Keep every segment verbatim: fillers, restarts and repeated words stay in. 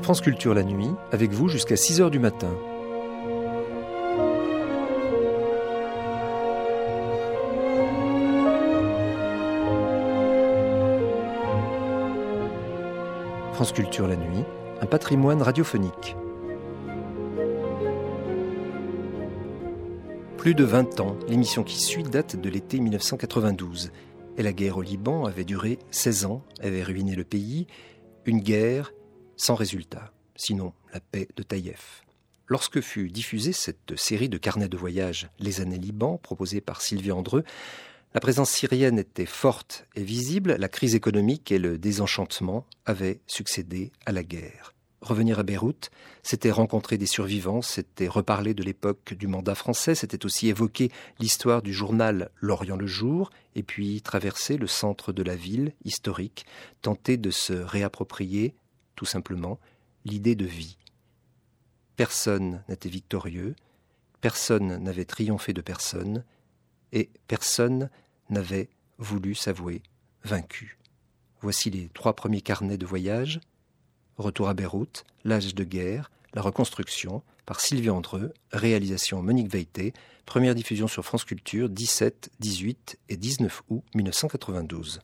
France Culture la nuit, avec vous jusqu'à six heures du matin. France Culture la nuit, un patrimoine radiophonique. Plus de vingt ans, l'émission qui suit date de l'été mille neuf cent quatre-vingt-douze. Et la guerre au Liban avait duré seize ans, avait ruiné le pays. Une guerre sans résultat, sinon la paix de Taïef. Lorsque fut diffusée cette série de carnets de voyage « Les années Liban » proposée par Sylvie Andreu, la présence syrienne était forte et visible, la crise économique et le désenchantement avaient succédé à la guerre. Revenir à Beyrouth, c'était rencontrer des survivants, c'était reparler de l'époque du mandat français, c'était aussi évoquer l'histoire du journal L'Orient le jour, et puis traverser le centre de la ville historique, tenter de se réapproprier, tout simplement, l'idée de vie. Personne n'était victorieux, personne n'avait triomphé de personne, et personne n'avait voulu s'avouer vaincu. Voici les trois premiers carnets de voyage. Retour à Beyrouth, l'âge de guerre, la reconstruction, par Sylvie Andreu, réalisation Monique Veilleté, première diffusion sur France Culture, dix-sept, dix-huit et dix-neuf août mille neuf cent quatre-vingt-douze.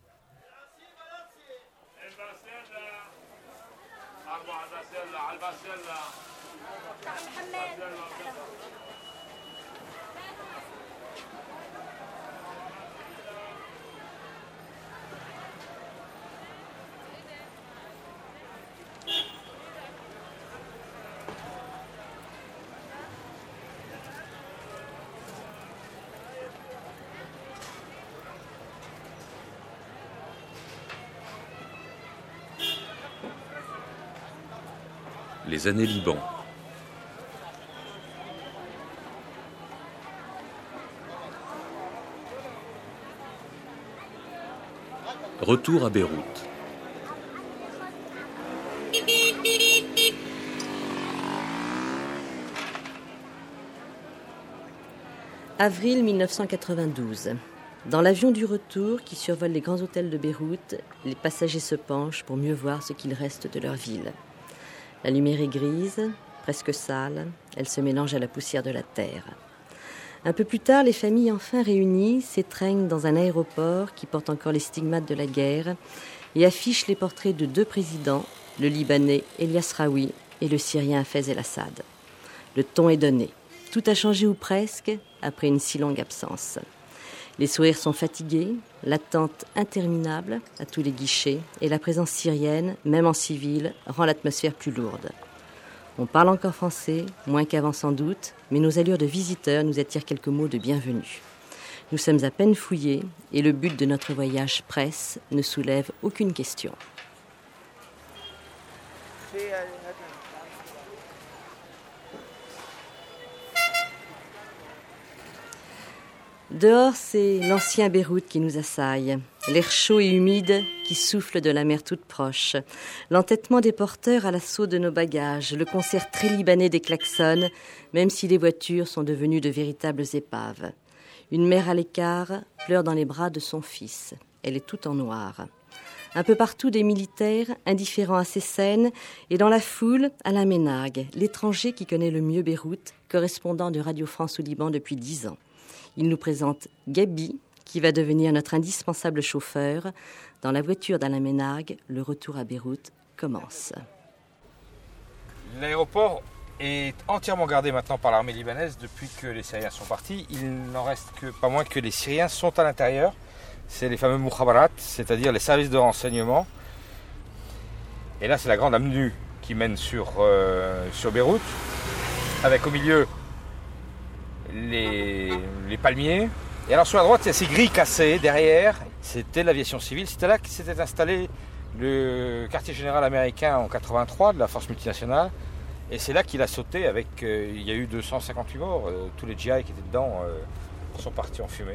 Les années Liban. Retour à Beyrouth. Avril mille neuf cent quatre-vingt-douze. Dans l'avion du retour qui survole les grands hôtels de Beyrouth, les passagers se penchent pour mieux voir ce qu'il reste de leur ville. La lumière est grise, presque sale, elle se mélange à la poussière de la terre. Un peu plus tard, les familles enfin réunies s'étreignent dans un aéroport qui porte encore les stigmates de la guerre et affiche les portraits de deux présidents, le Libanais Elias Raoui et le Syrien Hafez el-Assad. Le ton est donné. Tout a changé ou presque après une si longue absence. Les sourires sont fatigués, l'attente interminable à tous les guichets et la présence syrienne, même en civil, rend l'atmosphère plus lourde. On parle encore français, moins qu'avant sans doute, mais nos allures de visiteurs nous attirent quelques mots de bienvenue. Nous sommes à peine fouillés et le but de notre voyage presse ne soulève aucune question. Dehors, c'est l'ancien Beyrouth qui nous assaille. L'air chaud et humide qui souffle de la mer toute proche. L'entêtement des porteurs à l'assaut de nos bagages. Le concert très libanais des klaxons, même si les voitures sont devenues de véritables épaves. Une mère à l'écart pleure dans les bras de son fils. Elle est toute en noir. Un peu partout, des militaires, indifférents à ces scènes, et dans la foule, Alain Ménargue, l'étranger qui connaît le mieux Beyrouth, correspondant de Radio France au Liban depuis dix ans. Il nous présente Gabi, qui va devenir notre indispensable chauffeur. Dans la voiture d'Alain Ménargue, le retour à Beyrouth commence. L'aéroport est entièrement gardé maintenant par l'armée libanaise depuis que les Syriens sont partis. Il n'en reste que pas moins que les Syriens sont à l'intérieur. C'est les fameux mukhabarat, c'est-à-dire les services de renseignement. Et là, c'est la grande avenue qui mène sur, euh, sur Beyrouth, avec au milieu Les, les palmiers. Et alors sur la droite, il y a ces grilles cassées derrière. C'était l'aviation civile. C'était là que s'était installé le quartier général américain en quatre-vingt-trois de la force multinationale. Et c'est là qu'il a sauté avec... Euh, il y a eu deux cent cinquante-huit morts. Euh, tous les G I qui étaient dedans euh, sont partis en fumée.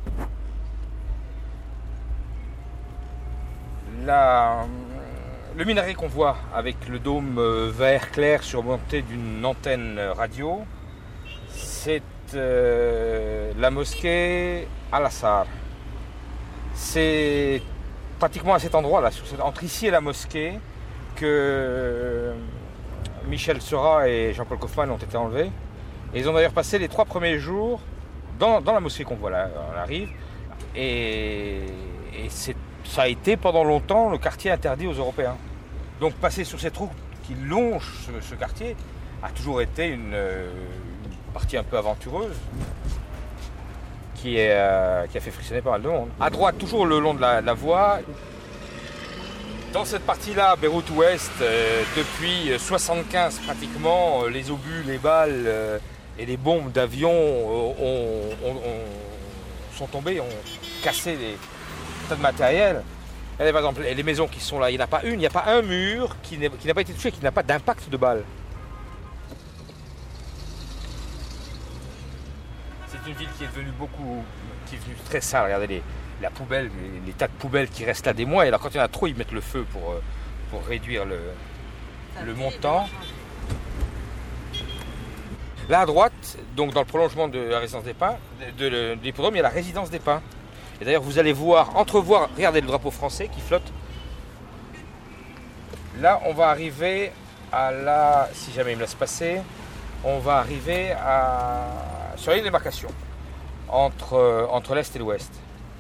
La, le minaret qu'on voit avec le dôme euh, vert clair surmonté d'une antenne radio, c'est Euh, la mosquée Al-Assar. C'est pratiquement à cet endroit-là, entre ici et la mosquée, que Michel Seurat et Jean-Paul Kaufmann ont été enlevés. Et ils ont d'ailleurs passé les trois premiers jours dans, dans la mosquée qu'on voit là, on arrive. Et, et c'est, ça a été pendant longtemps le quartier interdit aux Européens. Donc passer sur cette route qui longe ce, ce quartier a toujours été une, une partie un peu aventureuse qui, est, euh, qui a fait frissonner pas mal de monde. À droite, toujours le long de la, de la voie, dans cette partie-là, Beyrouth Ouest, euh, depuis soixante-quinze pratiquement, euh, les obus, les balles euh, et les bombes d'avion euh, ont, ont, ont, sont tombées, ont cassé des tas de matériel. Et, par exemple, les maisons qui sont là, il n'y en a pas une, il n'y a pas un mur qui, qui n'a pas été touché, qui n'a pas d'impact de balles. C'est une ville qui est devenue beaucoup, qui est devenue très sale. Regardez les, la poubelle, les, les tas de poubelles qui restent là des mois. Et alors quand il y en a trop, ils mettent le feu pour, pour réduire le, le montant. Là à droite, donc dans le prolongement de la résidence des Pins, de, de, de l'hippodrome, il y a la résidence des Pins. Et d'ailleurs, vous allez voir, entrevoir, regardez le drapeau français qui flotte. Là, on va arriver à la, si jamais il me laisse passer, on va arriver à, sur la démarcation entre, entre l'Est et l'Ouest.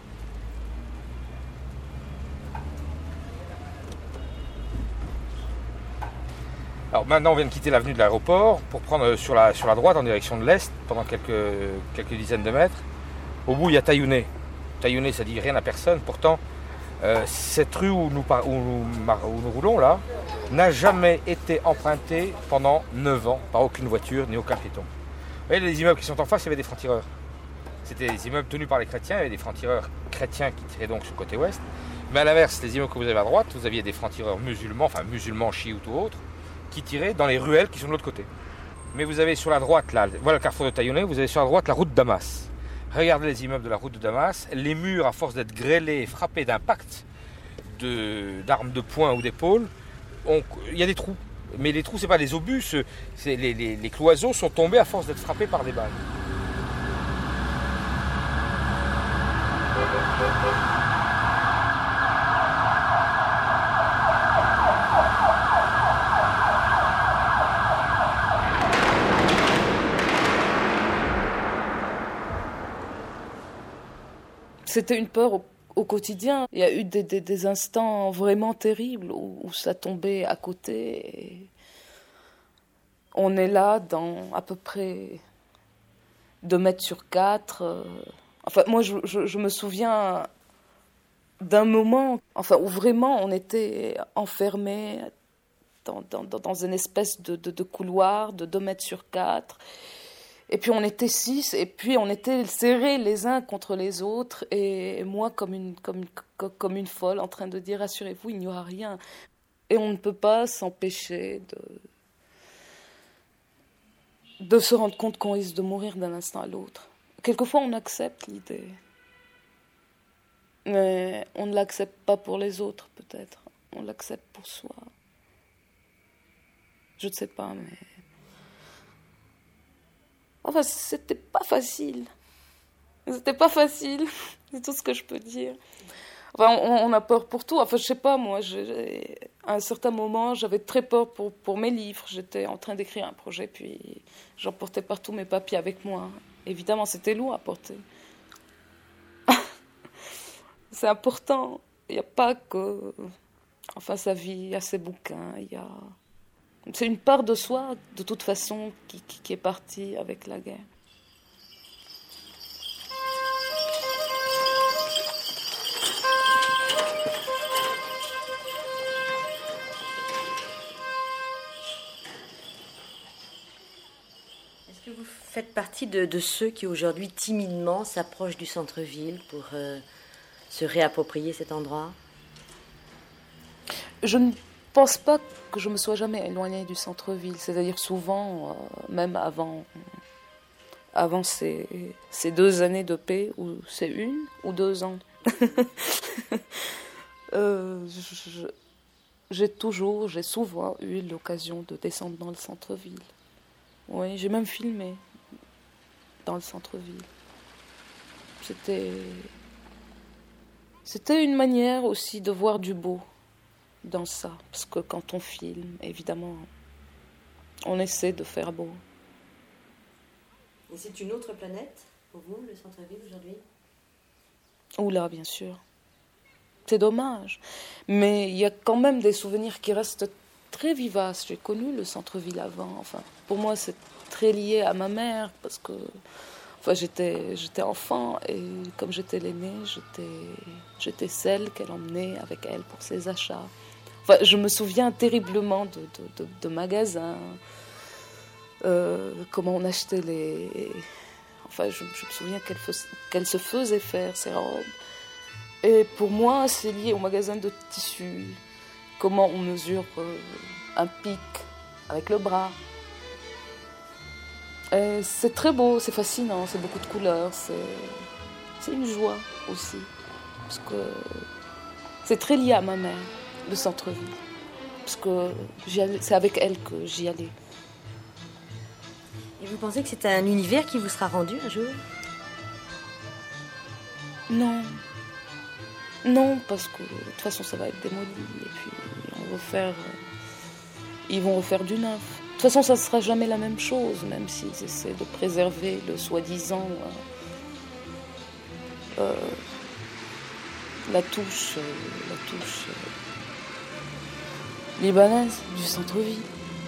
Alors maintenant, on vient de quitter l'avenue de l'aéroport pour prendre sur la, sur la droite en direction de l'Est pendant quelques, quelques dizaines de mètres. Au bout, il y a Taïouné. Taïouné, ça dit rien à personne. Pourtant, euh, cette rue où nous, où, nous, où nous roulons là n'a jamais été empruntée pendant neuf ans par aucune voiture ni aucun piéton. Vous voyez, les immeubles qui sont en face, il y avait des francs-tireurs. C'était des immeubles tenus par les chrétiens, il y avait des francs-tireurs chrétiens qui tiraient donc sur le côté ouest. Mais à l'inverse, les immeubles que vous avez à droite, vous aviez des francs-tireurs musulmans, enfin musulmans, chiites ou autres, qui tiraient dans les ruelles qui sont de l'autre côté. Mais vous avez sur la droite, là, voilà le carrefour de Taïouné, vous avez sur la droite la route de Damas. Regardez les immeubles de la route de Damas, les murs, à force d'être grêlés et frappés d'impact de, d'armes de poing ou d'épaule, il y a des trous. Mais les trous, ce n'est pas des obus, c'est les, les, les cloisons sont tombées à force d'être frappées par des balles. C'était une peur au, au quotidien. Il y a eu des, des, des instants vraiment terribles où, où ça tombait à côté. Et on est là dans à peu près deux mètres sur quatre. Enfin, moi, je, je, je me souviens d'un moment enfin, où vraiment on était enfermés dans, dans, dans une espèce de, de, de couloir de deux mètres sur quatre. Et puis on était six, et puis on était serrés les uns contre les autres, et moi comme une, comme, comme une folle en train de dire « Rassurez-vous, il n'y aura rien ». Et on ne peut pas s'empêcher de, de se rendre compte qu'on risque de mourir d'un instant à l'autre. Quelquefois on accepte l'idée, mais on ne l'accepte pas pour les autres peut-être, on l'accepte pour soi. Je ne sais pas, mais... Enfin, c'était pas facile. C'était pas facile, c'est tout ce que je peux dire. Enfin, on, on a peur pour tout. Enfin, je sais pas, moi, j'ai, à un certain moment, j'avais très peur pour, pour mes livres. J'étais en train d'écrire un projet, puis j'emportais partout mes papiers avec moi. Évidemment, c'était lourd à porter. C'est important. Il n'y a pas que... Enfin, sa vie, il y a ses bouquins, il y a... C'est une part de soi, de toute façon, qui, qui, qui est partie avec la guerre. Est-ce que vous faites partie de, de ceux qui aujourd'hui timidement s'approchent du centre-ville pour euh, se réapproprier cet endroit ? Je ne Je ne pense pas que je me sois jamais éloignée du centre-ville. C'est-à-dire souvent, euh, même avant, avant ces, ces deux années de paix, ou c'est une ou deux ans, euh, je, j'ai toujours, j'ai souvent eu l'occasion de descendre dans le centre-ville. Oui, j'ai même filmé dans le centre-ville. C'était, c'était une manière aussi de voir du beau dans ça, parce que quand on filme, évidemment, on essaie de faire beau. Et c'est une autre planète pour vous, le centre-ville, aujourd'hui ? Oula, bien sûr. C'est dommage. Mais il y a quand même des souvenirs qui restent très vivaces. J'ai connu le centre-ville avant. Enfin, pour moi, c'est très lié à ma mère parce que enfin, j'étais, j'étais enfant et comme j'étais l'aînée, j'étais, j'étais celle qu'elle emmenait avec elle pour ses achats. Enfin, je me souviens terriblement de, de, de, de magasins, euh, comment on achetait les... Enfin, je, je me souviens qu'elle, fais, qu'elle se faisait faire ses robes. Et pour moi, c'est lié au magasin de tissus. Comment on mesure euh, un pic avec le bras. Et c'est très beau, c'est fascinant, c'est beaucoup de couleurs. C'est, c'est une joie aussi. Parce que c'est très lié à ma mère, le centre-ville. Parce que j'y allais, c'est avec elle que j'y allais. Et vous pensez que c'est un univers qui vous sera rendu un jour ? Non. Non, parce que de toute façon, ça va être démoli. Et puis, on va faire... Ils vont refaire du neuf. De toute façon, ça ne sera jamais la même chose, même s'ils essaient de préserver le soi-disant... Euh, euh, la touche... Euh, la touche... Euh, libanaise du centre-ville.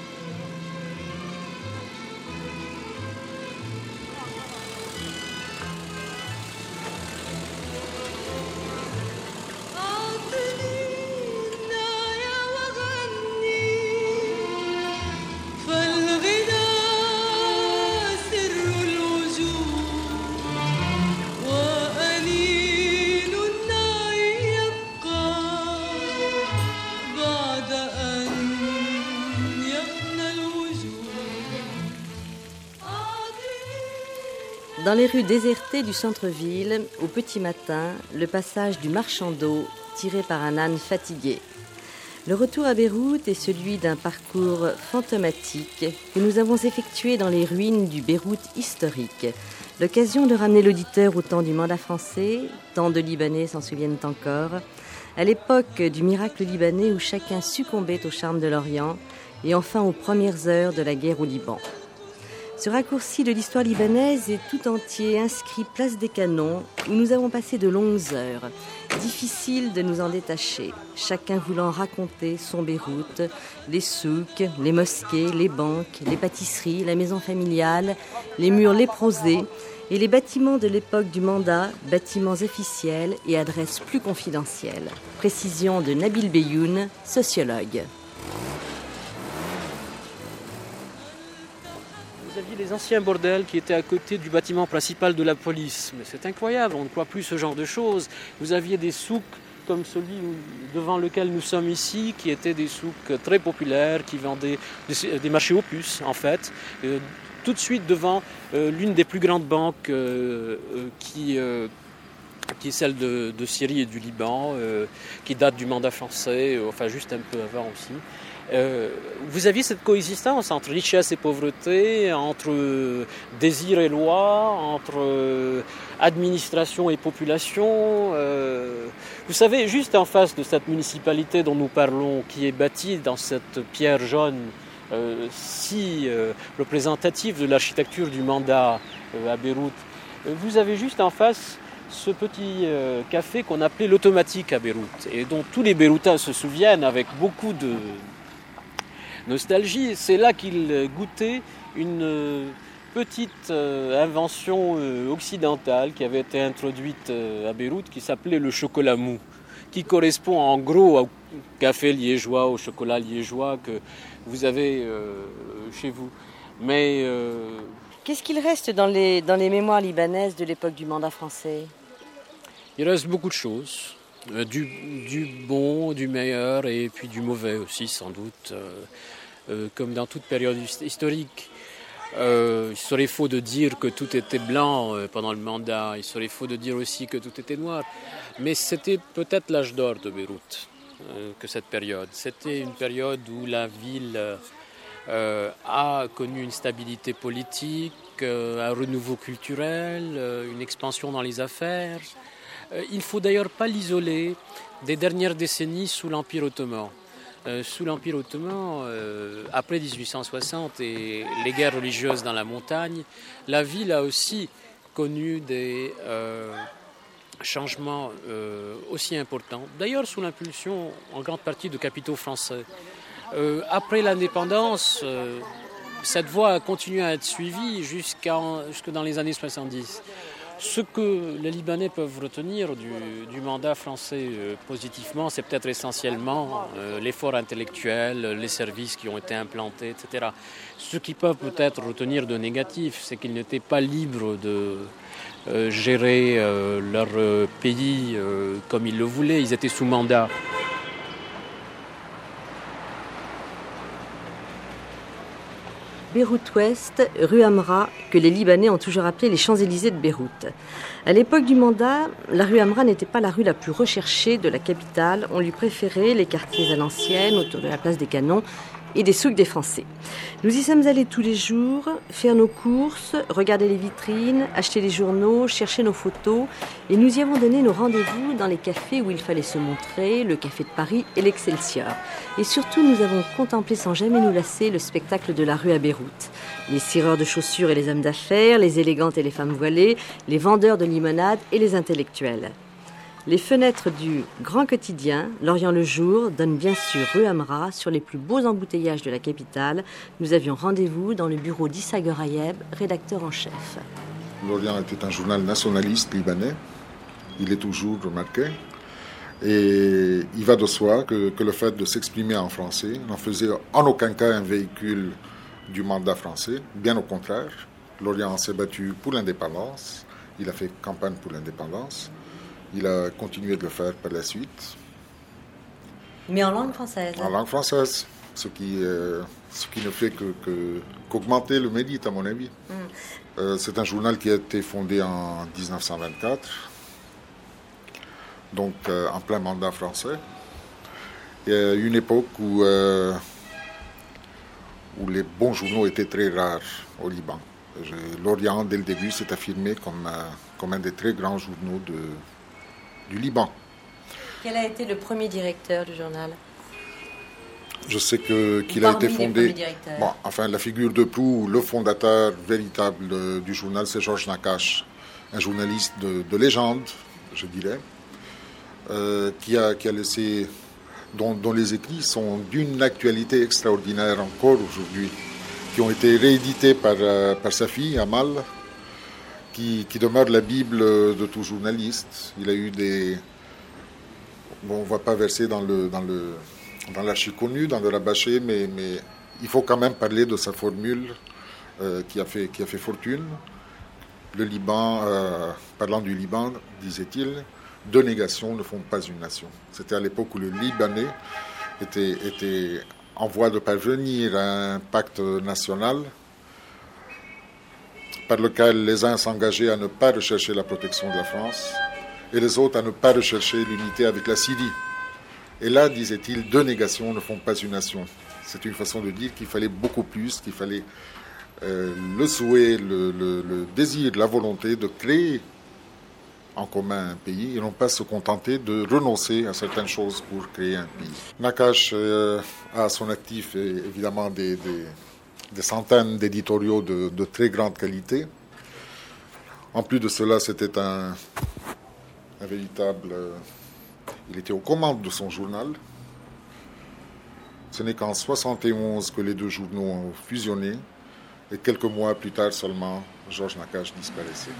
Dans les rues désertées du centre-ville, au petit matin, le passage du marchand d'eau tiré par un âne fatigué. Le retour à Beyrouth est celui d'un parcours fantomatique que nous avons effectué dans les ruines du Beyrouth historique. L'occasion de ramener l'auditeur au temps du mandat français, tant de Libanais s'en souviennent encore, à l'époque du miracle libanais où chacun succombait au charme de l'Orient, et enfin aux premières heures de la guerre au Liban. Ce raccourci de l'histoire libanaise est tout entier inscrit place des Canons, où nous avons passé de longues heures. Difficile de nous en détacher, chacun voulant raconter son Beyrouth, les souks, les mosquées, les banques, les pâtisseries, la maison familiale, les murs léprosés et les bâtiments de l'époque du mandat, bâtiments officiels et adresses plus confidentielles. Précision de Nabil Beyoun, sociologue. Vous aviez les anciens bordels qui étaient à côté du bâtiment principal de la police. Mais c'est incroyable, on ne croit plus ce genre de choses. Vous aviez des souks comme celui devant lequel nous sommes ici, qui étaient des souks très populaires, qui vendaient des, des marchés aux puces, en fait. Euh, tout de suite devant euh, l'une des plus grandes banques euh, euh, qui... Euh, qui est celle de, de Syrie et du Liban, euh, qui date du mandat français, euh, enfin juste un peu avant aussi. Euh, vous aviez cette coexistence entre richesse et pauvreté, entre euh, désir et loi, entre euh, administration et population. Euh, vous savez, juste en face de cette municipalité dont nous parlons, qui est bâtie dans cette pierre jaune euh, si euh, représentative de l'architecture du mandat euh, à Beyrouth, euh, vous avez juste en face ce petit euh, café qu'on appelait l'Automatique à Beyrouth et dont tous les Beyrouthins se souviennent avec beaucoup de nostalgie. C'est là qu'ils goûtaient une euh, petite euh, invention euh, occidentale qui avait été introduite euh, à Beyrouth qui s'appelait le chocolat mou, qui correspond en gros au café liégeois, au chocolat liégeois que vous avez euh, chez vous. Mais euh, qu'est-ce qu'il reste dans les, dans les mémoires libanaises de l'époque du mandat français ? Il reste beaucoup de choses, euh, du, du bon, du meilleur et puis du mauvais aussi sans doute, euh, euh, comme dans toute période historique. Euh, il serait faux de dire que tout était blanc euh, pendant le mandat, il serait faux de dire aussi que tout était noir, mais c'était peut-être l'âge d'or de Beyrouth, euh, que cette période. C'était une période où la ville euh, a connu une stabilité politique, euh, un renouveau culturel, euh, une expansion dans les affaires. Il ne faut d'ailleurs pas l'isoler des dernières décennies sous l'Empire ottoman. Euh, sous l'Empire ottoman, euh, après dix-huit cent soixante et les guerres religieuses dans la montagne, la ville a aussi connu des euh, changements euh, aussi importants. D'ailleurs, sous l'impulsion en grande partie de capitaux français. Euh, après l'indépendance, euh, cette voie a continué à être suivie jusqu'en, jusque dans les années soixante-dix. Ce que les Libanais peuvent retenir du, du mandat français euh, positivement, c'est peut-être essentiellement euh, l'effort intellectuel, les services qui ont été implantés, et cetera. Ce qu'ils peuvent peut-être retenir de négatif, c'est qu'ils n'étaient pas libres de euh, gérer euh, leur euh, pays euh, comme ils le voulaient. Ils étaient sous mandat. Beyrouth-Ouest, rue Hamra, que les Libanais ont toujours appelé les Champs-Élysées de Beyrouth. À l'époque du mandat, la rue Hamra n'était pas la rue la plus recherchée de la capitale. On lui préférait les quartiers à l'ancienne, autour de la place des Canons et des souks des Français. Nous y sommes allés tous les jours, faire nos courses, regarder les vitrines, acheter les journaux, chercher nos photos, et nous y avons donné nos rendez-vous dans les cafés où il fallait se montrer, le Café de Paris et l'Excelsior. Et surtout, nous avons contemplé sans jamais nous lasser le spectacle de la rue à Beyrouth. Les cireurs de chaussures et les hommes d'affaires, les élégantes et les femmes voilées, les vendeurs de limonade et les intellectuels. Les fenêtres du Grand Quotidien, L'Orient le jour, donnent bien sûr rue Hamra sur les plus beaux embouteillages de la capitale. Nous avions rendez-vous dans le bureau d'Issa Ghorayeb, rédacteur en chef. L'Orient était un journal nationaliste libanais. Il est toujours remarqué. Et il va de soi que, que le fait de s'exprimer en français n'en faisait en aucun cas un véhicule du mandat français. Bien au contraire, l'Orient s'est battu pour l'indépendance. Il a fait campagne pour l'indépendance. Il a continué de le faire par la suite. Mais en langue française. En langue française, ce qui, euh, ce qui ne fait que, que, qu'augmenter le mérite, à mon avis. Mm. Euh, c'est un journal qui a été fondé en dix-neuf cent vingt-quatre, donc euh, en plein mandat français. Il y a une époque où, euh, où les bons journaux étaient très rares au Liban. Je, L'Orient, dès le début, s'est affirmé comme, euh, comme un des très grands journaux de du Liban. Quel a été le premier directeur du journal ? Je sais que, qu'il a été fondé... Bon, enfin, la figure de proue, le fondateur véritable de, du journal, c'est Georges Nakache, un journaliste de, de légende, je dirais, euh, qui, a, qui a laissé... Dont, dont les écrits sont d'une actualité extraordinaire encore aujourd'hui, qui ont été réédités par, euh, par sa fille, Amal, Qui, qui demeure la Bible de tout journaliste. Il a eu des... Bon, on ne va pas verser dans, le, dans, le, dans l'archi-connu, dans le rabâché, mais, mais il faut quand même parler de sa formule euh, qui, a fait, qui a fait fortune. Le Liban, euh, parlant du Liban, disait-il, deux négations ne font pas une nation. C'était à l'époque où le Libanais était, était en voie de parvenir à un pacte national par lequel les uns s'engageaient à ne pas rechercher la protection de la France et les autres à ne pas rechercher l'unité avec la Syrie. Et là, disait-il, deux négations ne font pas une nation. C'est une façon de dire qu'il fallait beaucoup plus, qu'il fallait euh, le souhait, le, le, le désir, la volonté de créer en commun un pays et non pas se contenter de renoncer à certaines choses pour créer un pays. Nakache euh, a à son actif évidemment des... des des centaines d'éditoriaux de, de très grande qualité. En plus de cela, c'était un, un véritable... Euh, il était aux commandes de son journal. Ce n'est qu'en soixante et onze que les deux journaux ont fusionné, et quelques mois plus tard seulement, Georges Nakache disparaissait.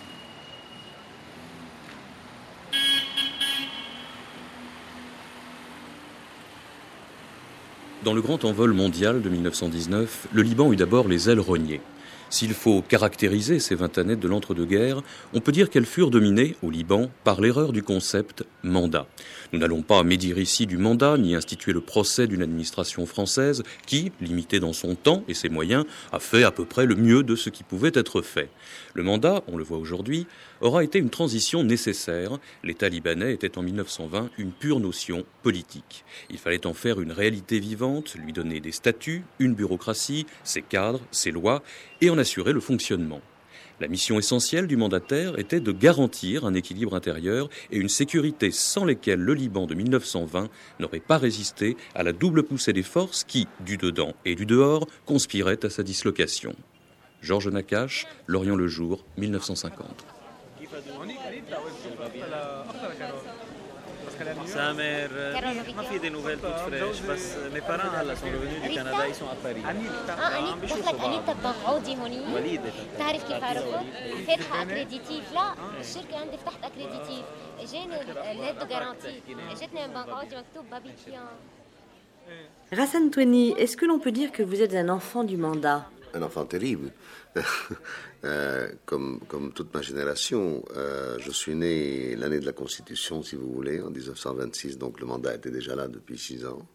Dans le grand envol mondial de mille neuf cent dix-neuf, le Liban eut d'abord les ailes rognées. S'il faut caractériser ces vingt années de l'entre-deux-guerres, on peut dire qu'elles furent dominées, au Liban, par l'erreur du concept mandat. Nous n'allons pas médire ici du mandat, ni instituer le procès d'une administration française qui, limitée dans son temps et ses moyens, a fait à peu près le mieux de ce qui pouvait être fait. Le mandat, on le voit aujourd'hui, aura été une transition nécessaire. L'État libanais était en mille neuf cent vingt une pure notion politique. Il fallait en faire une réalité vivante, lui donner des statuts, une bureaucratie, ses cadres, ses lois, et en assurer le fonctionnement. La mission essentielle du mandataire était de garantir un équilibre intérieur et une sécurité sans lesquelles le Liban de mille neuf cent vingt n'aurait pas résisté à la double poussée des forces qui, du dedans et du dehors, conspiraient à sa dislocation. Georges Nakache, L'Orient le jour, mille neuf cent cinquante. Sa mère, ma fille des nouvelles toutes fraîches, parce que mes parents là sont revenus du Canada, ils sont à Paris. اه انيت دخلت انيت بمقعودي هوني بتعرف كيف عرفت؟ فاتحه اكريديتيف لا الشركه عندي فتحت اكريديتيف اجاني الهيد دو جارانتي اجتني بمقعودي مكتوب بابي كيان. Rassan Touni, est-ce que l'on peut dire que vous êtes un enfant du mandat? Un enfant terrible. euh, comme, comme toute ma génération, euh, je suis né l'année de la Constitution, si vous voulez, en dix-neuf cent vingt-six, donc le mandat était déjà là depuis six ans.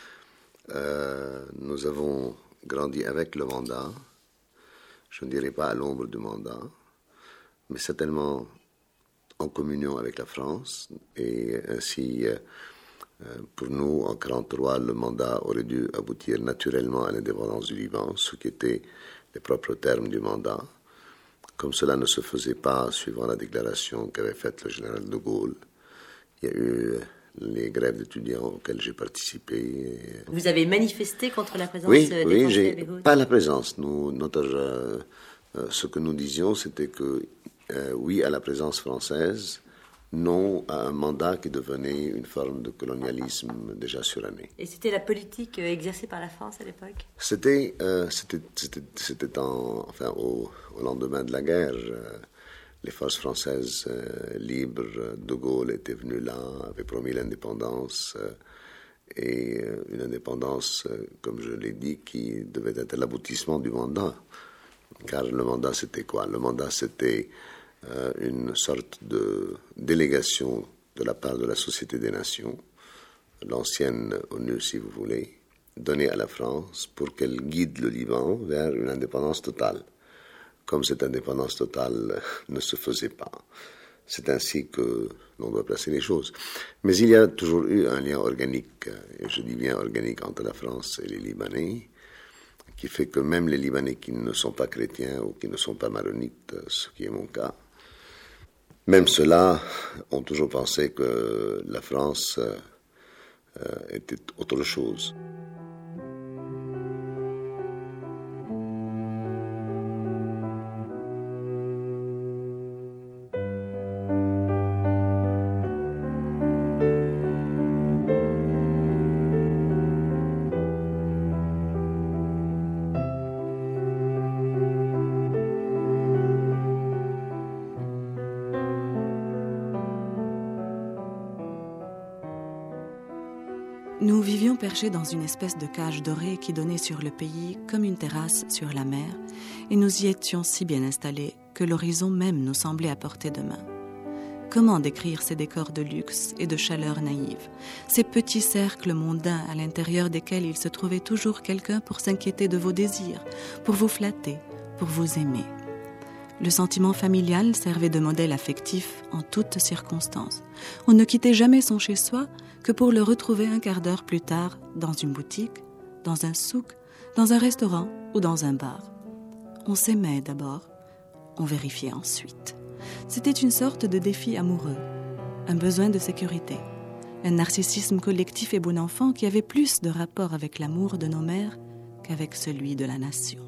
Euh, nous avons grandi avec le mandat, je ne dirais pas à l'ombre du mandat, mais certainement en communion avec la France, et ainsi... Euh, Pour nous, en mille neuf cent quarante-trois, le mandat aurait dû aboutir naturellement à l'indépendance du Liban, ce qui était les propres termes du mandat. Comme cela ne se faisait pas suivant la déclaration qu'avait faite le général de Gaulle, il y a eu les grèves d'étudiants auxquelles j'ai participé. Vous avez manifesté contre la présence oui, des oui, Français j'ai, à Beyrouth? Pas la présence. Nous, notre, euh, euh, ce que nous disions, c'était que euh, oui à la présence française, non à un mandat qui devenait une forme de colonialisme déjà suranné. Et c'était la politique exercée par la France à l'époque? C'était, euh, c'était, c'était, c'était en, enfin, au, au lendemain de la guerre. Euh, les forces françaises euh, libres, de Gaulle était venu là, avait promis l'indépendance, euh, et euh, une indépendance, euh, comme je l'ai dit, qui devait être l'aboutissement du mandat. Car le mandat, c'était quoi? Le mandat, c'était Euh, une sorte de délégation de la part de la Société des Nations, l'ancienne ONU si vous voulez, donnée à la France pour qu'elle guide le Liban vers une indépendance totale. Comme cette indépendance totale ne se faisait pas, c'est ainsi que l'on doit placer les choses. Mais il y a toujours eu un lien organique, et je dis bien organique, entre la France et les Libanais, qui fait que même les Libanais qui ne sont pas chrétiens ou qui ne sont pas maronites, ce qui est mon cas, même ceux-là ont toujours pensé que la France euh, était autre chose. Nous vivions perchés dans une espèce de cage dorée qui donnait sur le pays comme une terrasse sur la mer, et nous y étions si bien installés que l'horizon même nous semblait à portée de main. Comment décrire ces décors de luxe et de chaleur naïve, ces petits cercles mondains à l'intérieur desquels il se trouvait toujours quelqu'un pour s'inquiéter de vos désirs, pour vous flatter, pour vous aimer. Le sentiment familial servait de modèle affectif en toutes circonstances. On ne quittait jamais son chez-soi que pour le retrouver un quart d'heure plus tard dans une boutique, dans un souk, dans un restaurant ou dans un bar. On s'aimait d'abord, on vérifiait ensuite. C'était une sorte de défi amoureux, un besoin de sécurité, un narcissisme collectif et bon enfant qui avait plus de rapport avec l'amour de nos mères qu'avec celui de la nation.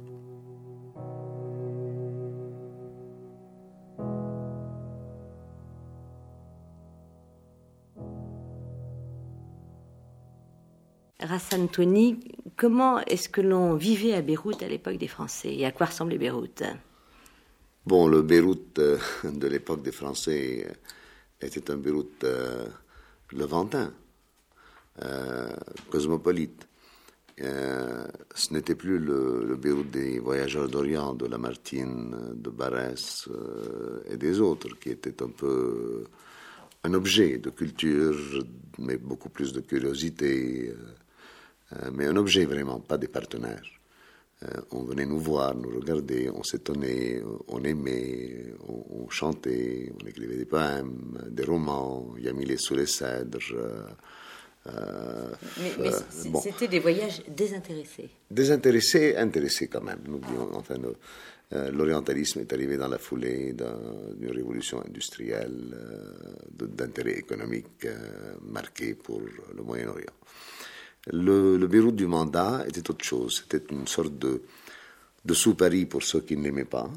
Rassan Touni, comment est-ce que l'on vivait à Beyrouth à l'époque des Français et à quoi ressemblait Beyrouth? Bon, le Beyrouth euh, de l'époque des Français était un Beyrouth euh, levantin, euh, cosmopolite. Euh, ce n'était plus le, le Beyrouth des voyageurs d'Orient, de Lamartine, de Barès euh, et des autres, qui était un peu un objet de culture, mais beaucoup plus de curiosité, euh, mais un objet vraiment, pas des partenaires. Euh, on venait nous voir, nous regarder, on s'étonnait, on aimait, on, on chantait, on écrivait des poèmes, des romans, Yamilé sous les cèdres. Euh, euh, mais mais bon. C'était des voyages désintéressés. Désintéressés, intéressés quand même. Nous disions, enfin, nous, Euh, l'orientalisme est arrivé dans la foulée d'une révolution industrielle euh, d'intérêt économique euh, marquée pour le Moyen-Orient. Le, le Beyrouth du mandat était autre chose. C'était une sorte de, de sous-Paris pour ceux qui ne l'aimaient pas.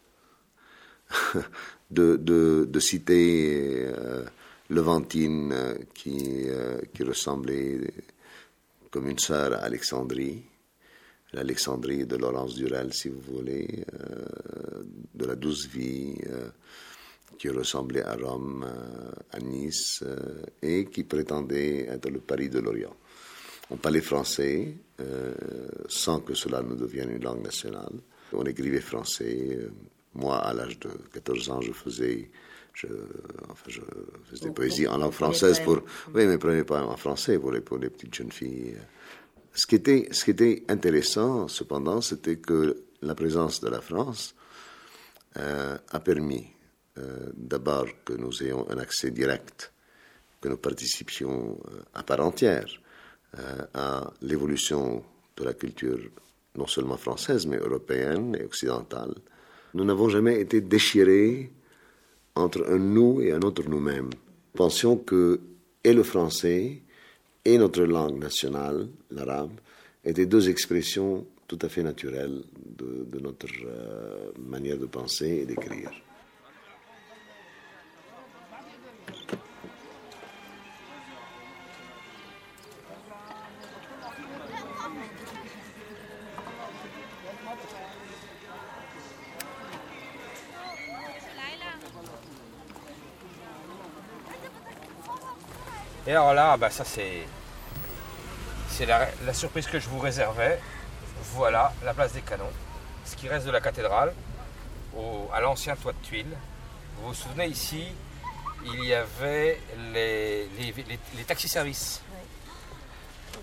de, de, de cité euh, levantine euh, qui, euh, qui ressemblait comme une sœur à Alexandrie. L'Alexandrie de Laurence Durel, si vous voulez, euh, de la douce vie, euh, qui ressemblait à Rome, euh, à Nice, euh, et qui prétendait être le Paris de l'Orient. On parlait français, euh, sans que cela ne devienne une langue nationale. On écrivait français. Moi, à l'âge de quatorze ans, je faisais, je, enfin, je faisais des poésies en langue française pour, oui, mes premiers poèmes en français pour les, pour les petites jeunes filles. Ce qui était, ce qui était intéressant, cependant, c'était que la présence de la France euh, a permis euh, d'abord que nous ayons un accès direct, que nous participions euh, à part entière euh, à l'évolution de la culture non seulement française, mais européenne et occidentale. Nous n'avons jamais été déchirés entre un nous et un autre nous-mêmes. Nous pensions que et le français et notre langue nationale, l'arabe, étaient deux expressions tout à fait naturelles de, de notre euh, manière de penser et d'écrire. Et alors là, bah ça c'est, c'est la, la surprise que je vous réservais. Voilà la place des Canons, ce qui reste de la cathédrale, au, à l'ancien toit de tuiles. Vous vous souvenez, ici, il y avait les, les, les, les taxis-services. Oui.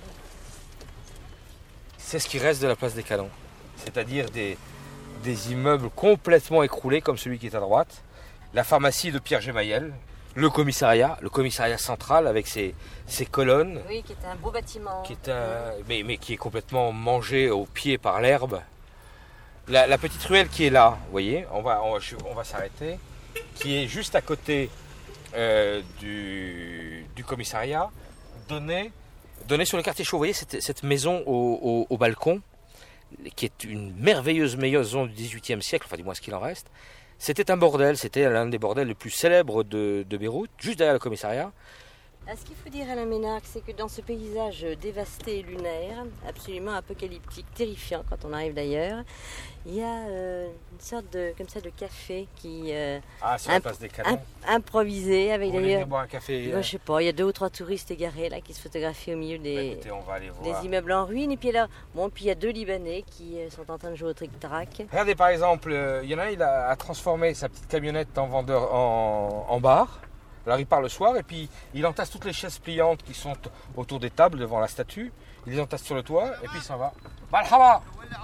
C'est ce qui reste de la place des Canons, c'est-à-dire des, des immeubles complètement écroulés comme celui qui est à droite, la pharmacie de Pierre Gemayel, le commissariat, le commissariat central avec ses, ses colonnes. Oui, qui est un beau bâtiment. Qui est un, mais, mais qui est complètement mangé au pied par l'herbe. La, la petite ruelle qui est là, vous voyez, on va, on, on va s'arrêter, qui est juste à côté euh, du, du commissariat, donnée, donnée sur le quartier chaud. Vous voyez cette, cette maison au, au, au balcon, qui est une merveilleuse maison du dix-huitième siècle, enfin du moins ce qu'il en reste. C'était un bordel, c'était l'un des bordels les plus célèbres de, de Beyrouth, juste derrière le commissariat. Ah, ce qu'il faut dire, Alain Ménard, c'est que dans ce paysage dévasté et lunaire, absolument apocalyptique, terrifiant quand on arrive d'ailleurs, il y a euh, une sorte de, comme ça, de café qui euh, ah, sur la place des Canons. Imp, improvisé avec Vous d'ailleurs. boire un café. Moi, je sais pas, il y a deux ou trois touristes égarés là qui se photographient au milieu des, bah, écoutez, on va aller voir. des immeubles en ruine. Et puis là, bon, puis il y a deux Libanais qui euh, sont en train de jouer au tric-trac. Regardez par exemple, il euh, y en a un, il a, a transformé sa petite camionnette en vendeur en, en bar. Alors il part le soir et puis il entasse toutes les chaises pliantes qui sont autour des tables devant la statue. Il les entasse sur le toit et puis il s'en va. Marhaba.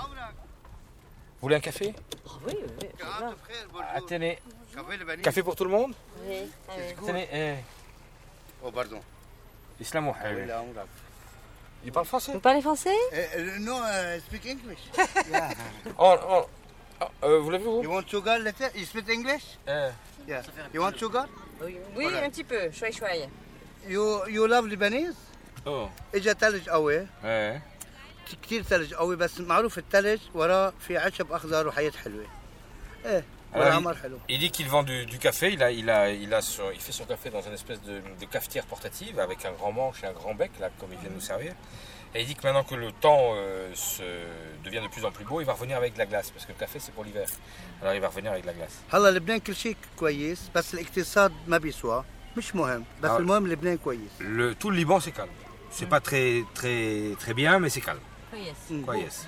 Vous voulez un café? Oh, oui, oui. Ah, tenez. Café pour tout le monde? Oui. Tenez. Eh. Oh, pardon. Islam ou Il parle français? Vous parlez français? uh, No, I speak English. yeah. oh, oh. oh euh, vous l'avez vu? You want sugar later? You speak English? Eh. Yeah. You want sugar? Oui, oui right. Un petit peu. Chouai chouai. You you love Lebanese? Oh. اجى ثلج قوي. ايه. كثير ثلج قوي بس معروف الثلج وراه في عشب اخضر وحياة حلوة. ايه. Alors, il, il dit qu'il vend du, du café, il, a, il, a, il, a son, il fait son café dans une espèce de, de cafetière portative avec un grand manche et un grand bec, là, comme il vient de nous servir. Et il dit que maintenant que le temps euh, se devient de plus en plus beau, il va revenir avec de la glace, parce que le café c'est pour l'hiver. Alors il va revenir avec de la glace. هلا لبنان كل شيء كويس بس الاقتصاد ما بيسوى مش مهم بس المهم لبنان كويس. Le tout le Liban c'est calme. C'est pas très très très bien mais c'est calme. Koyes. Koyes.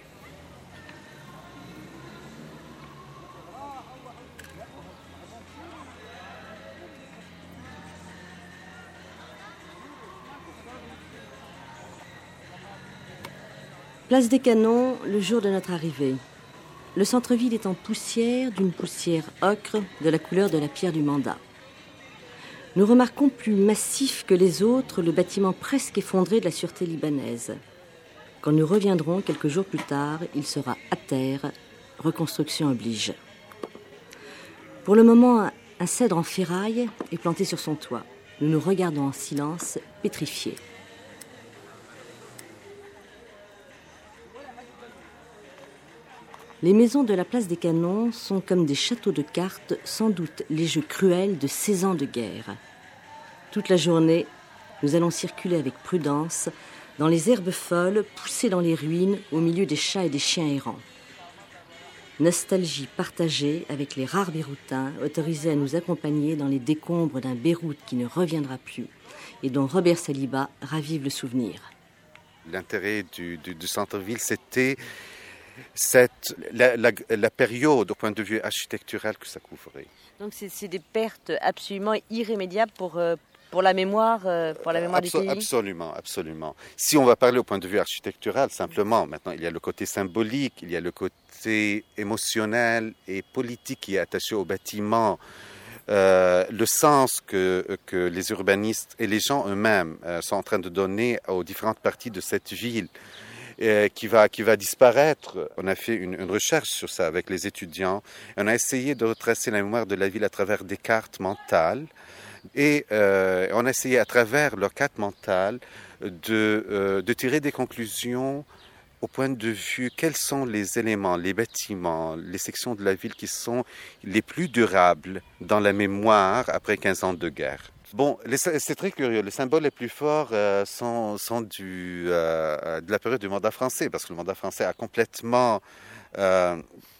Place des Canons, le jour de notre arrivée. Le centre-ville est en poussière, d'une poussière ocre, de la couleur de la pierre du mandat. Nous remarquons plus massif que les autres le bâtiment presque effondré de la sûreté libanaise. Quand nous reviendrons quelques jours plus tard, il sera à terre, reconstruction oblige. Pour le moment, un cèdre en ferraille est planté sur son toit. Nous nous regardons en silence, pétrifiés. Les maisons de la place des Canons sont comme des châteaux de cartes, sans doute les jeux cruels de seize ans de guerre. Toute la journée, nous allons circuler avec prudence dans les herbes folles poussées dans les ruines au milieu des chats et des chiens errants. Nostalgie partagée avec les rares Beyrouthins autorisés à nous accompagner dans les décombres d'un Beyrouth qui ne reviendra plus et dont Robert Saliba ravive le souvenir. L'intérêt du, du, du centre-ville, c'était cette, la, la, la période au point de vue architectural que ça couvrait. Donc c'est, c'est des pertes absolument irrémédiables pour, euh, pour la mémoire, euh, pour la mémoire Absol- du pays. Absolument, absolument. Si on va parler au point de vue architectural, simplement, maintenant il y a le côté symbolique, il y a le côté émotionnel et politique qui est attaché au bâtiment. Euh, le sens que, que les urbanistes et les gens eux-mêmes euh, sont en train de donner aux différentes parties de cette ville euh, qui, va, qui va disparaître. On a fait une, une recherche sur ça avec les étudiants. On a essayé de retracer la mémoire de la ville à travers des cartes mentales et euh, on a essayé à travers leurs cartes mentales de, euh, de tirer des conclusions au point de vue, quels sont les éléments, les bâtiments, les sections de la ville qui sont les plus durables dans la mémoire après quinze ans de guerre. Bon, les, c'est très curieux. Les symboles les plus forts euh, sont, sont du, euh, de la période du mandat français, parce que le mandat français a complètement euh,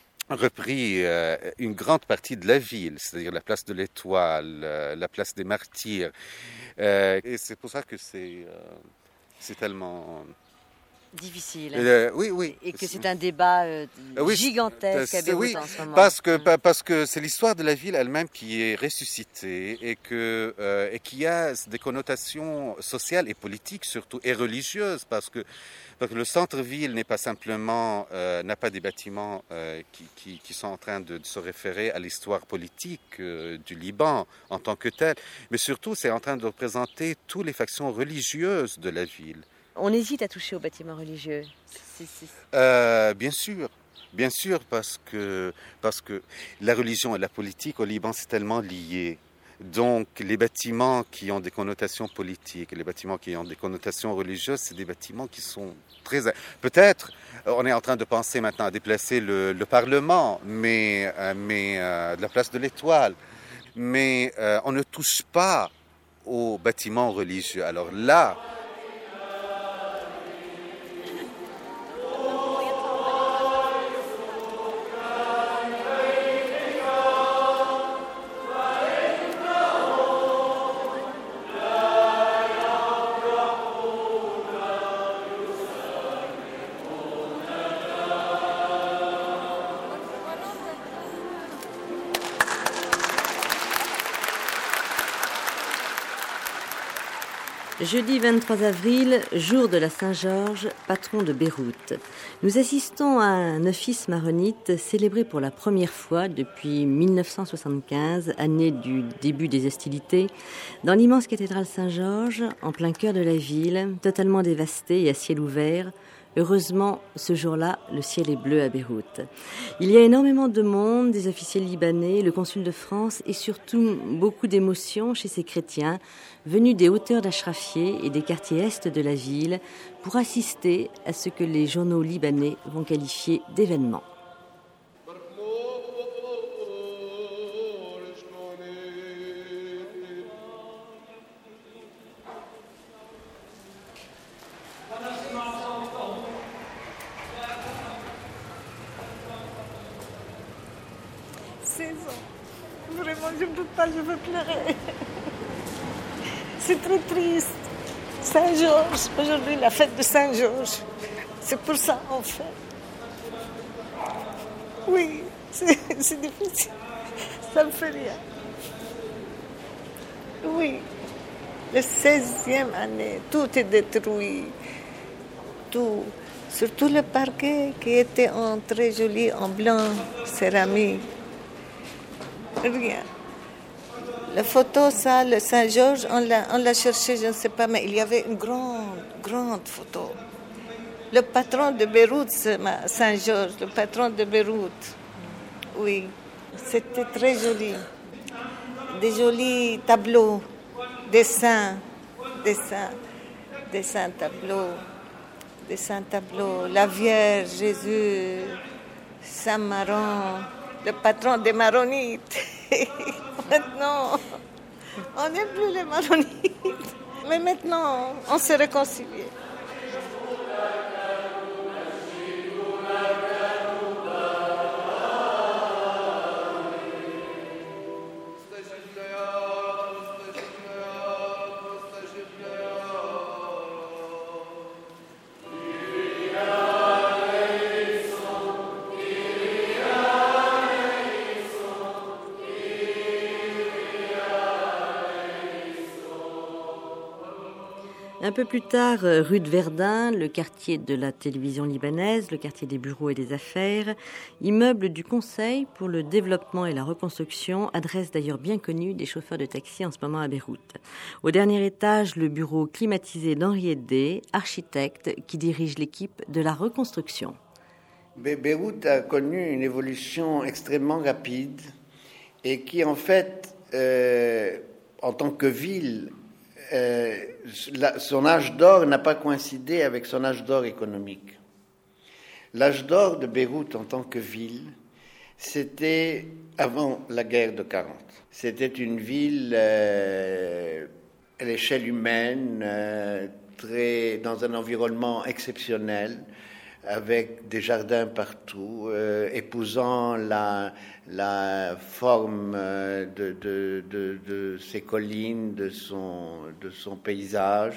repris euh, une grande partie de la ville, c'est-à-dire la place de l'Étoile, euh, la place des Martyrs. Euh, et c'est pour ça que c'est, euh, c'est tellement... difficile. Euh, oui, oui. Et que c'est un débat euh, oui, gigantesque à Beyrouth oui, en ce moment. Parce que, parce que c'est l'histoire de la ville elle-même qui est ressuscitée et, que, euh, et qui a des connotations sociales et politiques surtout, et religieuses, parce que, parce que le centre-ville n'est pas simplement, euh, n'a pas des bâtiments euh, qui, qui, qui sont en train de, de se référer à l'histoire politique euh, du Liban en tant que tel, mais surtout c'est en train de représenter toutes les factions religieuses de la ville. On hésite à toucher aux bâtiments religieux. C'est, c'est... Euh, bien sûr, bien sûr, parce que, parce que la religion et la politique au Liban, c'est tellement lié. Donc, les bâtiments qui ont des connotations politiques et les bâtiments qui ont des connotations religieuses, c'est des bâtiments qui sont très... Peut-être, on est en train de penser maintenant à déplacer le, le Parlement, mais, mais euh, de la place de l'Étoile. Mais euh, on ne touche pas aux bâtiments religieux. Alors là... Jeudi vingt-trois avril, jour de la Saint-Georges, patron de Beyrouth. Nous assistons à un office maronite célébré pour la première fois depuis mille neuf cent soixante-quinze, année du début des hostilités, dans l'immense cathédrale Saint-Georges, en plein cœur de la ville, totalement dévastée et à ciel ouvert. Heureusement, ce jour-là, le ciel est bleu à Beyrouth. Il y a énormément de monde, des officiers libanais, le consul de France et surtout beaucoup d'émotions chez ces chrétiens venus des hauteurs d'Achrafieh et des quartiers est de la ville pour assister à ce que les journaux libanais vont qualifier d'événement. Vraiment, je ne peux pas, je veux pleurer. C'est très triste. Saint-Georges, aujourd'hui, la fête de Saint-Georges. C'est pour ça, en fait. Oui, c'est, c'est difficile. Ça me fait rien. Oui, la seizième année, tout est détruit. Tout. Surtout le parquet qui était en très joli, en blanc, céramique. Rien. La photo, ça, le Saint-Georges, on l'a, on l'a cherché, je ne sais pas, mais il y avait une grande, grande photo. Le patron de Beyrouth, Saint-Georges, le patron de Beyrouth. Oui, c'était très joli. Des jolis tableaux, dessins, dessins, dessins, tableaux, dessins, tableaux. La Vierge, Jésus, Saint Maron, le patron des Maronites. Maintenant, on n'est plus les Maronites. Mais maintenant, on s'est réconciliés. Un peu plus tard, rue de Verdun, le quartier de la télévision libanaise, le quartier des bureaux et des affaires, immeuble du Conseil pour le développement et la reconstruction, adresse d'ailleurs bien connue des chauffeurs de taxi en ce moment à Beyrouth. Au dernier étage, le bureau climatisé d'Henri Eddé, architecte qui dirige l'équipe de la reconstruction. Beyrouth a connu une évolution extrêmement rapide et qui en fait, euh, en tant que ville, Euh, la, son âge d'or n'a pas coïncidé avec son âge d'or économique. L'âge d'or de Beyrouth en tant que ville, c'était avant la guerre de quarante. C'était une ville euh, à l'échelle humaine, euh, très, dans un environnement exceptionnel, avec des jardins partout, euh, épousant la, la forme de, de, de, de ses collines, de son, de son paysage,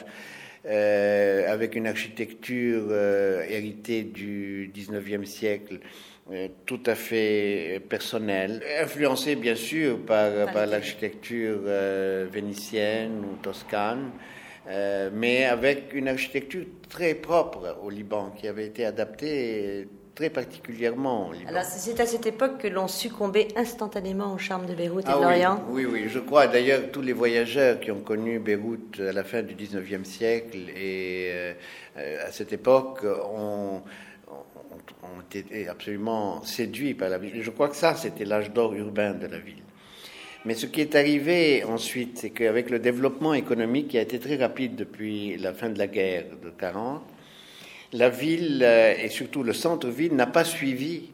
euh, avec une architecture euh, héritée du dix-neuvième siècle, euh, tout à fait personnelle, influencée bien sûr par, par l'architecture euh, vénitienne ou toscane, Euh, mais avec une architecture très propre au Liban, qui avait été adaptée très particulièrement au Liban. Alors c'est à cette époque que l'on succombait instantanément au charme de Beyrouth et ah de l'Orient. Oui, oui, oui, je crois. D'ailleurs, tous les voyageurs qui ont connu Beyrouth à la fin du dix-neuvième siècle et euh, à cette époque ont, ont, ont été absolument séduits par la ville. Je crois que ça, c'était l'âge d'or urbain de la ville. Mais ce qui est arrivé ensuite, c'est qu'avec le développement économique qui a été très rapide depuis la fin de la guerre de quarante, la ville et surtout le centre-ville n'a pas suivi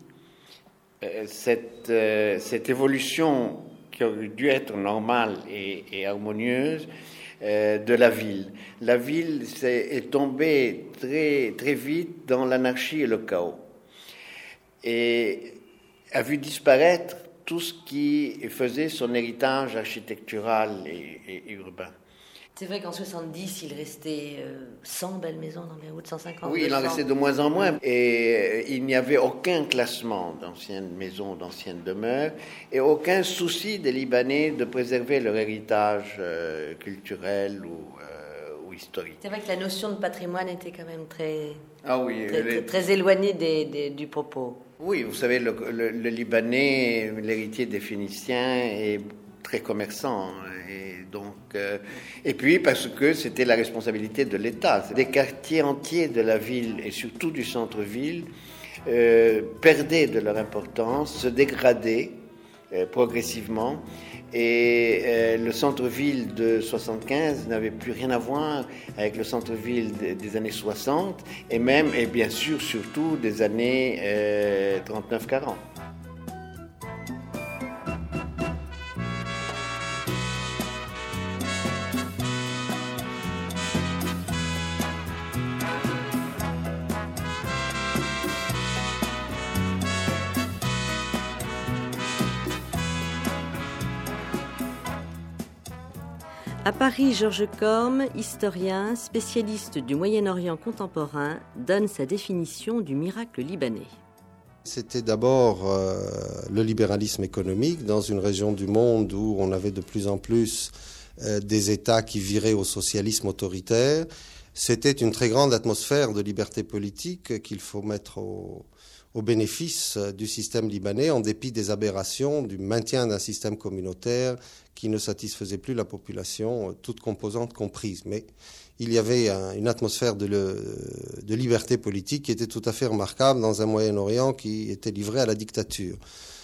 cette, cette évolution qui aurait dû être normale et, et harmonieuse de la ville. La ville est, est tombée très, très vite dans l'anarchie et le chaos et a vu disparaître tout ce qui faisait son héritage architectural et, et, et urbain. C'est vrai qu'en soixante-dix, il restait cent belles maisons dans Beyrouth, cent cinquante. Oui, il en restait de moins en moins. Et il n'y avait aucun classement d'anciennes maisons, d'anciennes demeures, et aucun souci des Libanais de préserver leur héritage euh, culturel ou, euh, ou historique. C'est vrai que la notion de patrimoine était quand même très, ah oui, très, les... très, très éloignée des, des, du propos. Oui, vous savez, le, le, le Libanais, l'héritier des Phéniciens, est très commerçant. Et, donc, euh, et puis parce que c'était la responsabilité de l'État. Des quartiers entiers de la ville et surtout du centre-ville euh, perdaient de leur importance, se dégradaient euh, progressivement. Et euh, le centre-ville de soixante-quinze n'avait plus rien à voir avec le centre-ville de, des années soixante et même, et bien sûr, surtout des années euh, trente-neuf quarante. À Paris, Georges Corme, historien, spécialiste du Moyen-Orient contemporain, donne sa définition du miracle libanais. C'était d'abord euh, le libéralisme économique dans une région du monde où on avait de plus en plus euh, des États qui viraient au socialisme autoritaire. c'était une très grande atmosphère de liberté politique qu'il faut mettre au, au bénéfice du système libanais, en dépit des aberrations du maintien d'un système communautaire qui ne satisfaisait plus la population, toutes composantes comprises. Mais il y avait un, une atmosphère de, le, de liberté politique qui était tout à fait remarquable dans un Moyen-Orient qui était livré à la dictature.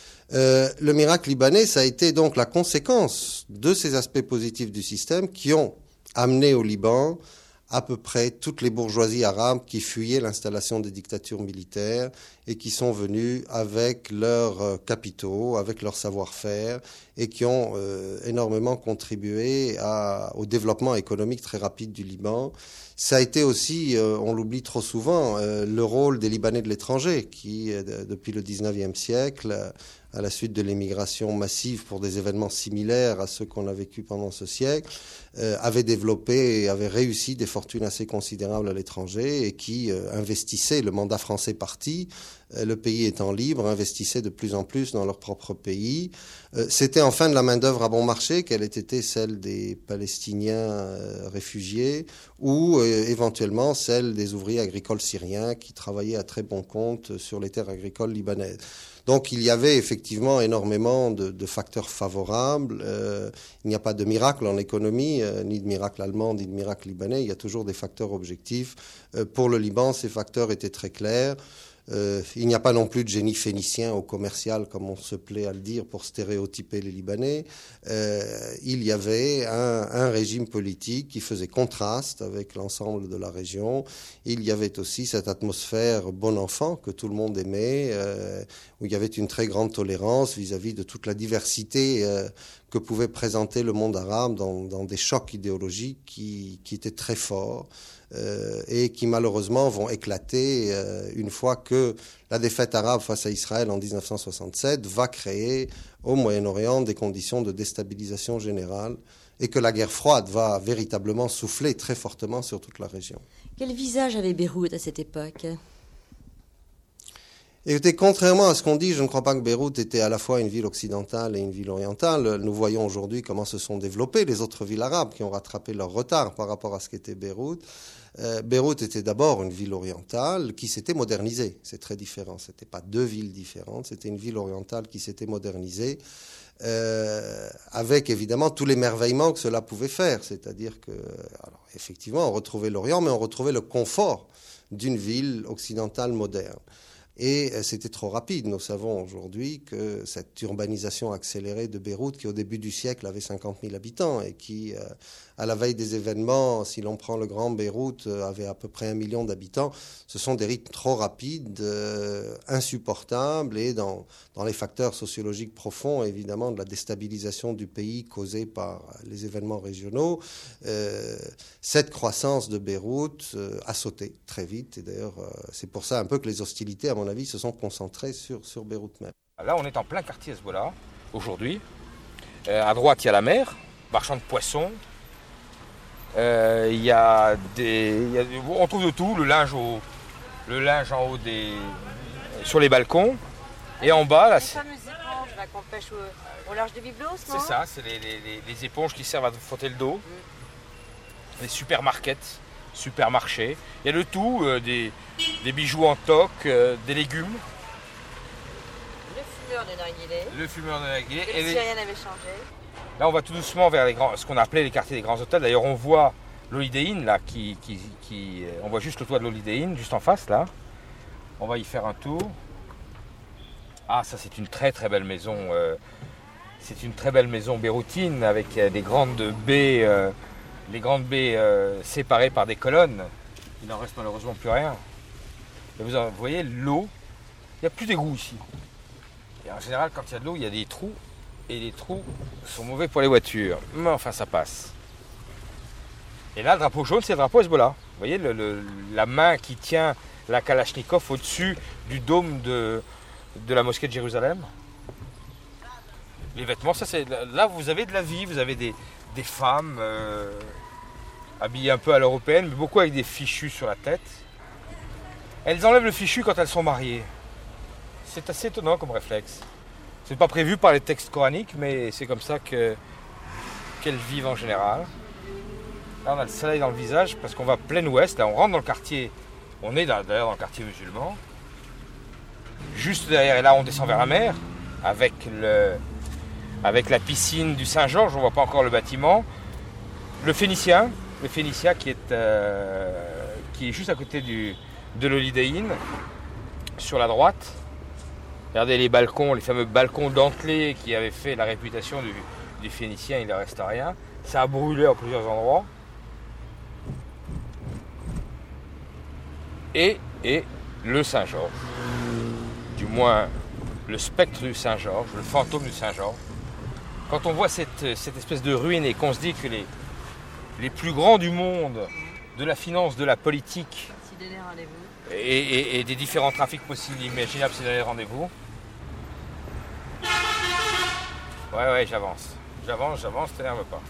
Euh, le miracle libanais, ça a été donc la conséquence de ces aspects positifs du système qui ont amené au Liban à peu près toutes les bourgeoisies arabes qui fuyaient l'installation des dictatures militaires et qui sont venues avec leurs capitaux, avec leur savoir-faire et qui ont euh, énormément contribué à, au développement économique très rapide du Liban. Ça a été aussi, euh, on l'oublie trop souvent, euh, le rôle des Libanais de l'étranger qui, euh, depuis le dix-neuvième siècle, euh, à la suite de l'émigration massive pour des événements similaires à ceux qu'on a vécu pendant ce siècle, euh, avaient développé et avaient réussi des fortunes assez considérables à l'étranger et qui euh, investissaient, le mandat français parti, euh, le pays étant libre, investissaient de plus en plus dans leur propre pays. Euh, c'était enfin de la main-d'œuvre à bon marché, qu'elle ait été celle des Palestiniens euh, réfugiés ou euh, éventuellement celle des ouvriers agricoles syriens qui travaillaient à très bon compte sur les terres agricoles libanaises. Donc il y avait effectivement énormément de, de facteurs favorables. Euh, il n'y a pas de miracle en économie, euh, ni de miracle allemand, ni de miracle libanais. Il y a toujours des facteurs objectifs. Euh, pour le Liban, ces facteurs étaient très clairs. Euh, il n'y a pas non plus de génie phénicien ou commercial, comme on se plaît à le dire, pour stéréotyper les Libanais. Euh, il y avait un, un régime politique qui faisait contraste avec l'ensemble de la région. Il y avait aussi cette atmosphère bon enfant que tout le monde aimait, euh, où il y avait une très grande tolérance vis-à-vis de toute la diversité euh, que pouvait présenter le monde arabe dans, dans des chocs idéologiques qui, qui étaient très forts. Euh, et qui malheureusement vont éclater euh, une fois que la défaite arabe face à Israël en dix-neuf cent soixante-sept va créer au Moyen-Orient des conditions de déstabilisation générale et que la guerre froide va véritablement souffler très fortement sur toute la région. Quel visage avait Beyrouth à cette époque ? Écoutez, contrairement à ce qu'on dit, je ne crois pas que Beyrouth était à la fois une ville occidentale et une ville orientale. Nous voyons aujourd'hui comment se sont développées les autres villes arabes qui ont rattrapé leur retard par rapport à ce qu'était Beyrouth. Euh, Beyrouth était d'abord une ville orientale qui s'était modernisée. C'est très différent. Ce n'était pas deux villes différentes. C'était une ville orientale qui s'était modernisée euh, avec évidemment tous les merveillements que cela pouvait faire. C'est-à-dire que, alors, effectivement, on retrouvait l'Orient, mais on retrouvait le confort d'une ville occidentale moderne. Et c'était trop rapide. Nous savons aujourd'hui que cette urbanisation accélérée de Beyrouth, qui au début du siècle avait cinquante mille habitants et qui, euh, à la veille des événements, si l'on prend le Grand Beyrouth, avait à peu près un million d'habitants, ce sont des rythmes trop rapides, euh, insupportables et dans, dans les facteurs sociologiques profonds, évidemment, de la déstabilisation du pays causée par les événements régionaux. Euh, cette croissance de Beyrouth euh, a sauté très vite et d'ailleurs, euh, c'est pour ça un peu que les hostilités, à mon avis, se sont concentrés sur, sur Beyrouth même. Là, on est en plein quartier Hezbollah, aujourd'hui. Euh, à droite, il y a la mer, marchand de poissons. Euh, il y a des, il y a, on trouve de tout, le linge, au, le linge en haut des, sur les balcons. Et en bas, là, les fameuses éponges là, qu'on pêche au, au large des biblos, non ? C'est ça, c'est les, les, les éponges qui servent à frotter le dos. Mm. Les supermarkets, supermarchés. Il y a de tout, euh, des, des bijoux en toc, euh, des légumes. Le fumeur de narguilé. Le fumeur de narguilé. Et les Syriens avaient changé. Là, on va tout doucement vers les grands, ce qu'on appelait les quartiers des grands hôtels. D'ailleurs, on voit l'Holiday Inn, là, qui, qui, qui, on voit juste le toit de l'Holiday Inn, juste en face, là. On va y faire un tour. Ah, ça, c'est une très très belle maison. Euh, c'est une très belle maison beyroutine avec euh, des grandes baies, euh, les grandes baies euh, séparées par des colonnes. Il n'en reste malheureusement plus rien. Et vous, vous voyez, l'eau, il n'y a plus d'égout ici. Et en général, quand il y a de l'eau, il y a des trous. Et les trous sont mauvais pour les voitures. Mais enfin, ça passe. Et là, le drapeau jaune, c'est le drapeau Hezbollah. Vous voyez, le, le, la main qui tient la Kalachnikov au-dessus du dôme de, de la mosquée de Jérusalem. Les vêtements, ça c'est... Là, vous avez de la vie, vous avez des, des femmes euh, habillées un peu à l'européenne, mais beaucoup avec des fichus sur la tête. Elles enlèvent le fichu quand elles sont mariées. C'est assez étonnant comme réflexe. C'est pas prévu par les textes coraniques, mais c'est comme ça que, qu'elles vivent en général. Là, on a le soleil dans le visage parce qu'on va plein ouest. Là, on rentre dans le quartier. On est d'ailleurs dans le quartier musulman. Juste derrière, et là, on descend vers la mer avec, le, avec la piscine du Saint-Georges. On ne voit pas encore le bâtiment. Le Phénicien, le Phénicien qui est, euh, qui est juste à côté du, de l'Holiday Inn, sur la droite. Regardez les balcons, les fameux balcons dentelés qui avaient fait la réputation du, du Phénicien, il ne reste rien. Ça a brûlé en plusieurs endroits. Et, et le Saint-Georges, du moins le spectre du Saint-Georges, le fantôme du Saint-Georges. Quand on voit cette, cette espèce de ruine et qu'on se dit que les, les plus grands du monde, de la finance, de la politique, et, et, et des différents trafics possibles, imaginables, c'est donner rendez-vous. Ouais, ouais, j'avance. J'avance, j'avance, t'énerve pas.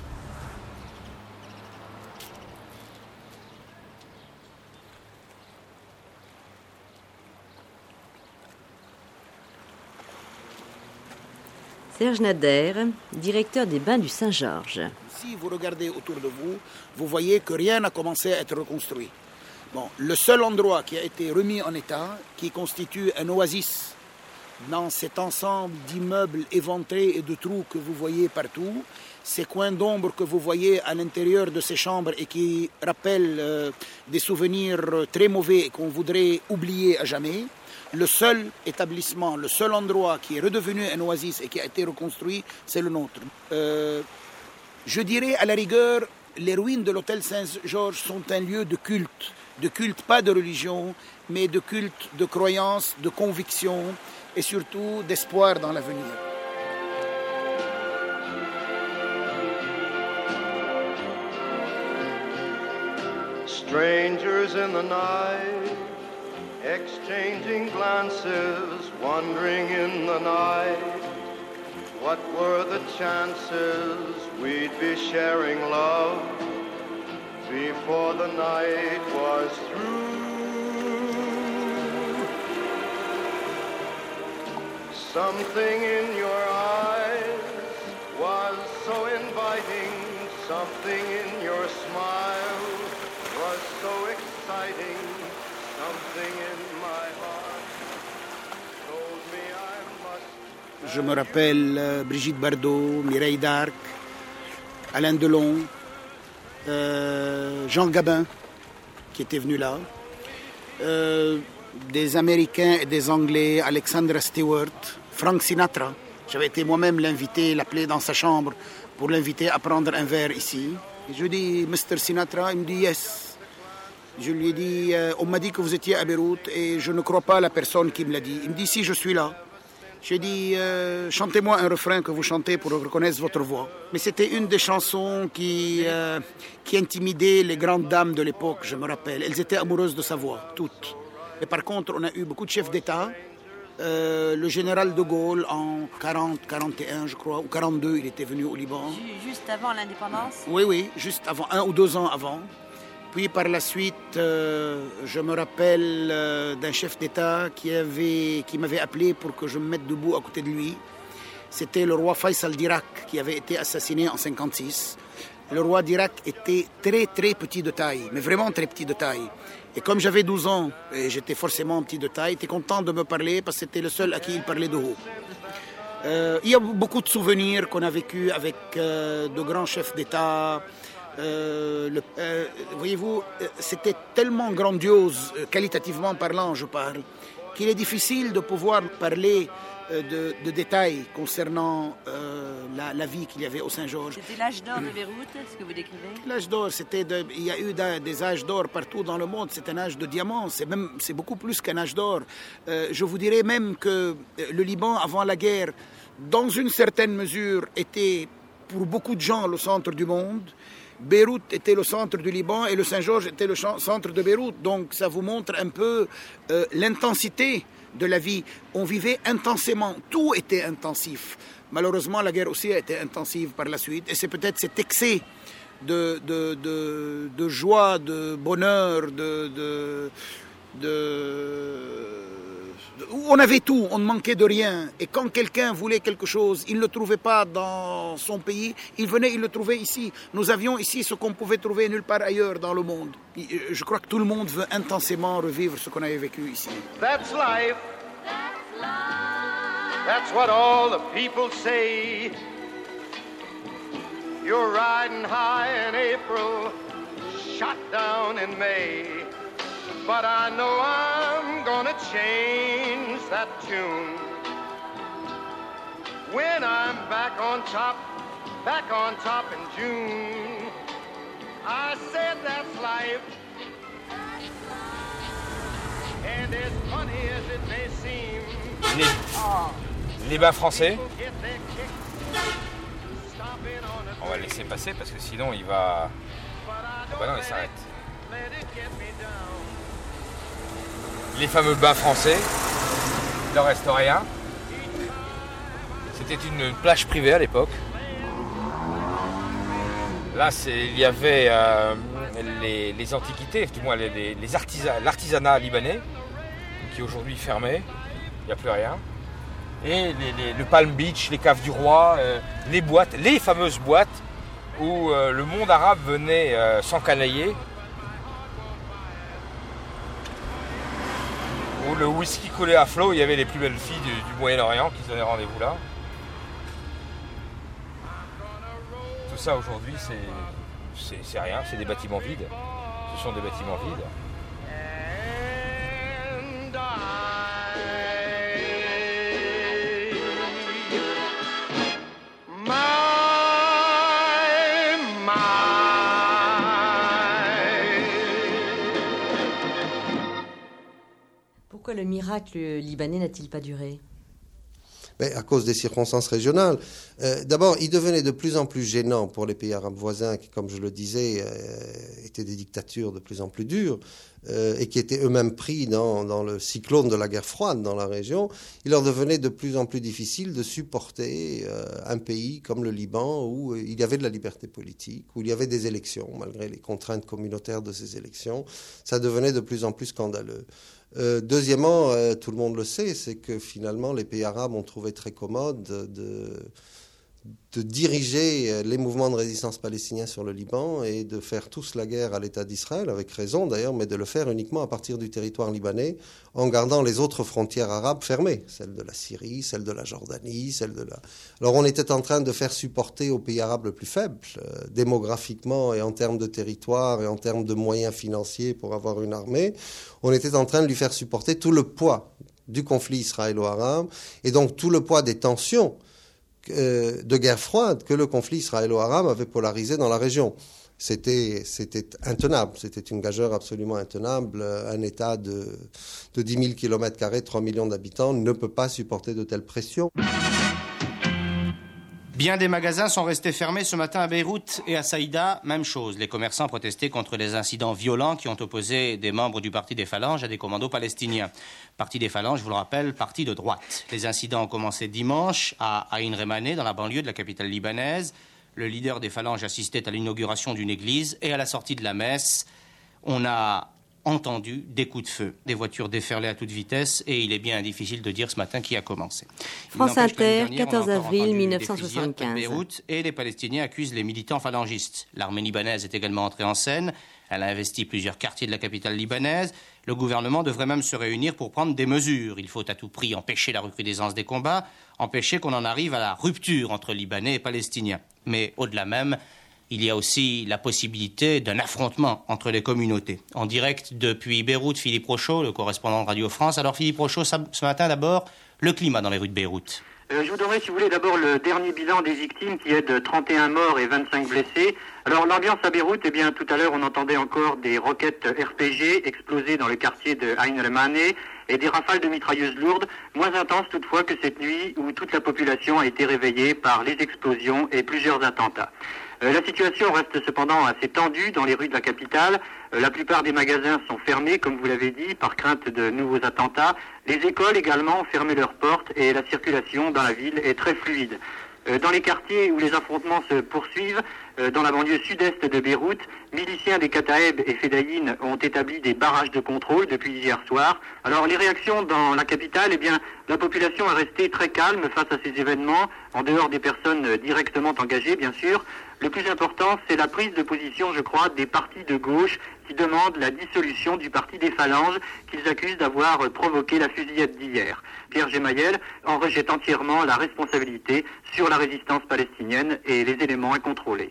Serge Nader, directeur des bains du Saint-Georges. Si vous regardez autour de vous, vous voyez que rien n'a commencé à être reconstruit. Bon, le seul endroit qui a été remis en état, qui constitue un oasis dans cet ensemble d'immeubles éventrés et de trous que vous voyez partout, ces coins d'ombre que vous voyez à l'intérieur de ces chambres et qui rappellent euh, des souvenirs très mauvais et qu'on voudrait oublier à jamais, le seul établissement, le seul endroit qui est redevenu un oasis et qui a été reconstruit, c'est le nôtre. Euh, je dirais à la rigueur, les ruines de l'hôtel Saint-Georges sont un lieu de culte. De culte, pas de religion, mais de culte, de croyance, de conviction et surtout d'espoir dans l'avenir. Strangers in the night, exchanging glances, wandering in the night. What were the chances we'd be sharing love before the night was through? Something in your eyes was so inviting, something in your smile was so exciting, something in my heart told me I must. Je me rappelle euh, Brigitte Bardot, Mireille Darc, Alain Delon, euh, Jean Gabin, qui était venu là, euh, des Américains et des Anglais, Alexandra Stewart, Frank Sinatra. J'avais été moi-même l'invité, l'appeler dans sa chambre pour l'inviter à prendre un verre ici. Et je dis, Mister Sinatra, il me dit yes. Je lui ai dit, euh, on m'a dit que vous étiez à Beyrouth et je ne crois pas à la personne qui me l'a dit. Il me dit, si, je suis là. J'ai dit, euh, chantez-moi un refrain que vous chantez pour reconnaître votre voix. Mais c'était une des chansons qui, euh, qui intimidait les grandes dames de l'époque, je me rappelle. Elles étaient amoureuses de sa voix, toutes. Mais par contre, on a eu beaucoup de chefs d'État. Euh, le général de Gaulle, en quarante, quarante et un, je crois, ou quarante-deux, il était venu au Liban. Juste avant l'indépendance? Oui, oui, juste avant, un ou deux ans avant. Puis par la suite, euh, je me rappelle euh, d'un chef d'État qui, avait, qui m'avait appelé pour que je me mette debout à côté de lui. C'était le roi Faisal d'Irak qui avait été assassiné en cinquante-six. Le roi d'Irak était très très petit de taille, mais vraiment très petit de taille. Et comme j'avais douze ans et j'étais forcément petit de taille, il était content de me parler parce que c'était le seul à qui il parlait de haut. Euh, il y a beaucoup de souvenirs qu'on a vécu avec euh, de grands chefs d'État. Euh, le, euh, voyez-vous, c'était tellement grandiose, qualitativement parlant, je parle, qu'il est difficile de pouvoir parler euh, de, de détails concernant euh, la, la vie qu'il y avait au Saint-Georges. C'était l'âge d'or de Beyrouth, ce que vous décrivez? L'âge d'or, c'était de, il y a eu de, des âges d'or partout dans le monde. C'est un âge de diamant, c'est, même, c'est beaucoup plus qu'un âge d'or. Euh, je vous dirais même que le Liban, avant la guerre, dans une certaine mesure, était pour beaucoup de gens le centre du monde. Beyrouth était le centre du Liban et le Saint-Georges était le centre de Beyrouth. Donc ça vous montre un peu euh, l'intensité de la vie. On vivait intensément, tout était intensif. Malheureusement, la guerre aussi a été intensive par la suite. Et c'est peut-être cet excès de, de, de, de joie, de bonheur, de, de, de, de, on avait tout, on ne manquait de rien. Et quand quelqu'un voulait quelque chose, il ne le trouvait pas dans son pays, il venait, il le trouvait ici. Nous avions ici ce qu'on pouvait trouver nulle part ailleurs dans le monde. Je crois que tout le monde veut intensément revivre ce qu'on avait vécu ici. That's life. That's life. That's what all the people say. You're riding high in April, shot down in May. But I know I'm gonna change that tune when I'm back on top, back on top in June. I said that's life, and as funny as it may seem. Les, les bains français. On va le laisser passer parce que sinon il va. Oh bah non, il s'arrête. Les fameux bains français, il n'en reste rien. C'était une plage privée à l'époque. Là, c'est, il y avait euh, les, les antiquités, du moins les, les artisans, l'artisanat libanais, qui est aujourd'hui fermé. Il n'y a plus rien. Et les, les, le Palm Beach, les caves du roi, euh, les boîtes, les fameuses boîtes où euh, le monde arabe venait euh, s'encanailler. Où le whisky coulait à flot, il y avait les plus belles filles du, du Moyen-Orient qui se donnaient rendez-vous là. Tout ça aujourd'hui, c'est, c'est, c'est rien, c'est des bâtiments vides. Ce sont des bâtiments vides. Pourquoi le miracle libanais n'a-t-il pas duré ? Mais à cause des circonstances régionales. Euh, d'abord, il devenait de plus en plus gênant pour les pays arabes voisins qui, comme je le disais, euh, étaient des dictatures de plus en plus dures euh, et qui étaient eux-mêmes pris dans, dans le cyclone de la guerre froide dans la région. Il leur devenait de plus en plus difficile de supporter euh, un pays comme le Liban où euh, il y avait de la liberté politique, où il y avait des élections, malgré les contraintes communautaires de ces élections. Ça devenait de plus en plus scandaleux. Euh, deuxièmement, euh, tout le monde le sait, c'est que finalement les pays arabes ont trouvé très commode de, de diriger les mouvements de résistance palestiniens sur le Liban et de faire tous la guerre à l'État d'Israël, avec raison d'ailleurs, mais de le faire uniquement à partir du territoire libanais, en gardant les autres frontières arabes fermées, celle de la Syrie, celle de la Jordanie, celle de la... Alors on était en train de faire supporter aux pays arabes le plus faibles, euh, démographiquement et en termes de territoire et en termes de moyens financiers pour avoir une armée, on était en train de lui faire supporter tout le poids du conflit israélo-arabe et donc tout le poids des tensions de guerre froide que le conflit israélo-arabe avait polarisé dans la région. C'était, c'était intenable, c'était une gageure absolument intenable. Un État de, de dix mille kilomètres carrés, trois millions d'habitants, ne peut pas supporter de telles pressions. Bien des magasins sont restés fermés ce matin à Beyrouth et à Saïda, même chose. Les commerçants protestaient contre les incidents violents qui ont opposé des membres du Parti des Phalanges à des commandos palestiniens. Parti des Phalanges, je vous le rappelle, parti de droite. Les incidents ont commencé dimanche à Aïn Remané, dans la banlieue de la capitale libanaise. Le leader des Phalanges assistait à l'inauguration d'une église et à la sortie de la messe, on a entendu des coups de feu, des voitures déferlaient à toute vitesse et il est bien difficile de dire ce matin qui a commencé. France Inter, quatorze avril mille neuf cent soixante-quinze. Beyrouth et les Palestiniens accusent les militants phalangistes. L'armée libanaise est également entrée en scène. Elle a investi plusieurs quartiers de la capitale libanaise. Le gouvernement devrait même se réunir pour prendre des mesures. Il faut à tout prix empêcher la recrudescence des combats, empêcher qu'on en arrive à la rupture entre Libanais et Palestiniens. Mais au-delà même, il y a aussi la possibilité d'un affrontement entre les communautés. En direct depuis Beyrouth, Philippe Rochaud, le correspondant de Radio France. Alors Philippe Rochaud, ce matin d'abord, le climat dans les rues de Beyrouth. Euh, je vous donnerai, si vous voulez, d'abord le dernier bilan des victimes qui est de trente et un morts et vingt-cinq blessés. Alors l'ambiance à Beyrouth, eh bien tout à l'heure on entendait encore des roquettes R P G exploser dans le quartier de Aïn Remané et des rafales de mitrailleuses lourdes, moins intenses toutefois que cette nuit où toute la population a été réveillée par les explosions et plusieurs attentats. Euh, la situation reste cependant assez tendue dans les rues de la capitale. Euh, la plupart des magasins sont fermés, comme vous l'avez dit, par crainte de nouveaux attentats. Les écoles également ont fermé leurs portes et la circulation dans la ville est très fluide. Euh, dans les quartiers où les affrontements se poursuivent, Dans la banlieue sud-est de Beyrouth, miliciens des Kataeb et Fedaïn ont établi des barrages de contrôle depuis hier soir. Alors les réactions dans la capitale, eh bien, la population est restée très calme face à ces événements, en dehors des personnes directement engagées, bien sûr. Le plus important, c'est la prise de position, je crois, des partis de gauche qui demandent la dissolution du parti des Phalanges qu'ils accusent d'avoir provoqué la fusillade d'hier. Pierre Gemayel en rejette entièrement la responsabilité sur la résistance palestinienne et les éléments incontrôlés.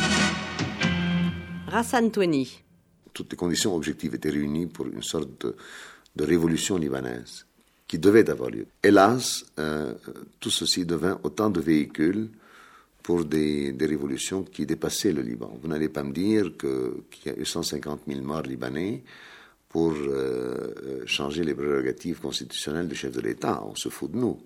Rassan Toueni. Toutes les conditions objectives étaient réunies pour une sorte de, de révolution libanaise qui devait avoir lieu. Hélas, euh, tout ceci devint autant de véhicules pour des, des révolutions qui dépassaient le Liban. Vous n'allez pas me dire que, qu'il y a eu cent cinquante mille morts libanais pour euh, changer les prérogatives constitutionnelles du chef de l'État. On se fout de nous.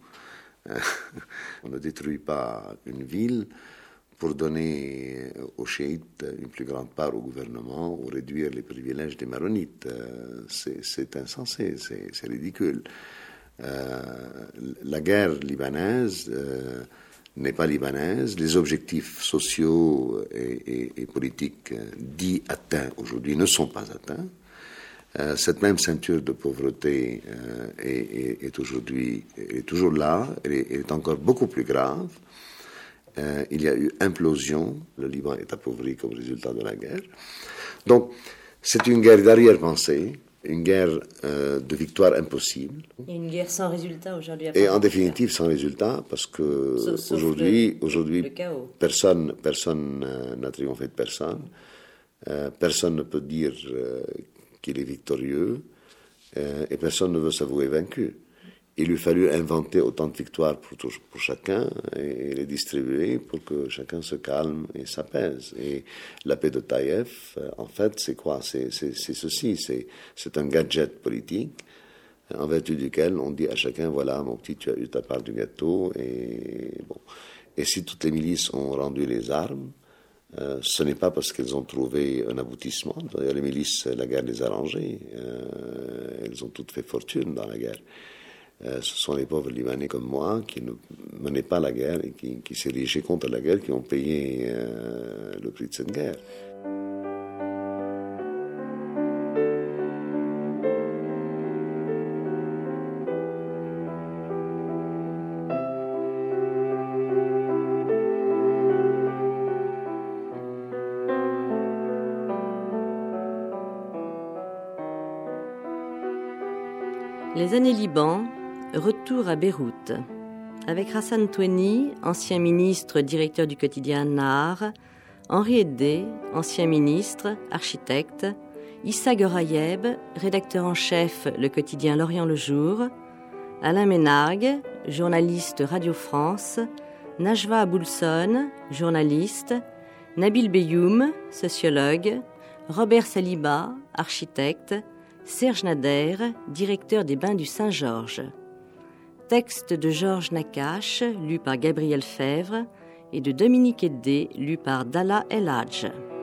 On ne détruit pas une ville pour donner aux chiites une plus grande part au gouvernement ou réduire les privilèges des maronites. C'est, c'est insensé, c'est, c'est ridicule. Euh, la guerre libanaise euh, n'est pas libanaise. Les objectifs sociaux et, et, et politiques dits atteints aujourd'hui ne sont pas atteints. Euh, cette même ceinture de pauvreté euh, est, est, est aujourd'hui est toujours là, elle est, elle est encore beaucoup plus grave. Euh, il y a eu implosion, le Liban est appauvri comme résultat de la guerre. Donc, c'est une guerre d'arrière-pensée, une guerre euh, de victoire impossible. Et une guerre sans résultat aujourd'hui. Et en définitive sans résultat, parce que sauf, sauf aujourd'hui, le, aujourd'hui le personne, personne euh, n'a triomphé de personne. Euh, personne ne peut dire euh, qu'il est victorieux euh, et personne ne veut s'avouer vaincu. Il lui fallut inventer autant de victoires pour, tout, pour chacun et les distribuer pour que chacun se calme et s'apaise. Et la paix de Taïef, en fait, c'est quoi? C'est, c'est, c'est ceci, c'est, c'est un gadget politique en vertu duquel on dit à chacun, voilà, mon petit, tu as eu ta part du gâteau. Et, bon. Et si toutes les milices ont rendu les armes, Euh, ce n'est pas parce qu'elles ont trouvé un aboutissement. D'ailleurs, les milices, la guerre les a arrangées. Euh, elles ont toutes fait fortune dans la guerre. Euh, ce sont les pauvres Libanais comme moi qui ne menaient pas la guerre et qui, qui s'érigeaient contre la guerre, qui ont payé euh, le prix de cette guerre. Les années Liban, retour à Beyrouth. Avec Rassan Toueni, ancien ministre, directeur du quotidien Nahar, Henri Eddé, ancien ministre, architecte, Issa Gorayeb, rédacteur en chef le quotidien L'Orient le Jour, Alain Ménargue, journaliste Radio France, Najwa Aboulson, journaliste, Nabil Beyoum, sociologue, Robert Saliba, architecte, Serge Nader, directeur des Bains du Saint-Georges. Texte de Georges Nakache, lu par Gabriel Fèvre, et de Dominique Eddé, lu par Dalla El Hadj.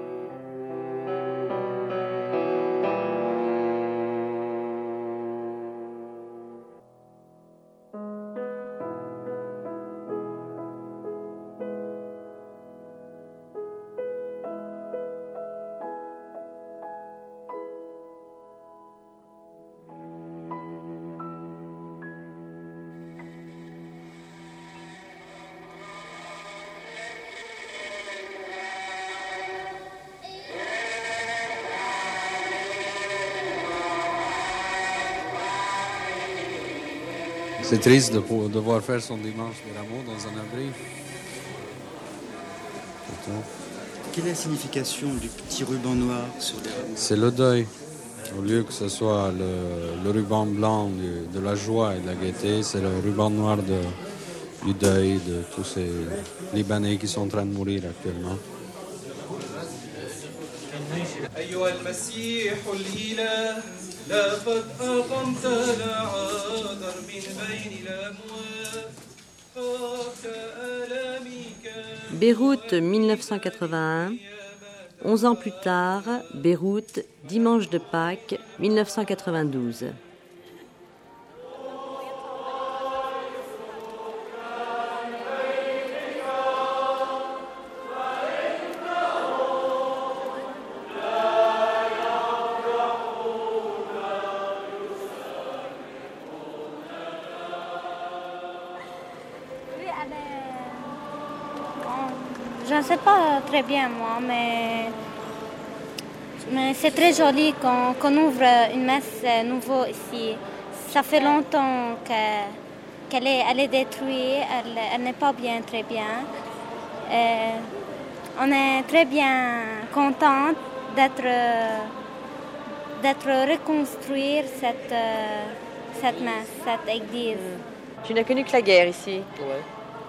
C'est triste de pour, devoir faire son dimanche de Rameau dans un abri. Quelle est la signification du petit ruban noir sur les rameaux? C'est le deuil. Au lieu que ce soit le, le ruban blanc de, de la joie et de la gaieté, c'est le ruban noir de, du deuil de tous ces Libanais qui sont en train de mourir actuellement. Beyrouth dix-neuf cent quatre-vingt-un. Onze ans plus tard, Beyrouth, dimanche de Pâques, dix-neuf cent quatre-vingt-douze. Je ne sais pas très bien moi, mais, mais c'est très joli qu'on, qu'on ouvre une messe nouveau ici. Ça fait longtemps que, qu'elle est, elle est détruite, elle, elle n'est pas bien, très bien. Et on est très bien contente d'être, d'être reconstruire cette, cette messe, cette église. Tu n'as connu que la guerre ici. Ouais.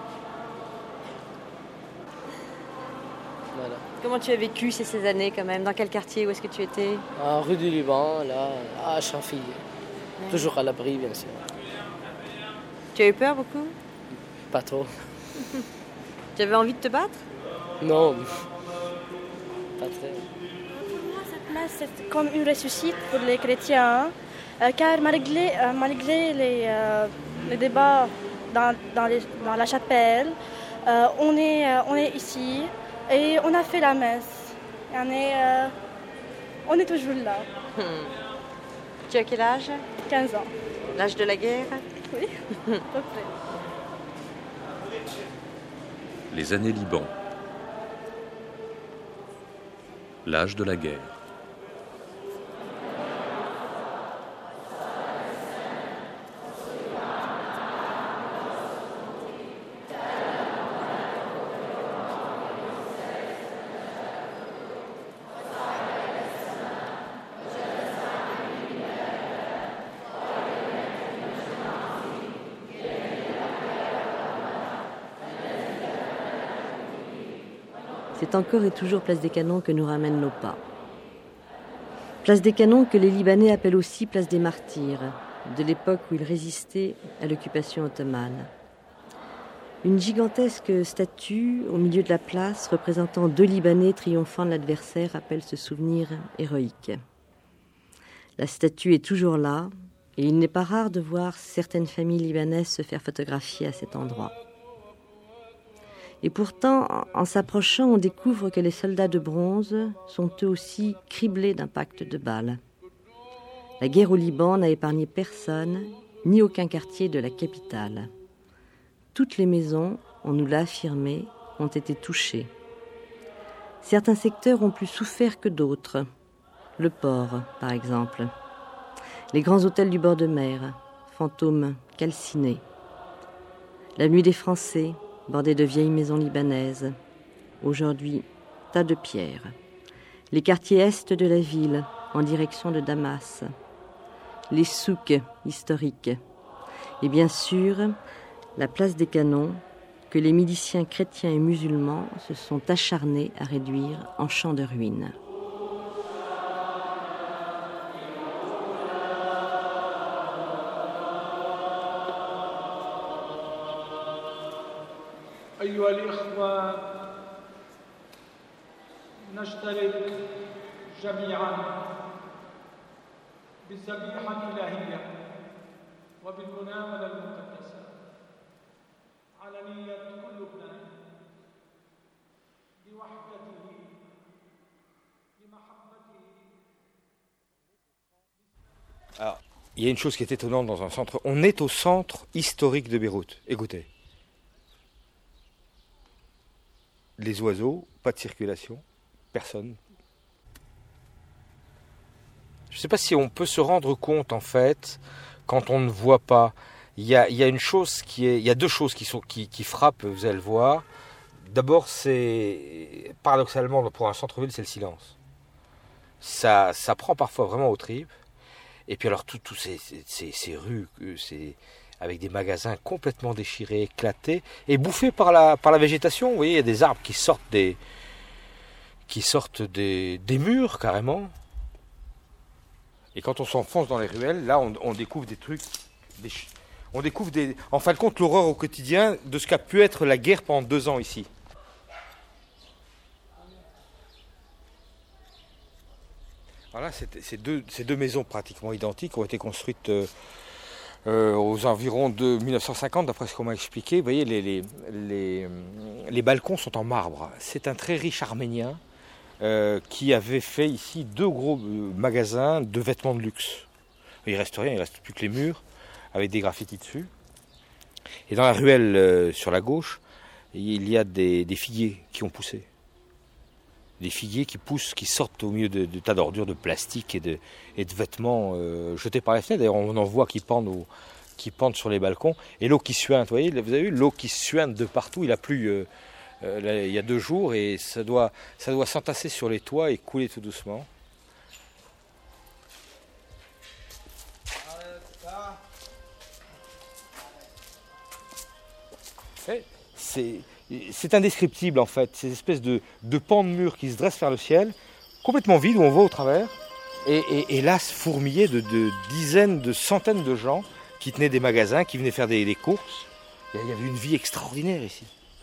Voilà. Comment tu as vécu ces, ces années quand même? Dans quel quartier? Où est-ce que tu étais? En rue du Liban, là, à Chafi. Ouais. Toujours à l'abri, bien sûr. Tu as eu peur beaucoup? Pas trop. Tu avais envie de te battre? Non, pas très. Pour moi, cette messe, c'est comme une ressuscite pour les chrétiens, euh, car malgré, euh, malgré les, euh, les débats dans, dans, les, dans la chapelle, euh, on, est, euh, on est ici. Et on a fait la messe. Et on, est, euh, on est toujours là. Hmm. Tu as quel âge? quinze ans. L'âge de la guerre? Oui, à peu près. Les années Liban. L'âge de la guerre. C'est encore et toujours Place des Canons que nous ramènent nos pas. Place des Canons que les Libanais appellent aussi Place des Martyrs, de l'époque où ils résistaient à l'occupation ottomane. Une gigantesque statue au milieu de la place représentant deux Libanais triomphant de l'adversaire rappelle ce souvenir héroïque. La statue est toujours là et il n'est pas rare de voir certaines familles libanaises se faire photographier à cet endroit. Et pourtant, en s'approchant, on découvre que les soldats de bronze sont eux aussi criblés d'impacts de balles. La guerre au Liban n'a épargné personne, ni aucun quartier de la capitale. Toutes les maisons, on nous l'a affirmé, ont été touchées. Certains secteurs ont plus souffert que d'autres. Le port, par exemple. Les grands hôtels du bord de mer, fantômes calcinés. La nuit des Français, bordée de vieilles maisons libanaises. Aujourd'hui, tas de pierres. Les quartiers est de la ville, en direction de Damas. Les souks historiques. Et bien sûr, la place des Canons, que les miliciens chrétiens et musulmans se sont acharnés à réduire en champ de ruines. أيها الإخوة نشترك جميعا بالذبيحة الإلهية وبالمناولة المقدسة على نية كل ابن بوحدته بمحبته. Alors, il y a une chose qui est étonnante dans un centre. On est au centre historique de Beyrouth. Écoutez. Les oiseaux, pas de circulation, personne. Je ne sais pas si on peut se rendre compte, en fait, quand on ne voit pas. Il y a, il y a une chose qui est, il y a deux choses qui sont qui, qui frappent, vous allez le voir. D'abord, c'est paradoxalement pour un centre-ville, c'est le silence. Ça, ça prend parfois vraiment aux tripes. Et puis alors toutes tout ces, ces, ces rues, c'est avec des magasins complètement déchirés, éclatés et bouffés par la, par la végétation. Vous voyez, il y a des arbres qui sortent des, qui sortent des, des murs carrément. Et quand on s'enfonce dans les ruelles, là, on, on découvre des trucs, des, on découvre des, en fin de compte l'horreur au quotidien de ce qu'a pu être la guerre pendant deux ans ici. Voilà, ces deux, ces deux maisons pratiquement identiques ont été construites euh, euh, aux environs de mille neuf cent cinquante, d'après ce qu'on m'a expliqué. Vous voyez, les, les, les, les balcons sont en marbre. C'est un très riche arménien euh, qui avait fait ici deux gros magasins de vêtements de luxe. Il ne reste rien, il ne reste plus que les murs avec des graffitis dessus. Et dans la ruelle euh, sur la gauche, il y a des, des figuiers qui ont poussé. Des figuiers qui poussent, qui sortent au milieu de, de tas d'ordures de plastique et de, et de vêtements euh, jetés par les fenêtres. D'ailleurs, on en voit qui pendent, au, qui pendent sur les balcons. Et l'eau qui suinte, vous voyez, vous avez vu, l'eau qui suinte de partout. Il a plu euh, euh, là, il y a deux jours et ça doit, ça doit s'entasser sur les toits et couler tout doucement. C'est, c'est indescriptible en fait, ces espèces de, de pans de murs qui se dressent vers le ciel, complètement vides où on voit au travers, et, et, et là fourmillé de, de dizaines, de centaines de gens qui tenaient des magasins, qui venaient faire des, des courses. Il y avait une vie extraordinaire ici.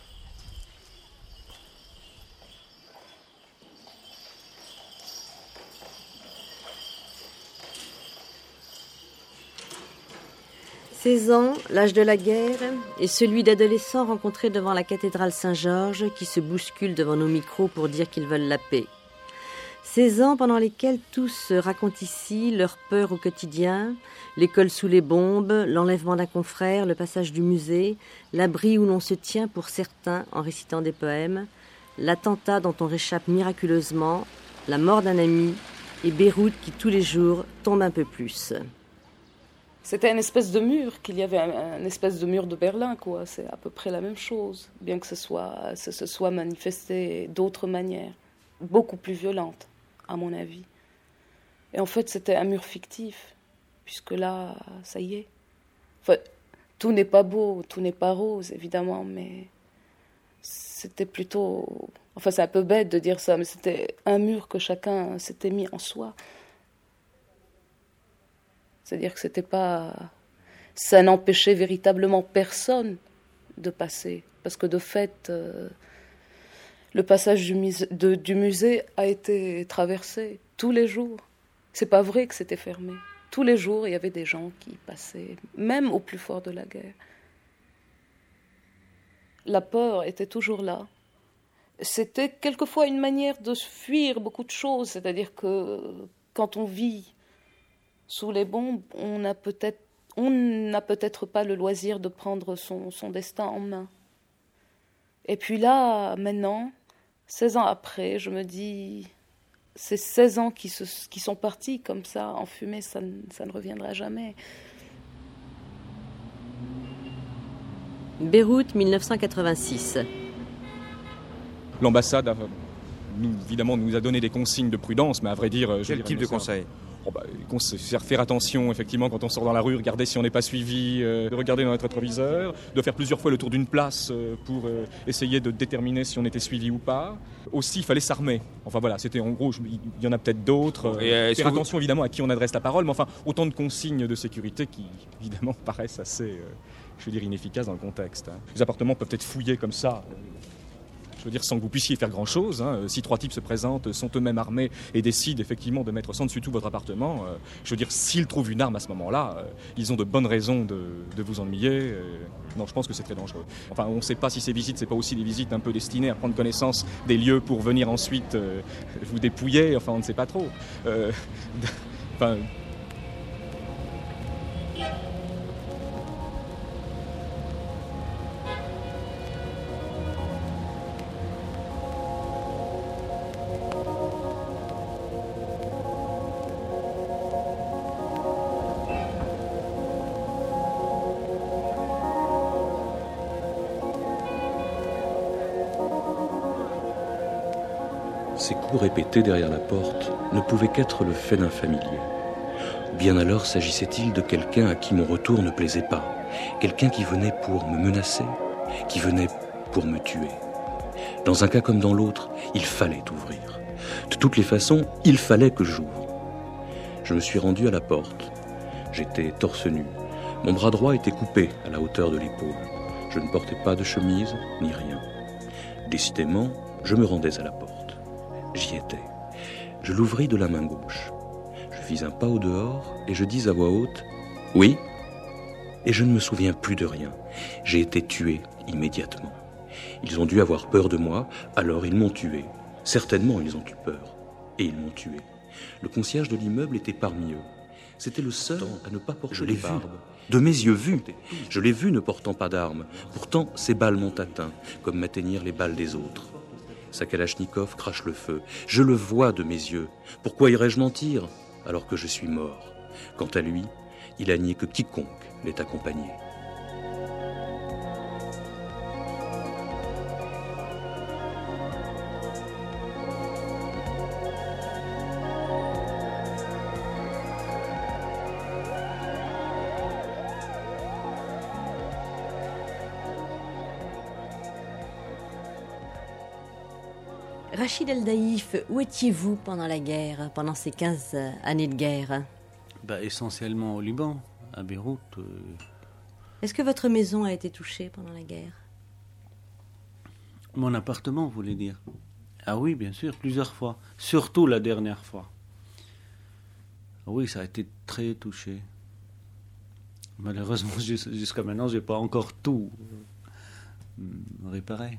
seize ans, l'âge de la guerre, et celui d'adolescents rencontrés devant la cathédrale Saint-Georges qui se bousculent devant nos micros pour dire qu'ils veulent la paix. seize ans pendant lesquels tous racontent ici leur peur au quotidien, l'école sous les bombes, l'enlèvement d'un confrère, le passage du musée, l'abri où l'on se tient pour certains en récitant des poèmes, l'attentat dont on réchappe miraculeusement, la mort d'un ami et Beyrouth qui tous les jours tombe un peu plus. C'était une espèce de mur, qu'il y avait un, une espèce de mur de Berlin, quoi. C'est à peu près la même chose, bien que ce soit, ce, ce soit manifesté d'autres manières, beaucoup plus violentes, à mon avis. Et en fait, c'était un mur fictif, puisque là, ça y est. Enfin, tout n'est pas beau, tout n'est pas rose, évidemment, mais c'était plutôt... Enfin, c'est un peu bête de dire ça, mais c'était un mur que chacun s'était mis en soi. C'est-à-dire que c'était pas... ça n'empêchait véritablement personne de passer. Parce que de fait, euh, le passage du musée, de, du musée a été traversé tous les jours. C'est pas vrai que c'était fermé. Tous les jours, il y avait des gens qui passaient, même au plus fort de la guerre. La peur était toujours là. C'était quelquefois une manière de fuir beaucoup de choses. C'est-à-dire que quand on vit sous les bombes, on n'a peut-être, on n'a peut-être pas le loisir de prendre son, son destin en main. Et puis là, maintenant, seize ans après, je me dis, ces seize ans qui, se, qui sont partis comme ça, en fumée, ça, ça ne reviendra jamais. Beyrouth, mille neuf cent quatre-vingt-six. L'ambassade, a, nous, évidemment, nous a donné des consignes de prudence, mais à vrai dire... Quel type de conseils ? Oh bah, faire attention, effectivement, quand on sort dans la rue, regarder si on n'est pas suivi, euh, de regarder dans notre rétroviseur, de faire plusieurs fois le tour d'une place euh, pour euh, essayer de déterminer si on était suivi ou pas. Aussi, il fallait s'armer. Enfin voilà, c'était en gros, je, il y en a peut-être d'autres. Et, euh, faire attention, vous... évidemment, à qui on adresse la parole, mais enfin, autant de consignes de sécurité qui, évidemment, paraissent assez, euh, je veux dire, inefficaces dans le contexte. Hein. Les appartements peuvent être fouillés comme ça. Euh, Je veux dire, sans que vous puissiez faire grand-chose, hein. Si trois types se présentent, sont eux-mêmes armés et décident effectivement de mettre sans dessus tout votre appartement, euh, je veux dire, s'ils trouvent une arme à ce moment-là, euh, ils ont de bonnes raisons de, de vous ennuyer. Euh, non, je pense que c'est très dangereux. Enfin, on ne sait pas si ces visites, c'est pas aussi des visites un peu destinées à prendre connaissance des lieux pour venir ensuite euh, vous dépouiller. Enfin, on ne sait pas trop. Euh, enfin... Ces coups répétés derrière la porte ne pouvaient qu'être le fait d'un familier. Bien alors s'agissait-il de quelqu'un à qui mon retour ne plaisait pas, quelqu'un qui venait pour me menacer, qui venait pour me tuer. Dans un cas comme dans l'autre, il fallait ouvrir. De toutes les façons, il fallait que j'ouvre. Je me suis rendu à la porte. J'étais torse nu. Mon bras droit était coupé à la hauteur de l'épaule. Je ne portais pas de chemise ni rien. Décidément, je me rendais à la porte. J'y étais. Je l'ouvris de la main gauche. Je fis un pas au dehors et je dis à voix haute « Oui ?» Et je ne me souviens plus de rien. J'ai été tué immédiatement. Ils ont dû avoir peur de moi, alors ils m'ont tué. Certainement, ils ont eu peur. Et ils m'ont tué. Le concierge de l'immeuble était parmi eux. C'était le seul à ne pas porter de barbe. De mes yeux vus, je l'ai vu ne portant pas d'armes. Pourtant, ses balles m'ont atteint, comme m'atteignirent les balles des autres. Sa kalachnikov crache le feu. Je le vois de mes yeux. Pourquoi irais-je mentir alors que je suis mort? Quant à lui, il a nié que quiconque l'ait accompagné. Rachid El-Daïf, où étiez-vous pendant la guerre, pendant ces quinze années de guerre? Bah, essentiellement au Liban, à Beyrouth. Euh... Est-ce que votre maison a été touchée pendant la guerre? Mon appartement, vous voulez dire? Ah oui, bien sûr, plusieurs fois. Surtout la dernière fois. Oui, ça a été très touché. Malheureusement, jusqu'à maintenant, je n'ai pas encore tout réparé.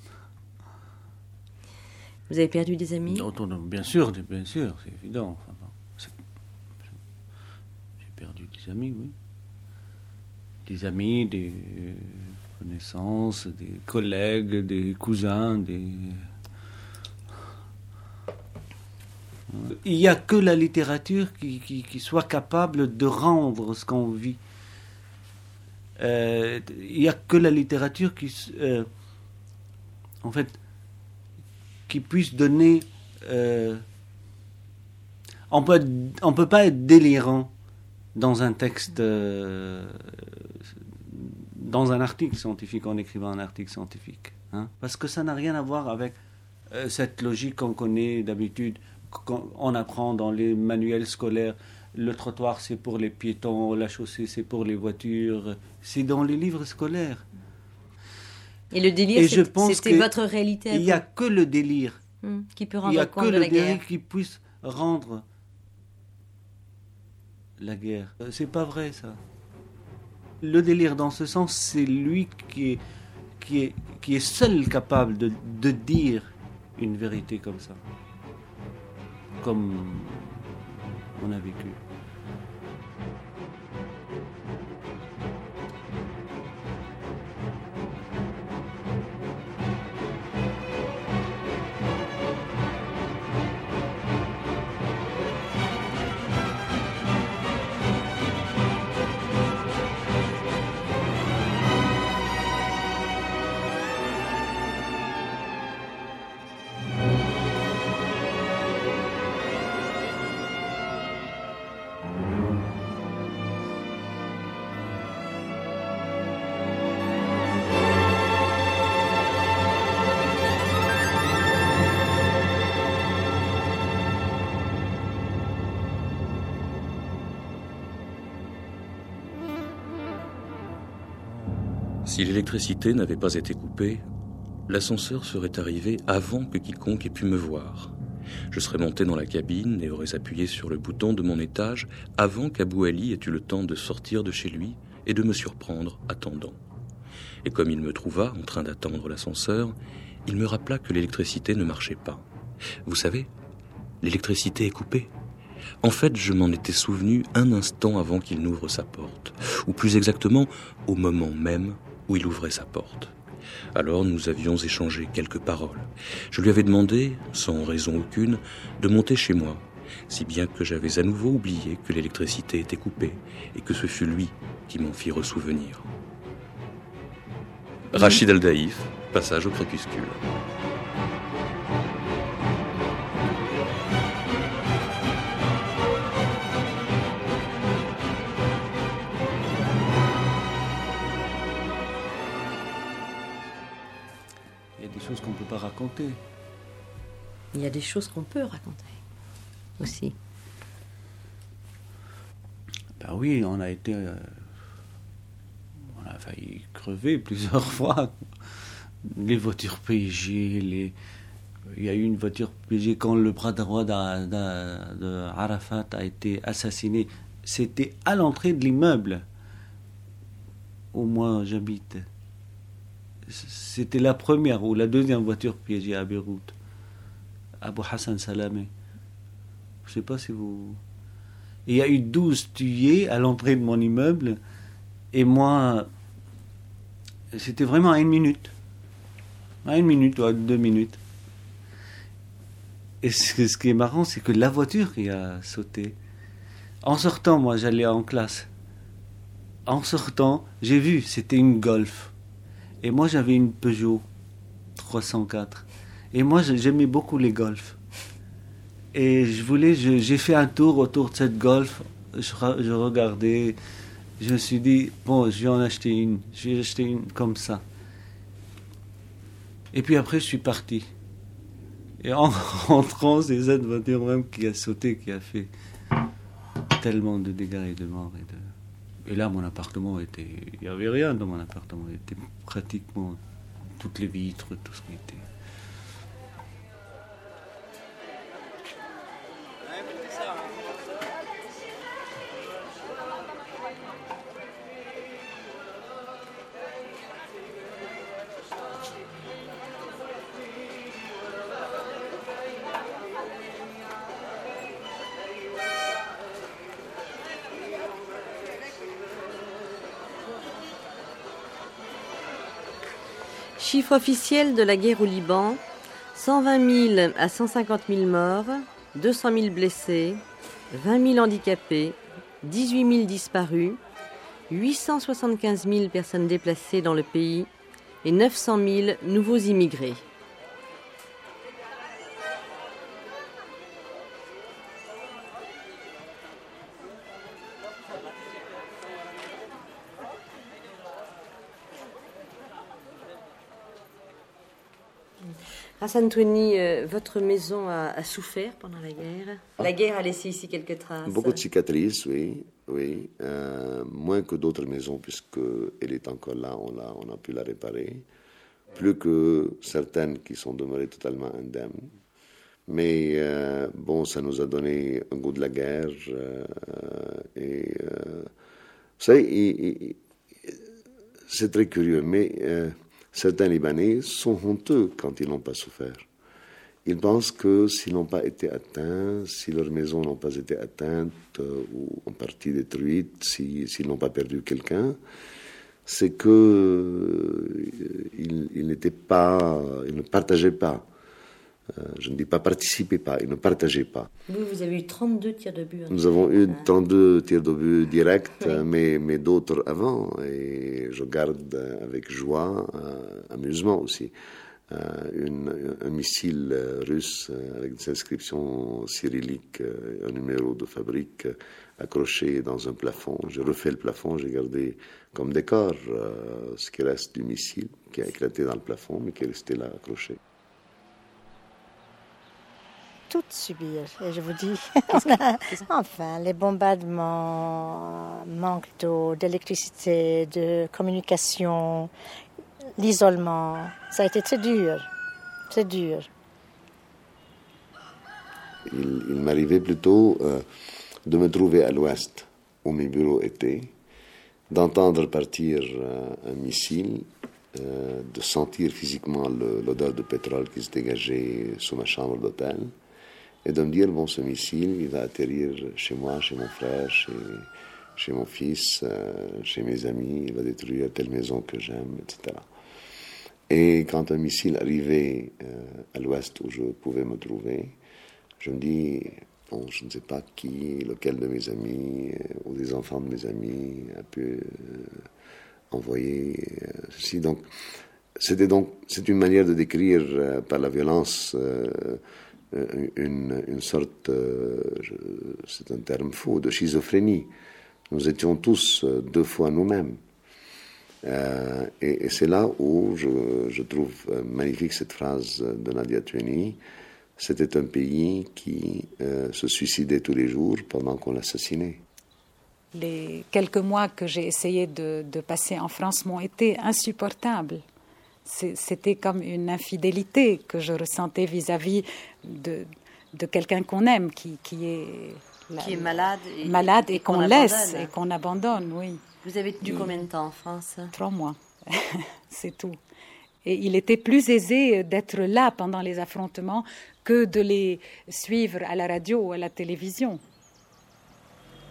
Vous avez perdu des amis? Non, non, bien sûr, bien sûr, c'est évident. Enfin, bon, c'est... J'ai perdu des amis, oui. Des amis, des connaissances, des collègues, des cousins, des... Il n'y a que la littérature qui, qui, qui soit capable de rendre ce qu'on vit. Euh, il n'y a que la littérature qui... Euh, en fait... qui puisse donner... Euh, on peut, on peut pas être délirant dans un texte, euh, dans un article scientifique, en écrivant un article scientifique. Hein, parce que ça n'a rien à voir avec euh, cette logique qu'on connaît d'habitude, qu'on apprend dans les manuels scolaires. Le trottoir, c'est pour les piétons, la chaussée, c'est pour les voitures. C'est dans les livres scolaires. Et le délire, Et c'est, c'était votre réalité à vous. Il n'y a que le délire. Mmh, qui peut rendre compte de la guerre. Il n'y a que le délire qui puisse rendre la guerre. C'est pas vrai, ça. Le délire, dans ce sens, c'est lui qui est, qui est, qui est seul capable de, de dire une vérité comme ça. Comme on a vécu. Si l'électricité n'avait pas été coupée, l'ascenseur serait arrivé avant que quiconque ait pu me voir. Je serais monté dans la cabine et aurais appuyé sur le bouton de mon étage avant qu'Abou Ali ait eu le temps de sortir de chez lui et de me surprendre attendant. Et comme il me trouva en train d'attendre l'ascenseur, il me rappela que l'électricité ne marchait pas. Vous savez, l'électricité est coupée. En fait, je m'en étais souvenu un instant avant qu'il n'ouvre sa porte, ou plus exactement, au moment même où il ouvrait sa porte. Alors nous avions échangé quelques paroles. Je lui avais demandé, sans raison aucune, de monter chez moi, si bien que j'avais à nouveau oublié que l'électricité était coupée et que ce fut lui qui m'en fit ressouvenir. Rachid El-Daïf, passage au crépuscule. Choses qu'on ne peut pas raconter. Il y a des choses qu'on peut raconter aussi. Ben oui, on a été... Euh, on a failli crever plusieurs fois. Les voitures P G, les... il y a eu une voiture P G quand le bras droit d'Arafat a été assassiné. C'était à l'entrée de l'immeuble où moi j'habite. C'était la première ou la deuxième voiture piégée à Beyrouth. Abou Hassan Salamé. Je ne sais pas si vous... Et il y a eu douze tués à l'entrée de mon immeuble. Et moi, c'était vraiment à une minute. À une minute ou à deux minutes. Et ce, ce qui est marrant, c'est que la voiture qui a sauté. En sortant, moi, j'allais en classe. En sortant, j'ai vu, c'était une Golf. Et moi, j'avais une Peugeot trois cent quatre. Et moi, j'aimais beaucoup les Golf. Et je voulais, je, j'ai fait un tour autour de cette Golf. Je, je regardais. Je me suis dit, bon, je vais en acheter une. Je vais acheter une comme ça. Et puis après, je suis parti. Et en rentrant, c'est cette voiture même qui a sauté, qui a fait tellement de dégâts et de morts. Et, de... et là, mon appartement était... Il n'y avait rien dans mon appartement. Il était pratiquement toutes les vitres, tout ce qui était... Chiffre officiel de la guerre au Liban, cent vingt mille à cent cinquante mille morts, deux cent mille blessés, vingt mille handicapés, dix-huit mille disparus, huit cent soixante-quinze mille personnes déplacées dans le pays et neuf cent mille nouveaux immigrés. Hassan Toueni, euh, votre maison a, a souffert pendant la guerre. La guerre a laissé ici quelques traces. Beaucoup de cicatrices, oui, oui. Euh, moins que d'autres maisons, puisqu'elle est encore là, on a, on a pu la réparer. Plus que certaines qui sont demeurées totalement indemnes. Mais euh, bon, ça nous a donné un goût de la guerre. Euh, et euh, vous savez, il, il, c'est très curieux, mais... Euh, certains Libanais sont honteux quand ils n'ont pas souffert. Ils pensent que s'ils n'ont pas été atteints, si leurs maisons n'ont pas été atteintes euh, ou en partie détruites, si, s'ils n'ont pas perdu quelqu'un, c'est qu'ils euh, ils n'étaient pas, ils ne partageaient pas. Euh, je ne dis pas participer pas, ils ne partageaient pas. Vous, vous avez eu trente-deux tirs de but. Nous avons eu trente-deux tirs de but directs, oui. mais, mais d'autres avant. Et je garde avec joie, euh, amusement aussi, euh, une, un missile russe avec des inscriptions cyrilliques, un numéro de fabrique accroché dans un plafond. J'ai refait le plafond, j'ai gardé comme décor euh, ce qui reste du missile qui a éclaté dans le plafond, mais qui est resté là accroché. Toutes subir, et je vous dis. a, enfin, les bombardements, manque d'eau, d'électricité, de communication, l'isolement, ça a été très dur, très dur. Il, il m'arrivait plutôt euh, de me trouver à l'ouest, où mes bureaux étaient, d'entendre partir euh, un missile, euh, de sentir physiquement le, l'odeur de pétrole qui se dégageait sous ma chambre d'hôtel, et de me dire, bon, ce missile, il va atterrir chez moi, chez mon frère, chez, chez mon fils, euh, chez mes amis, il va détruire telle maison que j'aime, et cetera. Et quand un missile arrivait euh, à l'ouest où je pouvais me trouver, je me dis, bon, je ne sais pas qui, lequel de mes amis, euh, ou des enfants de mes amis a pu euh, envoyer euh, ceci. Donc, c'était donc, c'est une manière de décrire euh, par la violence euh, Une, une sorte, euh, je, c'est un terme faux, de schizophrénie. Nous étions tous euh, deux fois nous-mêmes. Euh, et, et c'est là où je, je trouve magnifique cette phrase de Nadia Toueni. C'était un pays qui euh, se suicidait tous les jours pendant qu'on l'assassinait. Les quelques mois que j'ai essayé de, de passer en France m'ont été insupportables. C'était comme une infidélité que je ressentais vis-à-vis de, de quelqu'un qu'on aime, qui, qui, est, la, qui est malade et, malade et, et qu'on, qu'on laisse et qu'on abandonne, oui. Vous avez tenu combien de temps en France? Trois mois, c'est tout. Et il était plus aisé d'être là pendant les affrontements que de les suivre à la radio ou à la télévision.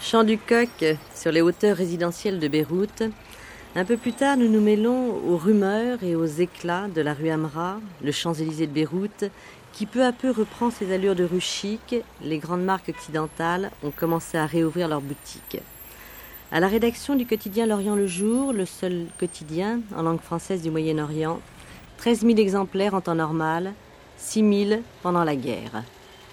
Chant du coq sur les hauteurs résidentielles de Beyrouth. Un peu plus tard, nous nous mêlons aux rumeurs et aux éclats de la rue Hamra, le Champs-Élysées de Beyrouth, qui peu à peu reprend ses allures de rue chic. Les grandes marques occidentales ont commencé à réouvrir leurs boutiques. À la rédaction du quotidien L'Orient le Jour, le seul quotidien en langue française du Moyen-Orient, treize mille exemplaires en temps normal, six mille pendant la guerre.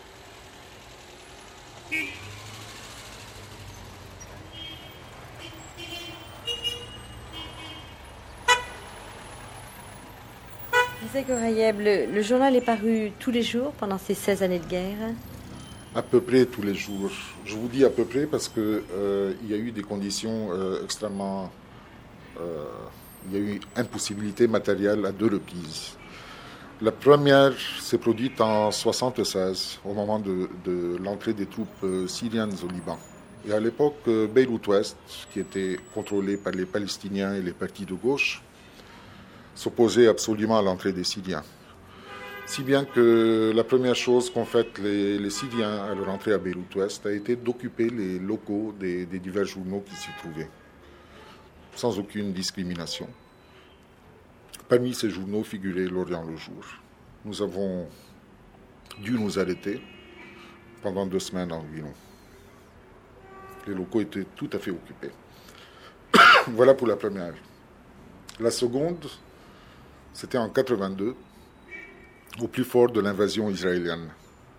Le, le journal est paru tous les jours pendant ces seize années de guerre? À peu près tous les jours. Je vous dis à peu près parce qu'il euh, y a eu des conditions euh, extrêmement... Euh, il y a eu impossibilité matérielle à deux reprises. La première s'est produite en soixante-seize, au moment de, de l'entrée des troupes euh, syriennes au Liban. Et à l'époque, euh, Beyrouth-Ouest, qui était contrôlé par les Palestiniens et les partis de gauche, s'opposait absolument à l'entrée des Syriens. Si bien que la première chose qu'ont fait les, les Syriens à leur entrée à Beyrouth-Ouest a été d'occuper les locaux des, des divers journaux qui s'y trouvaient, sans aucune discrimination. Parmi ces journaux figurait L'Orient le Jour. Nous avons dû nous arrêter pendant deux semaines environ. Les locaux étaient tout à fait occupés. Voilà pour la première. La seconde, c'était en quatre-vingt-deux, au plus fort de l'invasion israélienne.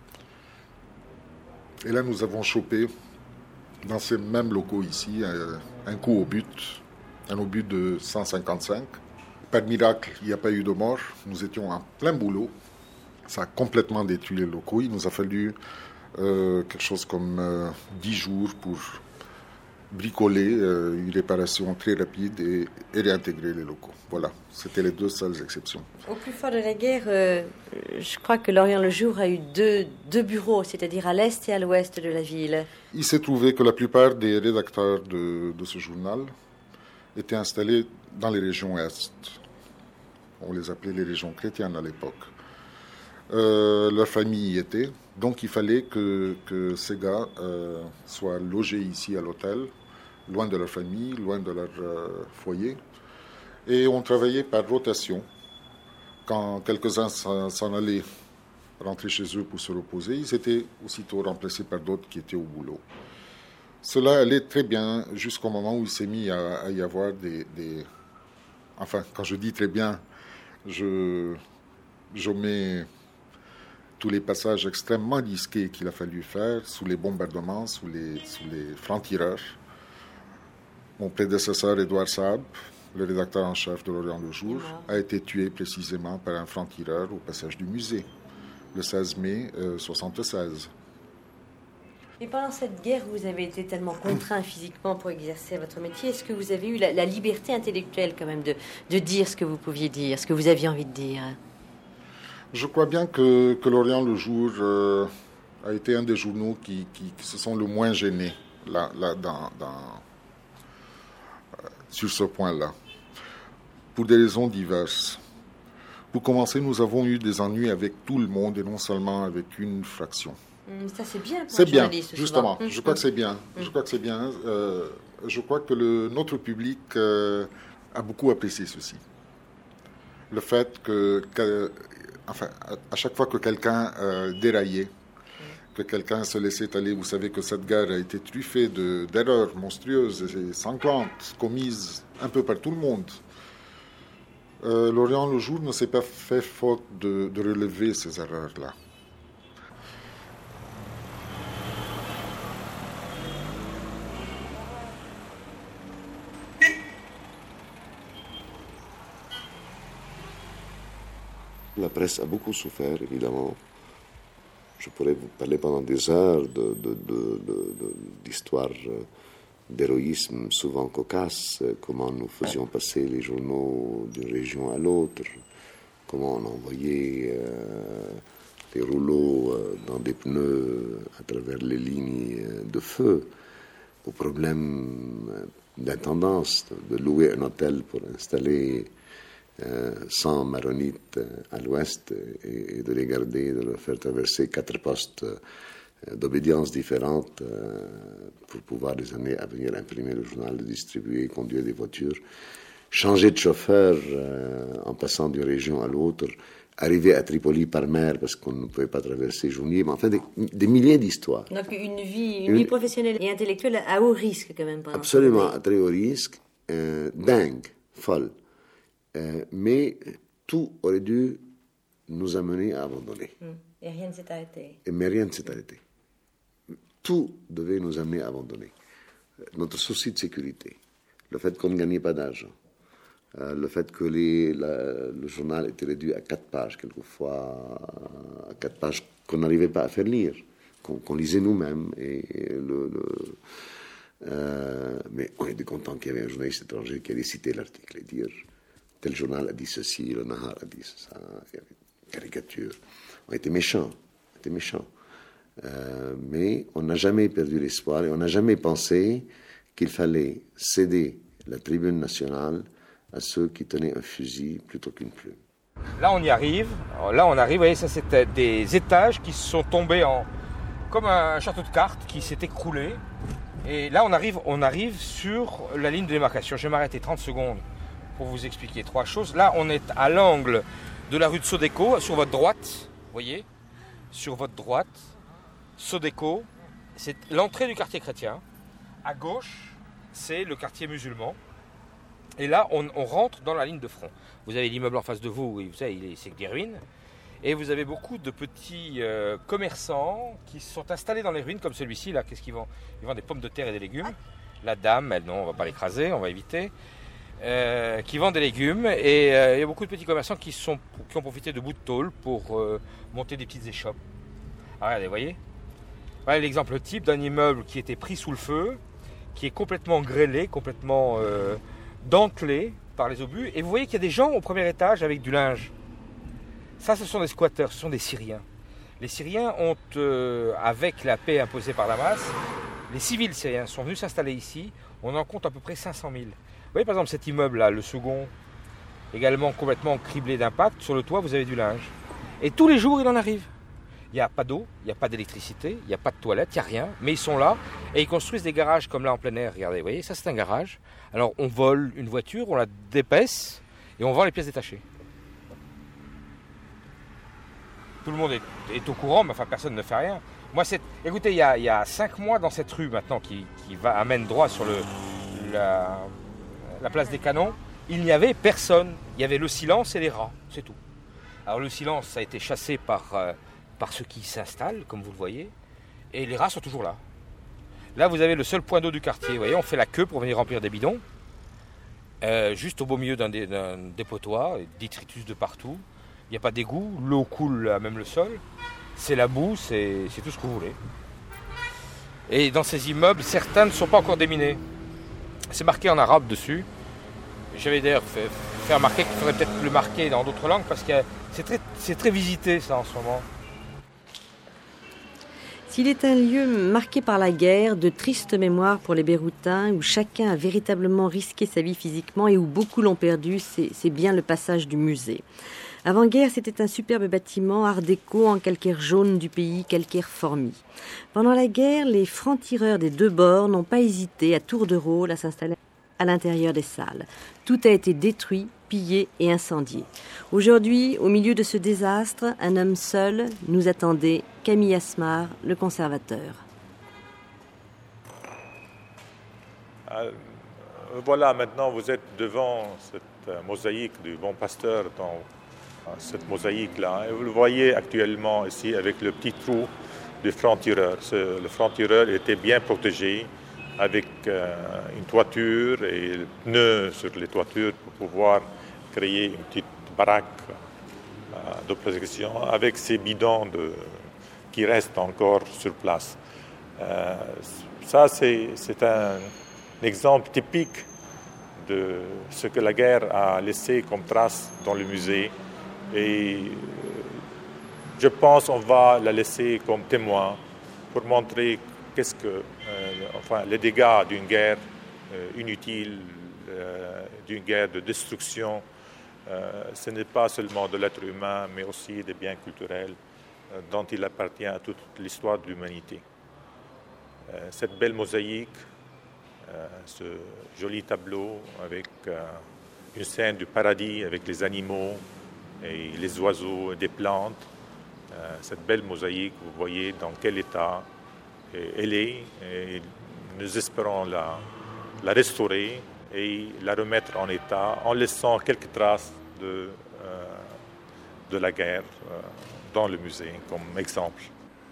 Et là, nous avons chopé, dans ces mêmes locaux ici, un, un coup au but, un obus de cent cinquante-cinq. Par miracle, il n'y a pas eu de mort. Nous étions en plein boulot. Ça a complètement détruit les locaux. Il nous a fallu euh, quelque chose comme euh, dix jours pour bricoler euh, une réparation très rapide et, et réintégrer les locaux. Voilà, c'était les deux seules exceptions. Au plus fort de la guerre, euh, je crois que L'Orient le Jour a eu deux, deux bureaux, c'est-à-dire à l'est et à l'ouest de la ville. Il s'est trouvé que la plupart des rédacteurs de, de ce journal étaient installés dans les régions est. On les appelait les régions chrétiennes à l'époque. Euh, leur famille y était, donc il fallait que, que ces gars euh, soient logés ici à l'hôtel, loin de leur famille, loin de leur euh, foyer. Et on travaillait par rotation. Quand quelques-uns s'en allaient rentrer chez eux pour se reposer, ils étaient aussitôt remplacés par d'autres qui étaient au boulot. Cela allait très bien jusqu'au moment où il s'est mis à, à y avoir des, des... Enfin, quand je dis très bien, je, je mets tous les passages extrêmement risqués qu'il a fallu faire sous les bombardements, sous les, sous les francs-tireurs. Mon prédécesseur, Édouard Saab, le rédacteur en chef de L'Orient le Jour, a été tué précisément par un franc-tireur au passage du musée, le seize mai euh, soixante-seize. Et pendant cette guerre, vous avez été tellement contraint physiquement pour exercer votre métier. Est-ce que vous avez eu la, la liberté intellectuelle quand même de, de dire ce que vous pouviez dire, ce que vous aviez envie de dire? Je crois bien que, que L'Orient le Jour euh, a été un des journaux qui, qui, qui se sont le moins gênés là, là, dans, dans, euh, sur ce point-là, pour des raisons diverses. Pour commencer, nous avons eu des ennuis avec tout le monde et non seulement avec une fraction. Ça, c'est bien. C'est bien, justement. Souvent. Je crois que c'est bien. Je crois que c'est bien. Euh, je crois que le, notre public euh, a beaucoup apprécié ceci. Le fait que, que enfin, à chaque fois que quelqu'un euh, déraillait, que quelqu'un se laissait aller, vous savez que cette guerre a été truffée de, d'erreurs monstrueuses et sanglantes, commises un peu par tout le monde. Euh, L'Orient le Jour ne s'est pas fait faute de, de relever ces erreurs-là. La presse a beaucoup souffert, évidemment. Je pourrais vous parler pendant des heures de, de, de, de, de, d'histoires d'héroïsme souvent cocasses, comment nous faisions passer les journaux d'une région à l'autre, comment on envoyait euh, des rouleaux euh, dans des pneus à travers les lignes de feu, au problème d'intendance, de louer un hôtel pour installer Euh, cent maronites à l'ouest et, et de les garder, de leur faire traverser quatre postes d'obédiences différentes euh, pour pouvoir les années à venir imprimer le journal, le distribuer, conduire des voitures, changer de chauffeur euh, en passant d'une région à l'autre, arriver à Tripoli par mer parce qu'on ne pouvait pas traverser Jounier, mais enfin des, des milliers d'histoires. Donc une vie, une Une- vie professionnelle et intellectuelle à haut risque quand même. pendant Absolument, cette à très haut risque, euh, dingue, folle. Euh, mais tout aurait dû nous amener à abandonner. année. Et rien ne s'est arrêté. Et mais rien ne s'est arrêté. Tout devait nous amener à abandonner. Notre souci de sécurité, le fait qu'on ne gagnait pas d'argent, euh, le fait que les, la- le journal était réduit à quatre pages, quelquefois à quatre pages qu'on n'arrivait pas à faire lire, qu'on qu'on lisait nous-mêmes. Et le, le- euh, mais on était content qu'il y avait un journaliste étranger qui allait citer l'article et dire tel journal a dit ceci, le Nahar a dit ça, il y avait une caricature. On était méchants, on était méchants. Euh, mais on n'a jamais perdu l'espoir et on n'a jamais pensé qu'il fallait céder la tribune nationale à ceux qui tenaient un fusil plutôt qu'une plume. Là, on y arrive. Alors là, on arrive. Vous voyez, ça, c'était des étages qui sont tombés en comme un château de cartes qui s'est écroulé. Et là, on arrive, on arrive sur la ligne de démarcation. Je vais m'arrêter trente secondes pour vous expliquer trois choses. Là, on est à l'angle de la rue de Sodeco, sur votre droite. Vous voyez, sur votre droite, Sodeco, c'est l'entrée du quartier chrétien. À gauche, c'est le quartier musulman. Et là, on, on rentre dans la ligne de front. Vous avez l'immeuble en face de vous, et vous savez, il est- c'est que des ruines. Et vous avez beaucoup de petits euh, commerçants qui sont installés dans les ruines, comme celui-ci, là. Qu'est-ce qu'ils vendent? Ils vendent des pommes de terre et des légumes. La dame, elle, non, on ne va pas l'écraser, on va éviter. Euh, qui vendent des légumes. Et euh, il y a beaucoup de petits commerçants qui, sont, qui ont profité de bouts de tôle pour euh, monter des petites échoppes. Ah, regardez, vous voyez? Voilà l'exemple type d'un immeuble qui était pris sous le feu, qui est complètement grêlé, complètement euh, dentelé par les obus. Et vous voyez qu'il y a des gens au premier étage avec du linge. Ça, ce sont des squatteurs, ce sont des Syriens. Les Syriens ont, euh, avec la paix imposée par la masse, les civils syriens sont venus s'installer ici. On en compte à peu près cinq cent mille. Vous voyez par exemple cet immeuble-là, le second, également complètement criblé d'impact. Sur le toit, vous avez du linge. Et tous les jours, il en arrive. Il n'y a pas d'eau, il n'y a pas d'électricité, il n'y a pas de toilette, il n'y a rien. Mais ils sont là et ils construisent des garages comme là en plein air. Regardez, vous voyez, ça c'est un garage. Alors on vole une voiture, on la dépaisse et on vend les pièces détachées. Tout le monde est, est au courant, mais enfin personne ne fait rien. Moi, c'est, écoutez, il y, a, il y a cinq mois dans cette rue maintenant qui, qui va, amène droit sur le, la, la place des Canons, il n'y avait personne. Il y avait le silence et les rats, c'est tout. Alors le silence, ça a été chassé par, euh, par ceux qui s'installent, comme vous le voyez, et les rats sont toujours là. Là, vous avez le seul point d'eau du quartier. Vous voyez, on fait la queue pour venir remplir des bidons, euh, juste au beau milieu d'un, dé, d'un dépotoir, détritus de partout. Il n'y a pas d'égout, l'eau coule à même le sol. C'est la boue, c'est, c'est tout ce que vous voulez. Et dans ces immeubles, certains ne sont pas encore déminés. C'est marqué en arabe dessus. J'avais d'ailleurs fait, fait remarquer qu'il faudrait peut-être le marquer dans d'autres langues parce que c'est très, c'est très visité ça en ce moment. S'il est un lieu marqué par la guerre, de tristes mémoires pour les Beyrouthins, où chacun a véritablement risqué sa vie physiquement et où beaucoup l'ont perdu, c'est, c'est bien le passage du musée. Avant-guerre, c'était un superbe bâtiment art déco en calcaire jaune du pays, calcaire formi. Pendant la guerre, les francs-tireurs des deux bords n'ont pas hésité à tour de rôle à s'installer à l'intérieur des salles. Tout a été détruit, pillé et incendié. Aujourd'hui, au milieu de ce désastre, un homme seul nous attendait, Camille Asmar, le conservateur. Euh, voilà, maintenant vous êtes devant cette euh, mosaïque du Bon Pasteur, dans euh, cette mosaïque-là. Et vous le voyez actuellement ici avec le petit trou du franc-tireur. Ce, le franc-tireur était bien protégé avec euh, une toiture et le pneu sur les toitures pour pouvoir créer une petite baraque euh, de protection avec ces bidons de, qui restent encore sur place. Euh, ça, c'est, c'est un exemple typique de ce que la guerre a laissé comme trace dans le musée. Et je pense qu'on va la laisser comme témoin pour montrer qu'est-ce que, euh, enfin, les dégâts d'une guerre euh, inutile, euh, d'une guerre de destruction. Euh, ce n'est pas seulement de l'être humain, mais aussi des biens culturels dont il appartient à toute l'histoire de l'humanité. Cette belle mosaïque, ce joli tableau avec une scène du paradis avec les animaux et les oiseaux et des plantes, cette belle mosaïque, vous voyez dans quel état elle est, et nous espérons la, la restaurer et la remettre en état en laissant quelques traces de, euh, de la guerre euh, dans le musée comme exemple.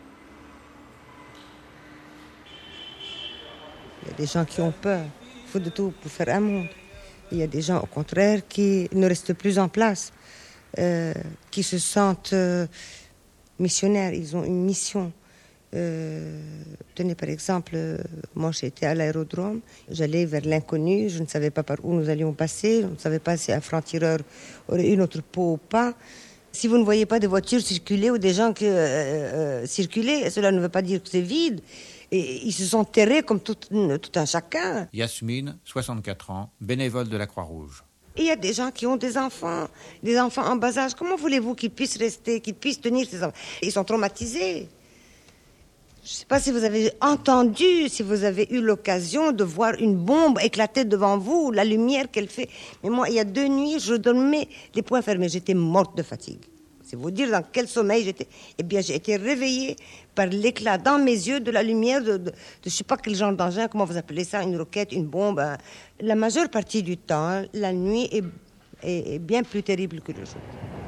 Il y a des gens qui ont peur, il faut de tout pour faire un monde. Il y a des gens au contraire qui ne restent plus en place, euh, qui se sentent euh, missionnaires, ils ont une mission. Euh, tenez par exemple, euh, moi j'étais à l'aérodrome, j'allais vers l'inconnu, je ne savais pas par où nous allions passer, je ne savais pas si un franc-tireur aurait eu notre peau ou pas. Si vous ne voyez pas de voitures circuler ou des gens qui, euh, euh, circuler, cela ne veut pas dire que c'est vide. Et ils se sont terrés comme tout, tout un chacun. Yasmine, soixante-quatre ans, bénévole de la Croix-Rouge. Et il y a des gens qui ont des enfants, des enfants en bas âge. Comment voulez-vous qu'ils puissent rester, qu'ils puissent tenir ces enfants? Ils sont traumatisés. Je ne sais pas si vous avez entendu, si vous avez eu l'occasion de voir une bombe éclater devant vous, la lumière qu'elle fait. Mais moi, il y a deux nuits, je dormais les poings fermés. J'étais morte de fatigue. C'est vous dire dans quel sommeil j'étais. Eh bien, j'ai été réveillée par l'éclat dans mes yeux de la lumière de, de, de je ne sais pas quel genre d'engin, comment vous appelez ça, une roquette, une bombe. Hein. La majeure partie du temps, la nuit est, est, est bien plus terrible que le jour.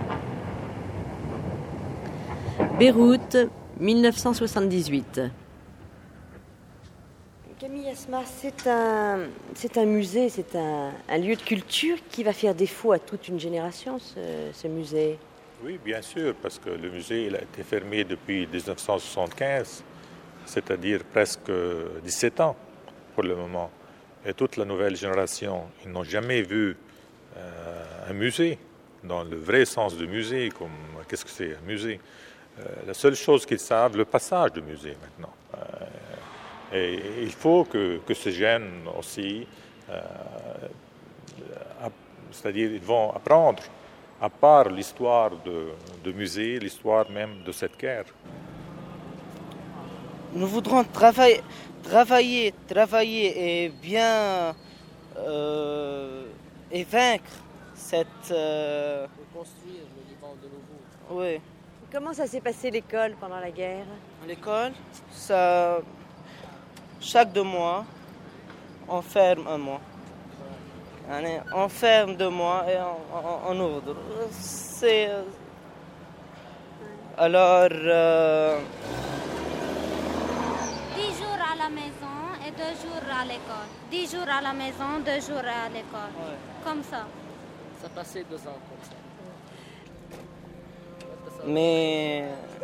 Beyrouth, dix-neuf cent soixante-dix-huit. Camille Asma, c'est un, c'est un musée, c'est un, un lieu de culture qui va faire défaut à toute une génération, ce, ce musée. Oui, bien sûr, parce que le musée il a été fermé depuis dix-neuf cent soixante-quinze, c'est-à-dire presque dix-sept ans pour le moment. Et toute la nouvelle génération, ils n'ont jamais vu euh, un musée, dans le vrai sens du musée, comme qu'est-ce que c'est un musée. Euh, la seule chose qu'ils savent, le passage du musée maintenant. Euh, et, et il faut que, que ces jeunes aussi, euh, c'est-à-dire ils vont apprendre à part l'histoire de, de musée, l'histoire même de cette guerre. Nous voudrons travailler, travailler, travailler et bien euh, et vaincre cette... Euh... Reconstruire le Liban de nouveau. Oui. Comment ça s'est passé l'école pendant la guerre? L'école, ça... Chaque deux mois, on ferme un mois. On ferme deux mois et on, on, on ouvre. C'est... Alors... Euh... Dix jours à la maison et deux jours à l'école. Dix jours à la maison, deux jours à l'école. Ouais. Comme ça. Ça passait deux ans comme ça. Mais...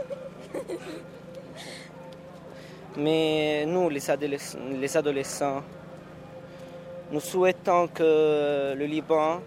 Mais nous, les adolescents, les adolescents, nous souhaitons que le Liban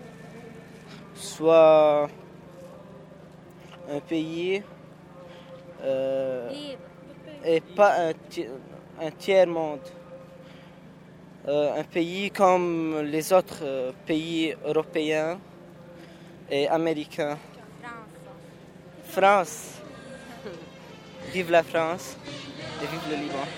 soit un pays euh, et pas un, ti- un tiers-monde. Euh, un pays comme les autres euh, pays européens et américains. France. Vive la France et vive le Liban.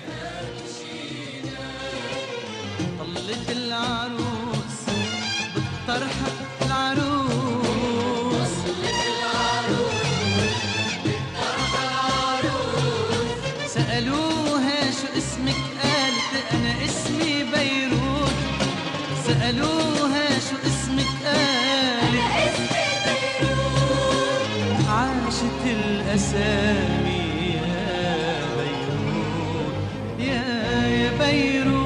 طلت العروس بالطرحة العروس طلت العروس بالطرحة العروس سألوها شو اسمك قالت أنا اسمي بيروت سألوها شو اسمك قالت أنا اسمي بيروت عاشت الأسامي يا بيروت يا يا بيروت.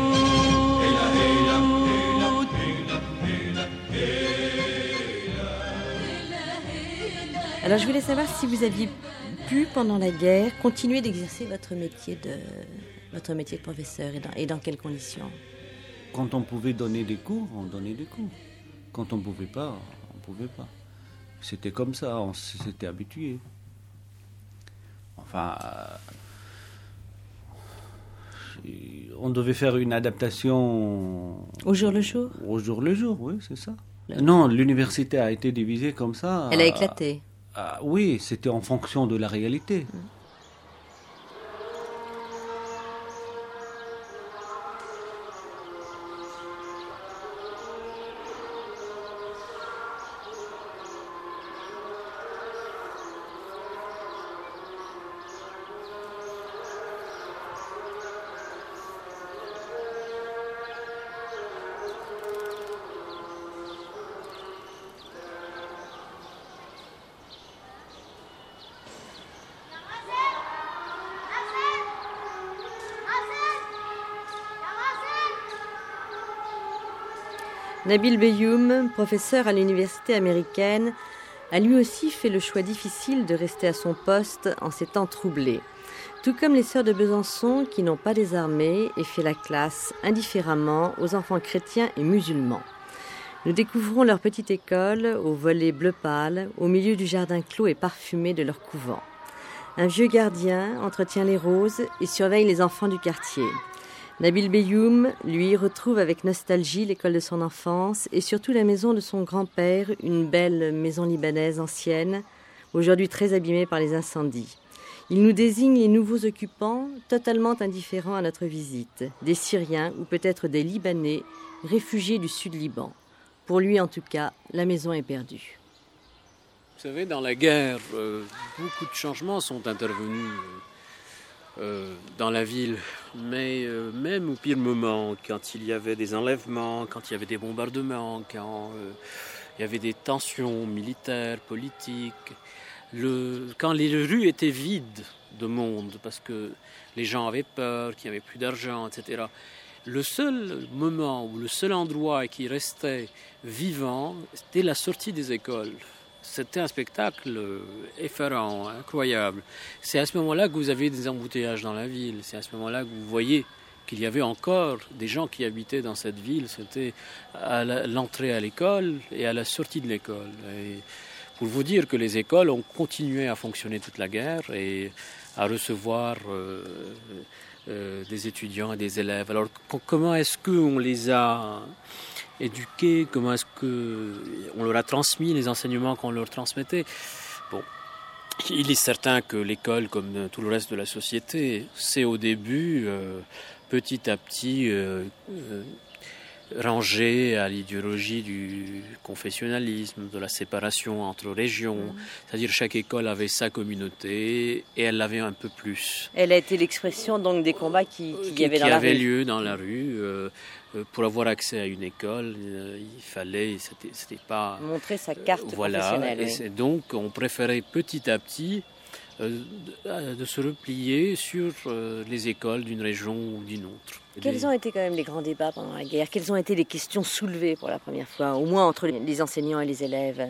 Alors je voulais savoir si vous aviez pu, pendant la guerre, continuer d'exercer votre métier de, votre métier de professeur et dans, et dans quelles conditions? Quand on pouvait donner des cours, on donnait des cours. Quand on ne pouvait pas, on ne pouvait pas. C'était comme ça, on s'était habitué. Enfin, euh, on devait faire une adaptation... Au jour le jour? Au jour le jour, oui, c'est ça. Non, l'université a été divisée comme ça. Elle a éclaté. Ah, oui, c'était en fonction de la réalité. Mmh. Nabil Beyoum, professeur à l'université américaine, a lui aussi fait le choix difficile de rester à son poste en ces temps troublés. Tout comme les sœurs de Besançon qui n'ont pas désarmé et fait la classe indifféremment aux enfants chrétiens et musulmans. Nous découvrons leur petite école au volet bleu pâle, au milieu du jardin clos et parfumé de leur couvent. Un vieux gardien entretient les roses et surveille les enfants du quartier. Nabil Beyoum, lui, retrouve avec nostalgie l'école de son enfance et surtout la maison de son grand-père, une belle maison libanaise ancienne, aujourd'hui très abîmée par les incendies. Il nous désigne les nouveaux occupants, totalement indifférents à notre visite, des Syriens ou peut-être des Libanais, réfugiés du Sud-Liban. Pour lui, en tout cas, la maison est perdue. Vous savez, dans la guerre, euh, beaucoup de changements sont intervenus. Euh... Euh, dans la ville, mais euh, même au pire moment, quand il y avait des enlèvements, quand il y avait des bombardements, quand euh, il y avait des tensions militaires, politiques, le, quand les rues étaient vides de monde, parce que les gens avaient peur, qu'il n'y avait plus d'argent, et cetera. Le seul moment ou le seul endroit qui restait vivant, c'était la sortie des écoles. C'était un spectacle effarant, incroyable. C'est à ce moment-là que vous avez des embouteillages dans la ville. C'est à ce moment-là que vous voyez qu'il y avait encore des gens qui habitaient dans cette ville. C'était à l'entrée à l'école et à la sortie de l'école. Et pour vous dire que les écoles ont continué à fonctionner toute la guerre et à recevoir euh, euh, des étudiants et des élèves. Alors comment est-ce qu'on les a éduqués, comment est-ce qu'on leur a transmis les enseignements qu'on leur transmettait. Bon, il est certain que l'école, comme tout le reste de la société, c'est au début, euh, petit à petit, euh, euh, rangé à l'idéologie du confessionnalisme, de la séparation entre régions. Mmh. C'est-à-dire chaque école avait sa communauté et elle l'avait un peu plus. Elle a été l'expression donc des combats qui, qui, qui y avaient dans qui la avaient rue. lieu dans la rue. Euh, pour avoir accès à une école, euh, il fallait, c'était, c'était pas montrer sa carte euh, voilà, professionnelle. Et oui. c'est donc on préférait petit à petit euh, de, de se replier sur euh, les écoles d'une région ou d'une autre. Quels des... ont été quand même les grands débats pendant la guerre? Quelles ont été les questions soulevées pour la première fois, au moins entre les enseignants et les élèves?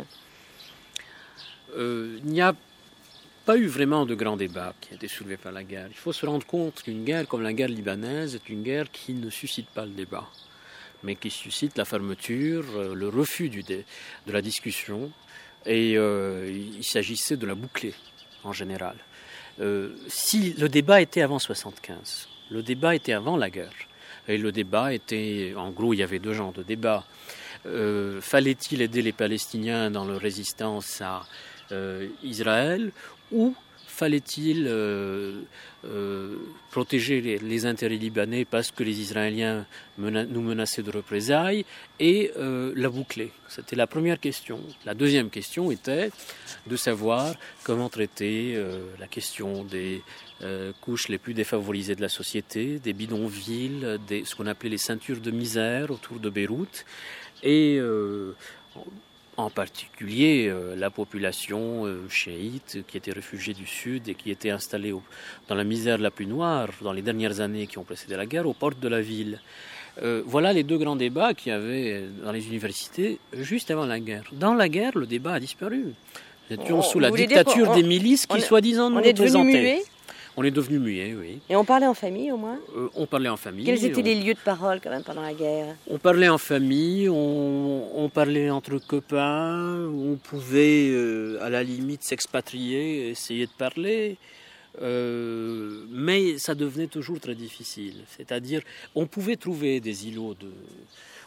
euh, Il n'y a pas eu vraiment de grands débats qui ont été soulevés par la guerre. Il faut se rendre compte qu'une guerre comme la guerre libanaise est une guerre qui ne suscite pas le débat, mais qui suscite la fermeture, le refus du dé, de la discussion, et euh, il s'agissait de la boucler en général. Euh, si le débat était avant soixante-quinze, le débat était avant la guerre, et le débat était, en gros, il y avait deux genres de débats. Euh, fallait-il aider les Palestiniens dans leur résistance à euh, Israël, ou fallait-il euh, euh, protéger les, les intérêts libanais parce que les Israéliens mena- nous menaçaient de représailles et euh, la boucler? C'était la première question. La deuxième question était de savoir comment traiter euh, la question des euh, couches les plus défavorisées de la société, des bidonvilles, des, ce qu'on appelait les ceintures de misère autour de Beyrouth, et euh, en particulier euh, la population euh, chiite qui était réfugiée du Sud et qui était installée au, dans la misère la plus noire dans les dernières années qui ont précédé la guerre, aux portes de la ville. Euh, voilà les deux grands débats qu'il y avait dans les universités juste avant la guerre. Dans la guerre, le débat a disparu. Nous étions oh, sous la dictature des milices qui, soi-disant, nous représentaient. On est devenu muet, oui. Et on parlait en famille, au moins euh, On parlait en famille. Quels étaient on... les lieux de parole, quand même, pendant la guerre? On parlait en famille, on, on parlait entre copains, on pouvait, euh, à la limite, s'expatrier, essayer de parler. Euh, mais ça devenait toujours très difficile. C'est-à-dire, on pouvait trouver des îlots de...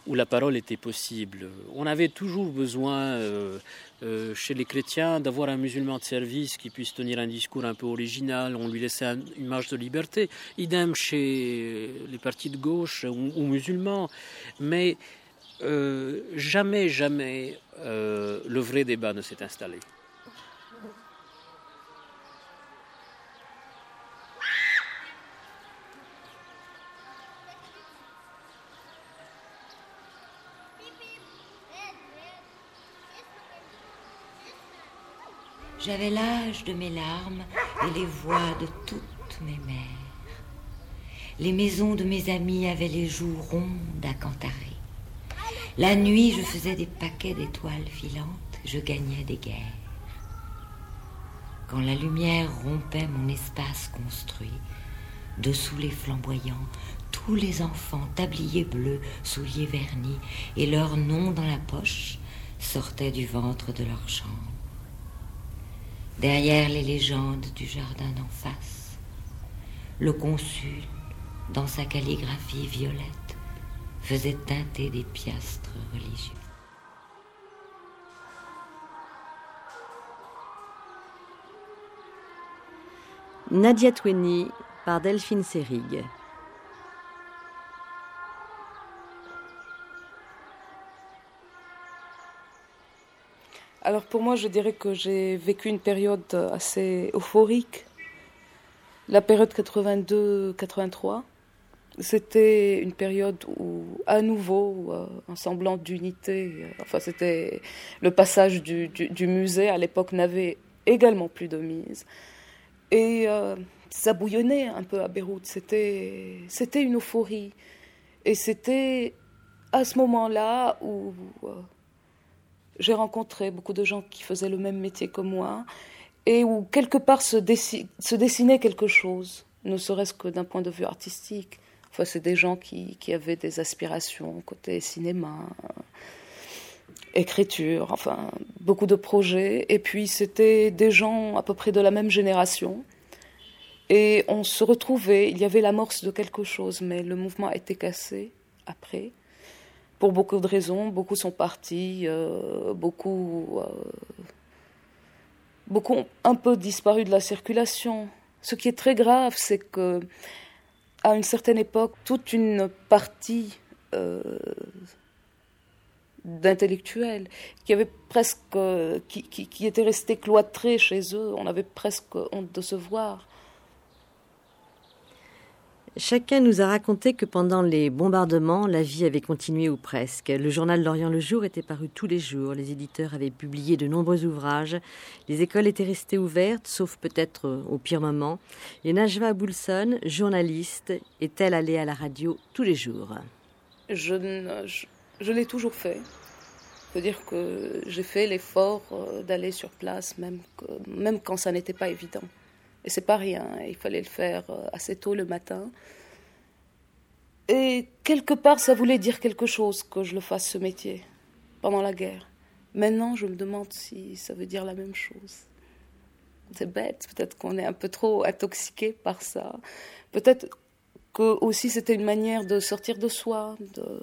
où la parole était possible. On avait toujours besoin, euh, euh, chez les chrétiens, d'avoir un musulman de service qui puisse tenir un discours un peu original. On lui laissait un, une marge de liberté. Idem chez les partis de gauche ou, ou musulmans. Mais euh, jamais, jamais euh, le vrai débat ne s'est installé. J'avais l'âge de mes larmes et les voix de toutes mes mères. Les maisons de mes amis avaient les joues rondes à Cantaré. La nuit, je faisais des paquets d'étoiles filantes, je gagnais des guerres. Quand la lumière rompait mon espace construit, dessous les flamboyants, tous les enfants, tabliers bleus, souliers vernis et leurs noms dans la poche, sortaient du ventre de leur chambre. Derrière les légendes du jardin d'en face, le consul, dans sa calligraphie violette, faisait teinter des piastres religieux. Nadia Twenny par Delphine Seyrig. Alors pour moi, je dirais que j'ai vécu une période assez euphorique. La période quatre-vingt-deux quatre-vingt-trois, c'était une période où, à nouveau, euh, un semblant d'unité, euh, enfin c'était le passage du, du, du musée, à l'époque n'avait également plus de mise. Et euh, ça bouillonnait un peu à Beyrouth, c'était, c'était une euphorie. Et c'était à ce moment-là où... Euh, j'ai rencontré beaucoup de gens qui faisaient le même métier que moi et où quelque part se, dessi- se dessinait quelque chose, ne serait-ce que d'un point de vue artistique. Enfin, c'est des gens qui, qui avaient des aspirations côté cinéma, écriture, enfin, beaucoup de projets. Et puis, c'était des gens à peu près de la même génération. Et on se retrouvait, il y avait l'amorce de quelque chose, mais le mouvement a été cassé après. Pour beaucoup de raisons, beaucoup sont partis, euh, beaucoup, euh, beaucoup ont un peu disparu de la circulation. Ce qui est très grave, c'est que à une certaine époque, toute une partie euh, d'intellectuels qui avait presque, qui, qui, qui étaient restés cloîtrés chez eux, on avait presque honte de se voir. Chacun nous a raconté que pendant les bombardements, la vie avait continué ou presque. Le journal L'Orient le jour était paru tous les jours. Les éditeurs avaient publié de nombreux ouvrages. Les écoles étaient restées ouvertes, sauf peut-être au pire moment. Et Najwa Aboulson, journaliste, est-elle allée à la radio tous les jours ? Je, je, je l'ai toujours fait. Je peux dire que j'ai fait l'effort d'aller sur place, même, que, même quand ça n'était pas évident. Et c'est pas rien, il fallait le faire assez tôt le matin. Et quelque part, ça voulait dire quelque chose que je le fasse ce métier pendant la guerre. Maintenant, je me demande si ça veut dire la même chose. C'est bête, peut-être qu'on est un peu trop intoxiqué par ça. Peut-être que aussi c'était une manière de sortir de soi, de,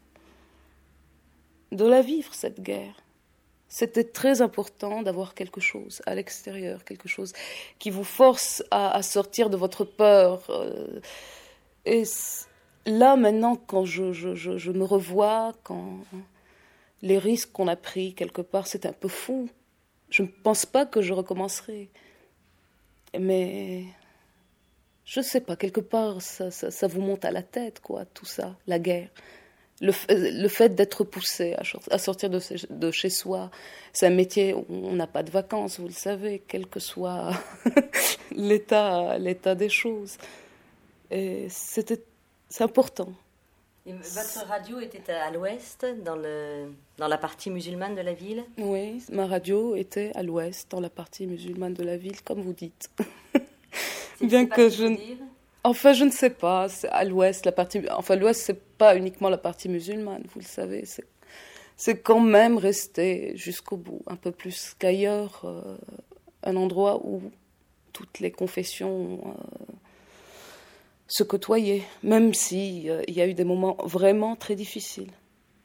de la vivre, cette guerre. C'était très important d'avoir quelque chose à l'extérieur, quelque chose qui vous force à, à sortir de votre peur. Et là, maintenant, quand je, je, je, je me revois, quand les risques qu'on a pris quelque part, c'est un peu fou. Je ne pense pas que je recommencerai. Mais je ne sais pas, quelque part, ça, ça, ça vous monte à la tête, quoi, tout ça, la guerre. Le, le fait d'être poussé à, à sortir de, de chez soi, c'est un métier où on n'a pas de vacances, vous le savez, quel que soit l'état, l'état des choses. Et c'était, c'est important. Et votre radio était à l'ouest, dans, le, dans la partie musulmane de la ville ? Oui, ma radio était à l'ouest, dans la partie musulmane de la ville, comme vous dites. Bien que je... Dire. Enfin, je ne sais pas, c'est à l'ouest, la partie... Enfin, l'ouest, c'est pas uniquement la partie musulmane, vous le savez, c'est, c'est quand même resté jusqu'au bout, un peu plus qu'ailleurs, euh, un endroit où toutes les confessions euh, se côtoyaient, même s'il euh, y a eu des moments vraiment très difficiles.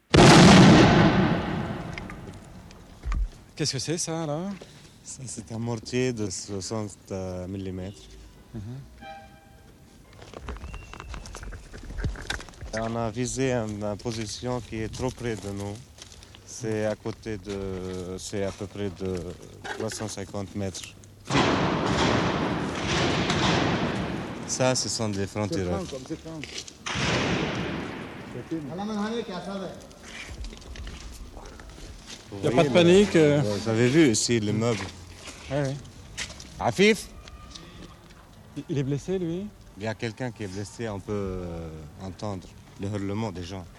Qu'est-ce que c'est ça là? Ça, c'est un mortier de soixante millimètres. Mm-hmm. On a visé une, une position qui est trop près de nous. C'est à côté de, c'est à peu près de trois cent cinquante mètres. Ça, ce sont des francs-tireurs. Il n'y a pas de panique euh... Vous avez vu ici le meuble. Oui, oui. Afif? Il est blessé, lui? Il y a quelqu'un qui est blessé, on peut euh, entendre le hurlement des gens.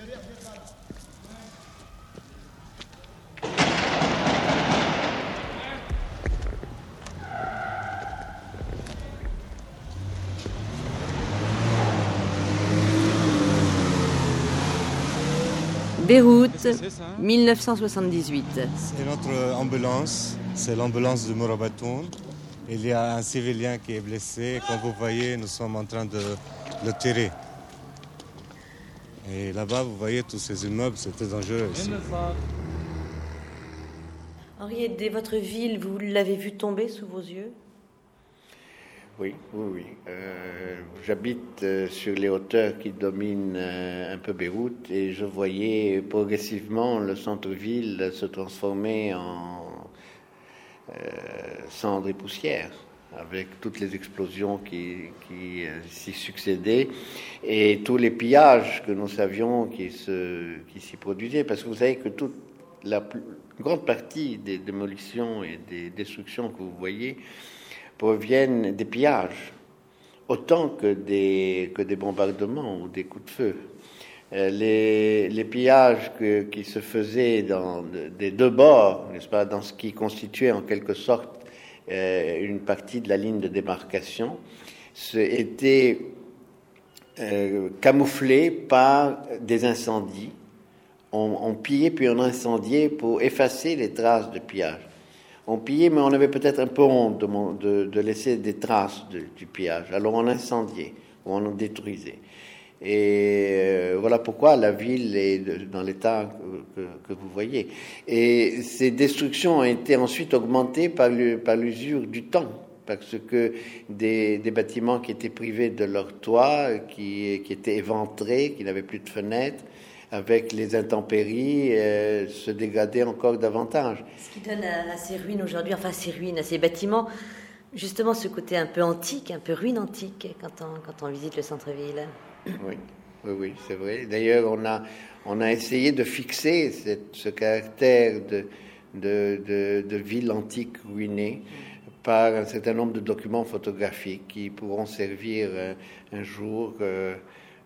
Beyrouth, dix-neuf cent soixante-dix-huit. C'est notre ambulance, c'est l'ambulance de Morabatoun. Il y a un civilien qui est blessé. Comme vous voyez, nous sommes en train de le tirer. Et là-bas, vous voyez tous ces immeubles, c'était dangereux ici. Henriette, dès votre ville, vous l'avez vu tomber sous vos yeux? Oui, oui, oui. Euh, j'habite euh, sur les hauteurs qui dominent euh, un peu Beyrouth et je voyais progressivement le centre-ville se transformer en euh, cendres et poussière, avec toutes les explosions qui, qui euh, s'y succédaient et tous les pillages que nous savions qui, se, qui s'y produisaient. Parce que vous savez que toute la plus, grande partie des démolitions et des destructions que vous voyez proviennent des pillages, autant que des, que des bombardements ou des coups de feu. Euh, les, les pillages que, qui se faisaient dans, de, des deux bords, n'est-ce pas, dans ce qui constituait en quelque sorte euh, une partie de la ligne de démarcation, étaient euh, camouflés par des incendies. On, on pillait puis on incendiait pour effacer les traces de pillage. On pillait, mais on avait peut-être un peu honte de, de, de laisser des traces de, du pillage. Alors on incendiait, ou on en détruisait. Et euh, voilà pourquoi la ville est de, dans l'état que, que, que vous voyez. Et ces destructions ont été ensuite augmentées par, le, par l'usure du temps, parce que des, des bâtiments qui étaient privés de leur toit, qui, qui étaient éventrés, qui n'avaient plus de fenêtres, avec les intempéries, euh, se dégradaient encore davantage. Ce qui donne à, à ces ruines aujourd'hui, enfin ces ruines, à ces bâtiments, justement ce côté un peu antique, un peu ruine antique, quand on, quand on visite le centre-ville. Oui, oui, oui, c'est vrai. D'ailleurs, on a, on a essayé de fixer cette, ce caractère de, de, de, de ville antique ruinée par un certain nombre de documents photographiques qui pourront servir euh, un jour... Euh,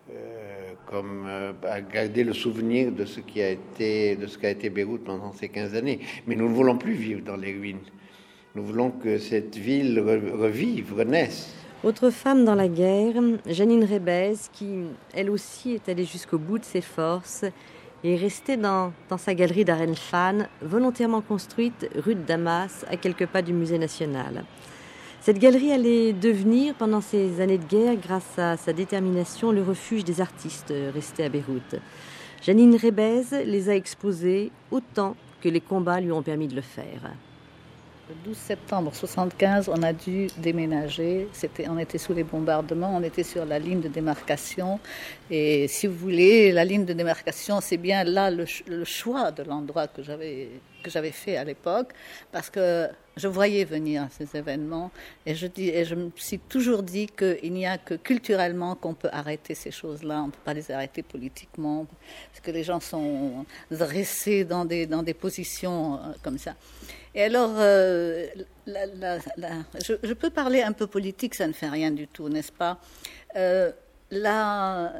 Euh, comme euh, à garder le souvenir de ce qui a été de ce qu'a été Beyrouth pendant ces quinze années. Mais nous ne voulons plus vivre dans les ruines. Nous voulons que cette ville revive, renaisse. Autre femme dans la guerre, Janine Rebez, qui elle aussi est allée jusqu'au bout de ses forces et est restée dans, dans sa galerie d'Aren Fan, volontairement construite rue de Damas, à quelques pas du musée national. Cette galerie allait devenir, pendant ces années de guerre, grâce à sa détermination, le refuge des artistes restés à Beyrouth. Janine Rebez les a exposés autant que les combats lui ont permis de le faire. Le douze septembre soixante-quinze, on a dû déménager. C'était, on était sous les bombardements, on était sur la ligne de démarcation. Et si vous voulez, la ligne de démarcation, c'est bien là le, le choix de l'endroit que j'avais, que j'avais fait à l'époque, parce que je voyais venir ces événements. Et je, dis, et je me suis toujours dit qu'il n'y a que culturellement qu'on peut arrêter ces choses-là. On ne peut pas les arrêter politiquement, parce que les gens sont dressés dans des, dans des positions comme ça. Et alors, euh, la, la, la, je, je peux parler un peu politique, ça ne fait rien du tout, n'est-ce pas? euh, la,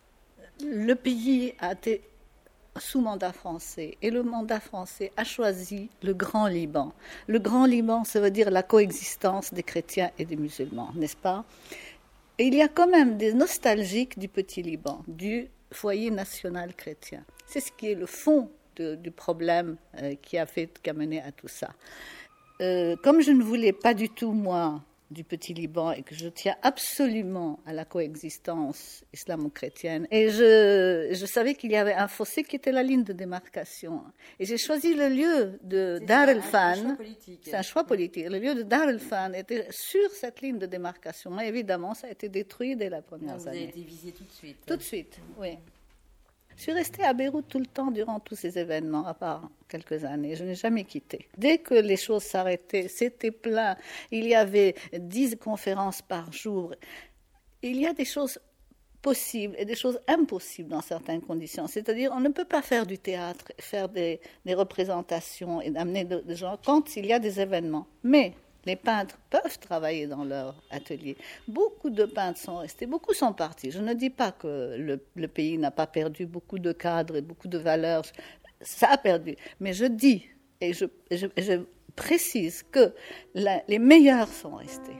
Le pays a été sous mandat français, et le mandat français a choisi le Grand Liban. Le Grand Liban, ça veut dire la coexistence des chrétiens et des musulmans, n'est-ce pas? Et il y a quand même des nostalgiques du Petit Liban, du foyer national chrétien. C'est ce qui est le fond De, du problème euh, qui a fait, qui a mené à tout ça. Euh, comme je ne voulais pas du tout, moi, du petit Liban et que je tiens absolument à la coexistence islamo-chrétienne. Et je, je savais qu'il y avait un fossé qui était la ligne de démarcation. Et j'ai choisi le lieu de Dar el-Fan. C'est un choix politique. Le lieu de Dar el-Fan était sur cette ligne de démarcation. Mais évidemment, ça a été détruit dès la première Vous année. avez été visé tout de suite. Tout de suite, oui. Je suis restée à Beyrouth tout le temps durant tous ces événements, à part quelques années. Je n'ai jamais quitté. Dès que les choses s'arrêtaient, c'était plein. Il y avait dix conférences par jour. Il y a des choses possibles et des choses impossibles dans certaines conditions. C'est-à-dire, on ne peut pas faire du théâtre, faire des, des représentations et amener des gens quand il y a des événements. Mais les peintres peuvent travailler dans leur atelier. Beaucoup de peintres sont restés, beaucoup sont partis. Je ne dis pas que le, le pays n'a pas perdu beaucoup de cadres et beaucoup de valeurs. Ça a perdu. Mais je dis, et je, je, je précise, que la, les meilleurs sont restés.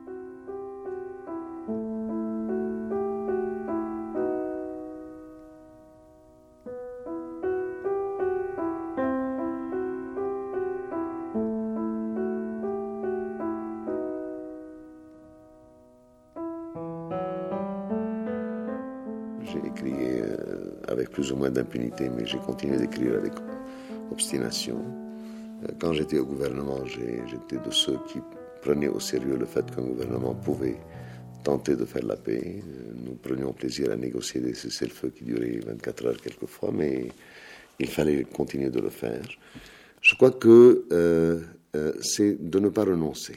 J'ai écrit euh, avec plus ou moins d'impunité, mais j'ai continué d'écrire avec obstination. Euh, quand j'étais au gouvernement, j'ai, j'étais de ceux qui prenaient au sérieux le fait qu'un gouvernement pouvait tenter de faire la paix. Euh, nous prenions plaisir à négocier des cessez-le-feu qui duraient vingt-quatre heures quelquefois, mais il fallait continuer de le faire. Je crois que euh, euh, c'est de ne pas renoncer.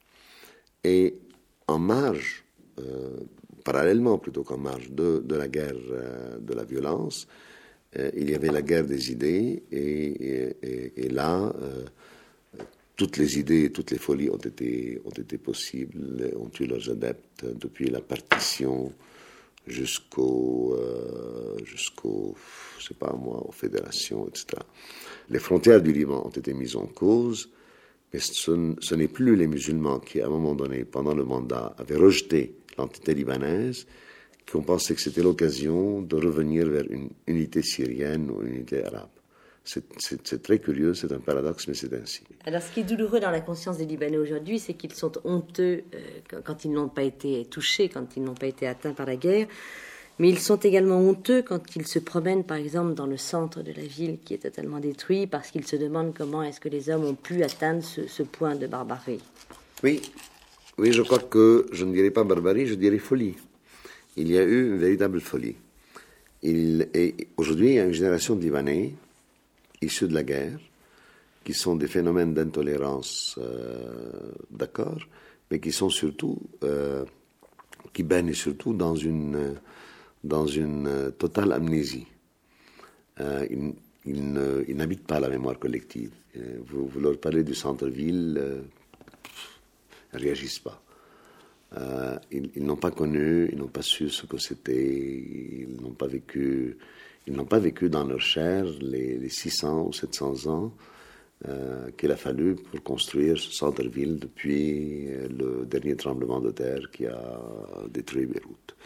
Et en marge, euh, parallèlement plutôt qu'en marge de, de la guerre euh, de la violence, euh, il y avait la guerre des idées, et, et, et là, euh, toutes les idées, toutes les folies ont été, ont été possibles, ont eu leurs adeptes, depuis la partition jusqu'au, euh, jusqu'au, je sais pas moi, aux fédérations, et cetera. Les frontières du Liban ont été mises en cause, mais ce, ce n'est plus les musulmans qui, à un moment donné, pendant le mandat, avaient rejeté l'entité libanaise, qui ont pensé que c'était l'occasion de revenir vers une unité syrienne ou une unité arabe. C'est, c'est, c'est très curieux, c'est un paradoxe, mais c'est ainsi. Alors, ce qui est douloureux dans la conscience des Libanais aujourd'hui, c'est qu'ils sont honteux euh, quand, quand ils n'ont pas été touchés, quand ils n'ont pas été atteints par la guerre, mais ils sont également honteux quand ils se promènent, par exemple, dans le centre de la ville qui est totalement détruit, parce qu'ils se demandent comment est-ce que les hommes ont pu atteindre ce, ce point de barbarie. Oui, oui, je crois que je ne dirais pas barbarie, je dirais folie. Il y a eu une véritable folie. Il, et aujourd'hui, il y a une génération de Libanais issus de la guerre, qui sont des phénomènes d'intolérance, euh, d'accord, mais qui sont surtout, euh, qui baignent surtout dans une, dans une totale amnésie. Euh, ils, ils, ne, ils n'habitent pas la mémoire collective. Euh, vous, vous leur parlez du centre-ville, euh, ils ne réagissent pas. Euh, ils, ils n'ont pas connu, ils n'ont pas su ce que c'était, ils n'ont pas vécu... Ils n'ont pas vécu dans leur chair les, les six cents ou sept cents ans euh, qu'il a fallu pour construire ce centre-ville depuis le dernier tremblement de terre qui a détruit Beyrouth.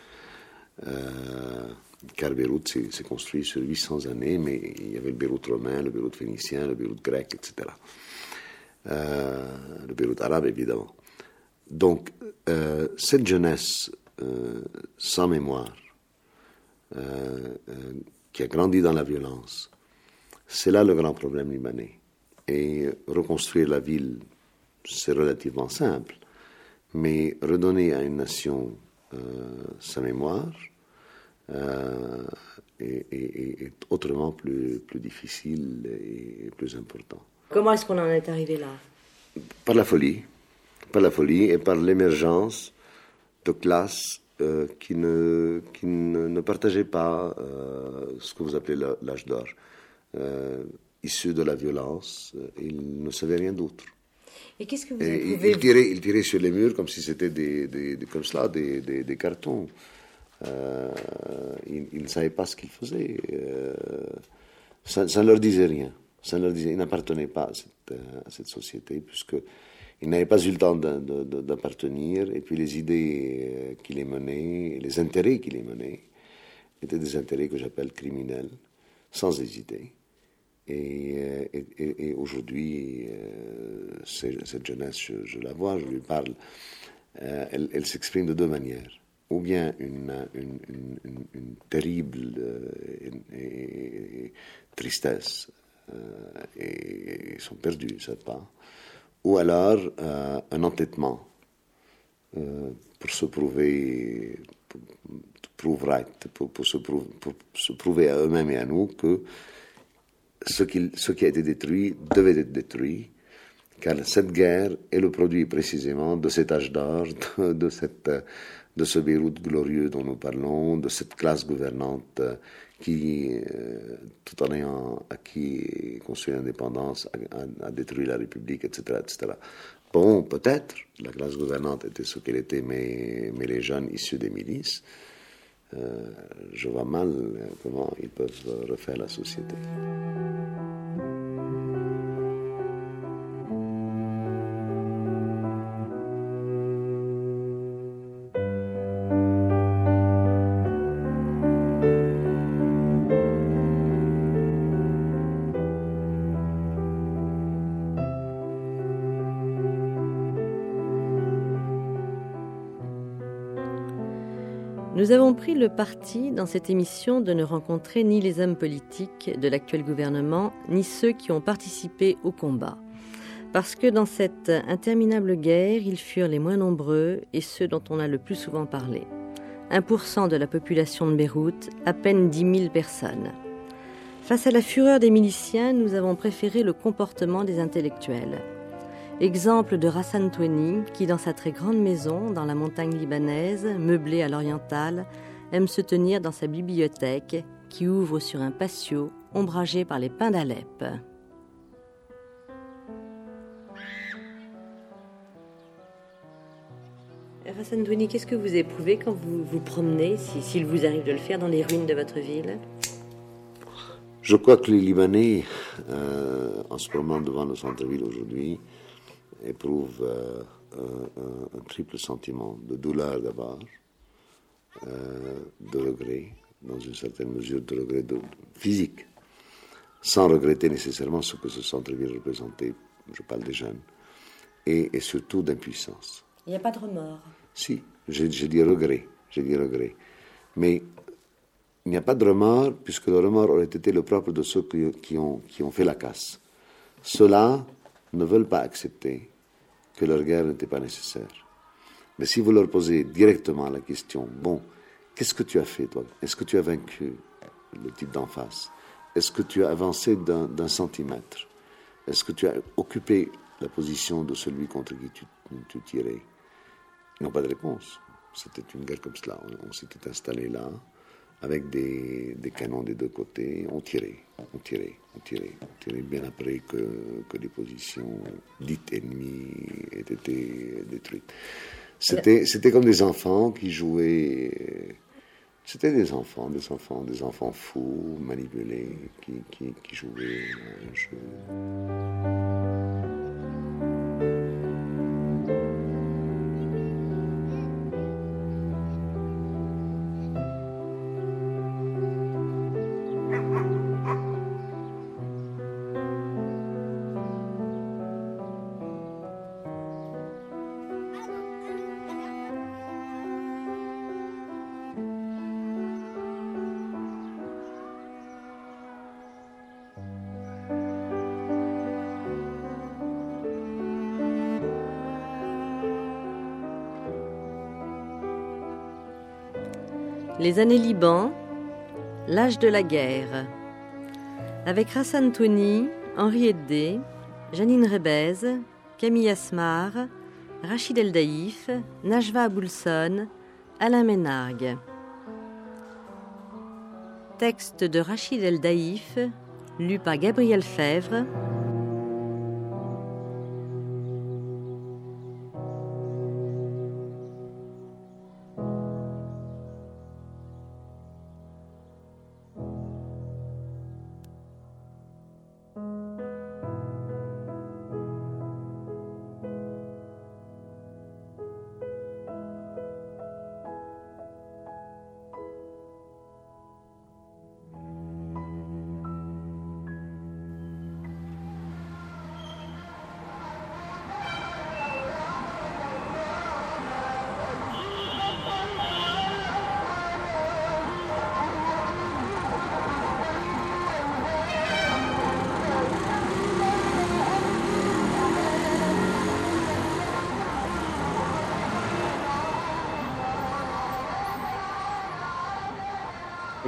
Euh, car Beyrouth s'est, s'est construit sur huit cents années, mais il y avait le Beyrouth romain, le Beyrouth phénicien, le Beyrouth grec, et cetera. Euh, le Beyrouth arabe, évidemment. Donc, euh, cette jeunesse euh, sans mémoire, euh, euh, qui a grandi dans la violence, c'est là le grand problème libanais. Et reconstruire la ville, c'est relativement simple, mais redonner à une nation euh, sa mémoire euh, est, est, est autrement plus, plus difficile et plus important. Comment est-ce qu'on en est arrivé là? Par la folie, par la folie et par l'émergence de classes Euh, qui, ne, qui ne, ne partageaient pas euh, ce que vous appelez la, l'âge d'or. Euh, issus de la violence, euh, ils ne savaient rien d'autre. Et qu'est-ce que vous et, éprouvez? Ils tiraient, ils tiraient sur les murs comme si c'était des, des, des, comme cela, des, des, des cartons. Euh, ils, ils ne savaient pas ce qu'ils faisaient. Euh, ça, ça ne leur disait rien. Ça ne leur disait, ils n'appartenaient pas à cette, à cette société, puisque ils n'avaient pas eu le temps de, de, de, d'appartenir, et puis les idées qui les menaient, les intérêts qui les menaient, étaient des intérêts que j'appelle criminels, sans hésiter. Et, et, et, et aujourd'hui, euh, cette jeunesse, je, je la vois, je lui parle, euh, elle, elle s'exprime de deux manières. Ou bien une, une, une, une, une terrible euh, et, et tristesse, euh, et ils sont perdus, ils ne savent pas. Ou alors euh, un entêtement euh, pour se prouver, pour, prove right, pour, pour, se prouver, pour se prouver à eux-mêmes et à nous que ce qui, ce qui a été détruit devait être détruit, car cette guerre est le produit précisément de cet âge d'or, de, de, cette, de ce Beyrouth glorieux dont nous parlons, de cette classe gouvernante qui, euh, tout en ayant acquis, construit l'indépendance, a, a, a détruit la République, et cetera, et cetera. Bon, peut-être, la classe gouvernante était ce qu'elle était, mais, mais les jeunes issus des milices, euh, je vois mal comment ils peuvent refaire la société. Nous avons pris le parti dans cette émission de ne rencontrer ni les hommes politiques de l'actuel gouvernement, ni ceux qui ont participé au combat. Parce que dans cette interminable guerre, ils furent les moins nombreux et ceux dont on a le plus souvent parlé. un pour cent de la population de Beyrouth, à peine dix mille personnes. Face à la fureur des miliciens, nous avons préféré le comportement des intellectuels. Exemple de Rassan Toueni, qui dans sa très grande maison, dans la montagne libanaise, meublée à l'orientale, aime se tenir dans sa bibliothèque, qui ouvre sur un patio ombragé par les pins d'Alep. Rassan Toueni, qu'est-ce que vous éprouvez quand vous vous promenez, si, s'il vous arrive de le faire, dans les ruines de votre ville ? Je crois que les Libanais, euh, en se promenant devant le centre-ville aujourd'hui, éprouve euh, un, un, un triple sentiment de douleur d'abord, euh, de regret, dans une certaine mesure de regret de, de physique, sans regretter nécessairement ce que ce centre-ville représentait, je parle des jeunes, et, et surtout d'impuissance. Il n'y a pas de remords. Si, j'ai, j'ai dit regret, j'ai dit regret. Mais il n'y a pas de remords, puisque le remords aurait été le propre de ceux qui, qui, ont, qui ont fait la casse. Ceux-là ne veulent pas accepter que leur guerre n'était pas nécessaire. Mais si vous leur posez directement la question, bon, qu'est-ce que tu as fait, toi ? Est-ce que tu as vaincu le type d'en face ? Est-ce que tu as avancé d'un, d'un centimètre ? Est-ce que tu as occupé la position de celui contre qui tu, tu tirais ? Ils n'ont pas de réponse. C'était une guerre comme cela. On, on s'était installé là, avec des, des canons des deux côtés, on tirait, on tirait, on tirait, on tirait bien après que, que les positions dites ennemies aient été détruites. C'était, c'était comme des enfants qui jouaient, c'était des enfants, des enfants, des enfants fous, manipulés, qui, qui, qui jouaient un jeu. Les années Liban, l'âge de la guerre. Avec Rassan Toueni, Henri Eddé, Janine Rebez, Camille Asmar, Rachid El Daïf, Najwa Aboulson, Alain Ménargue. Texte de Rachid El Daïf, lu par Gabriel Fèvre.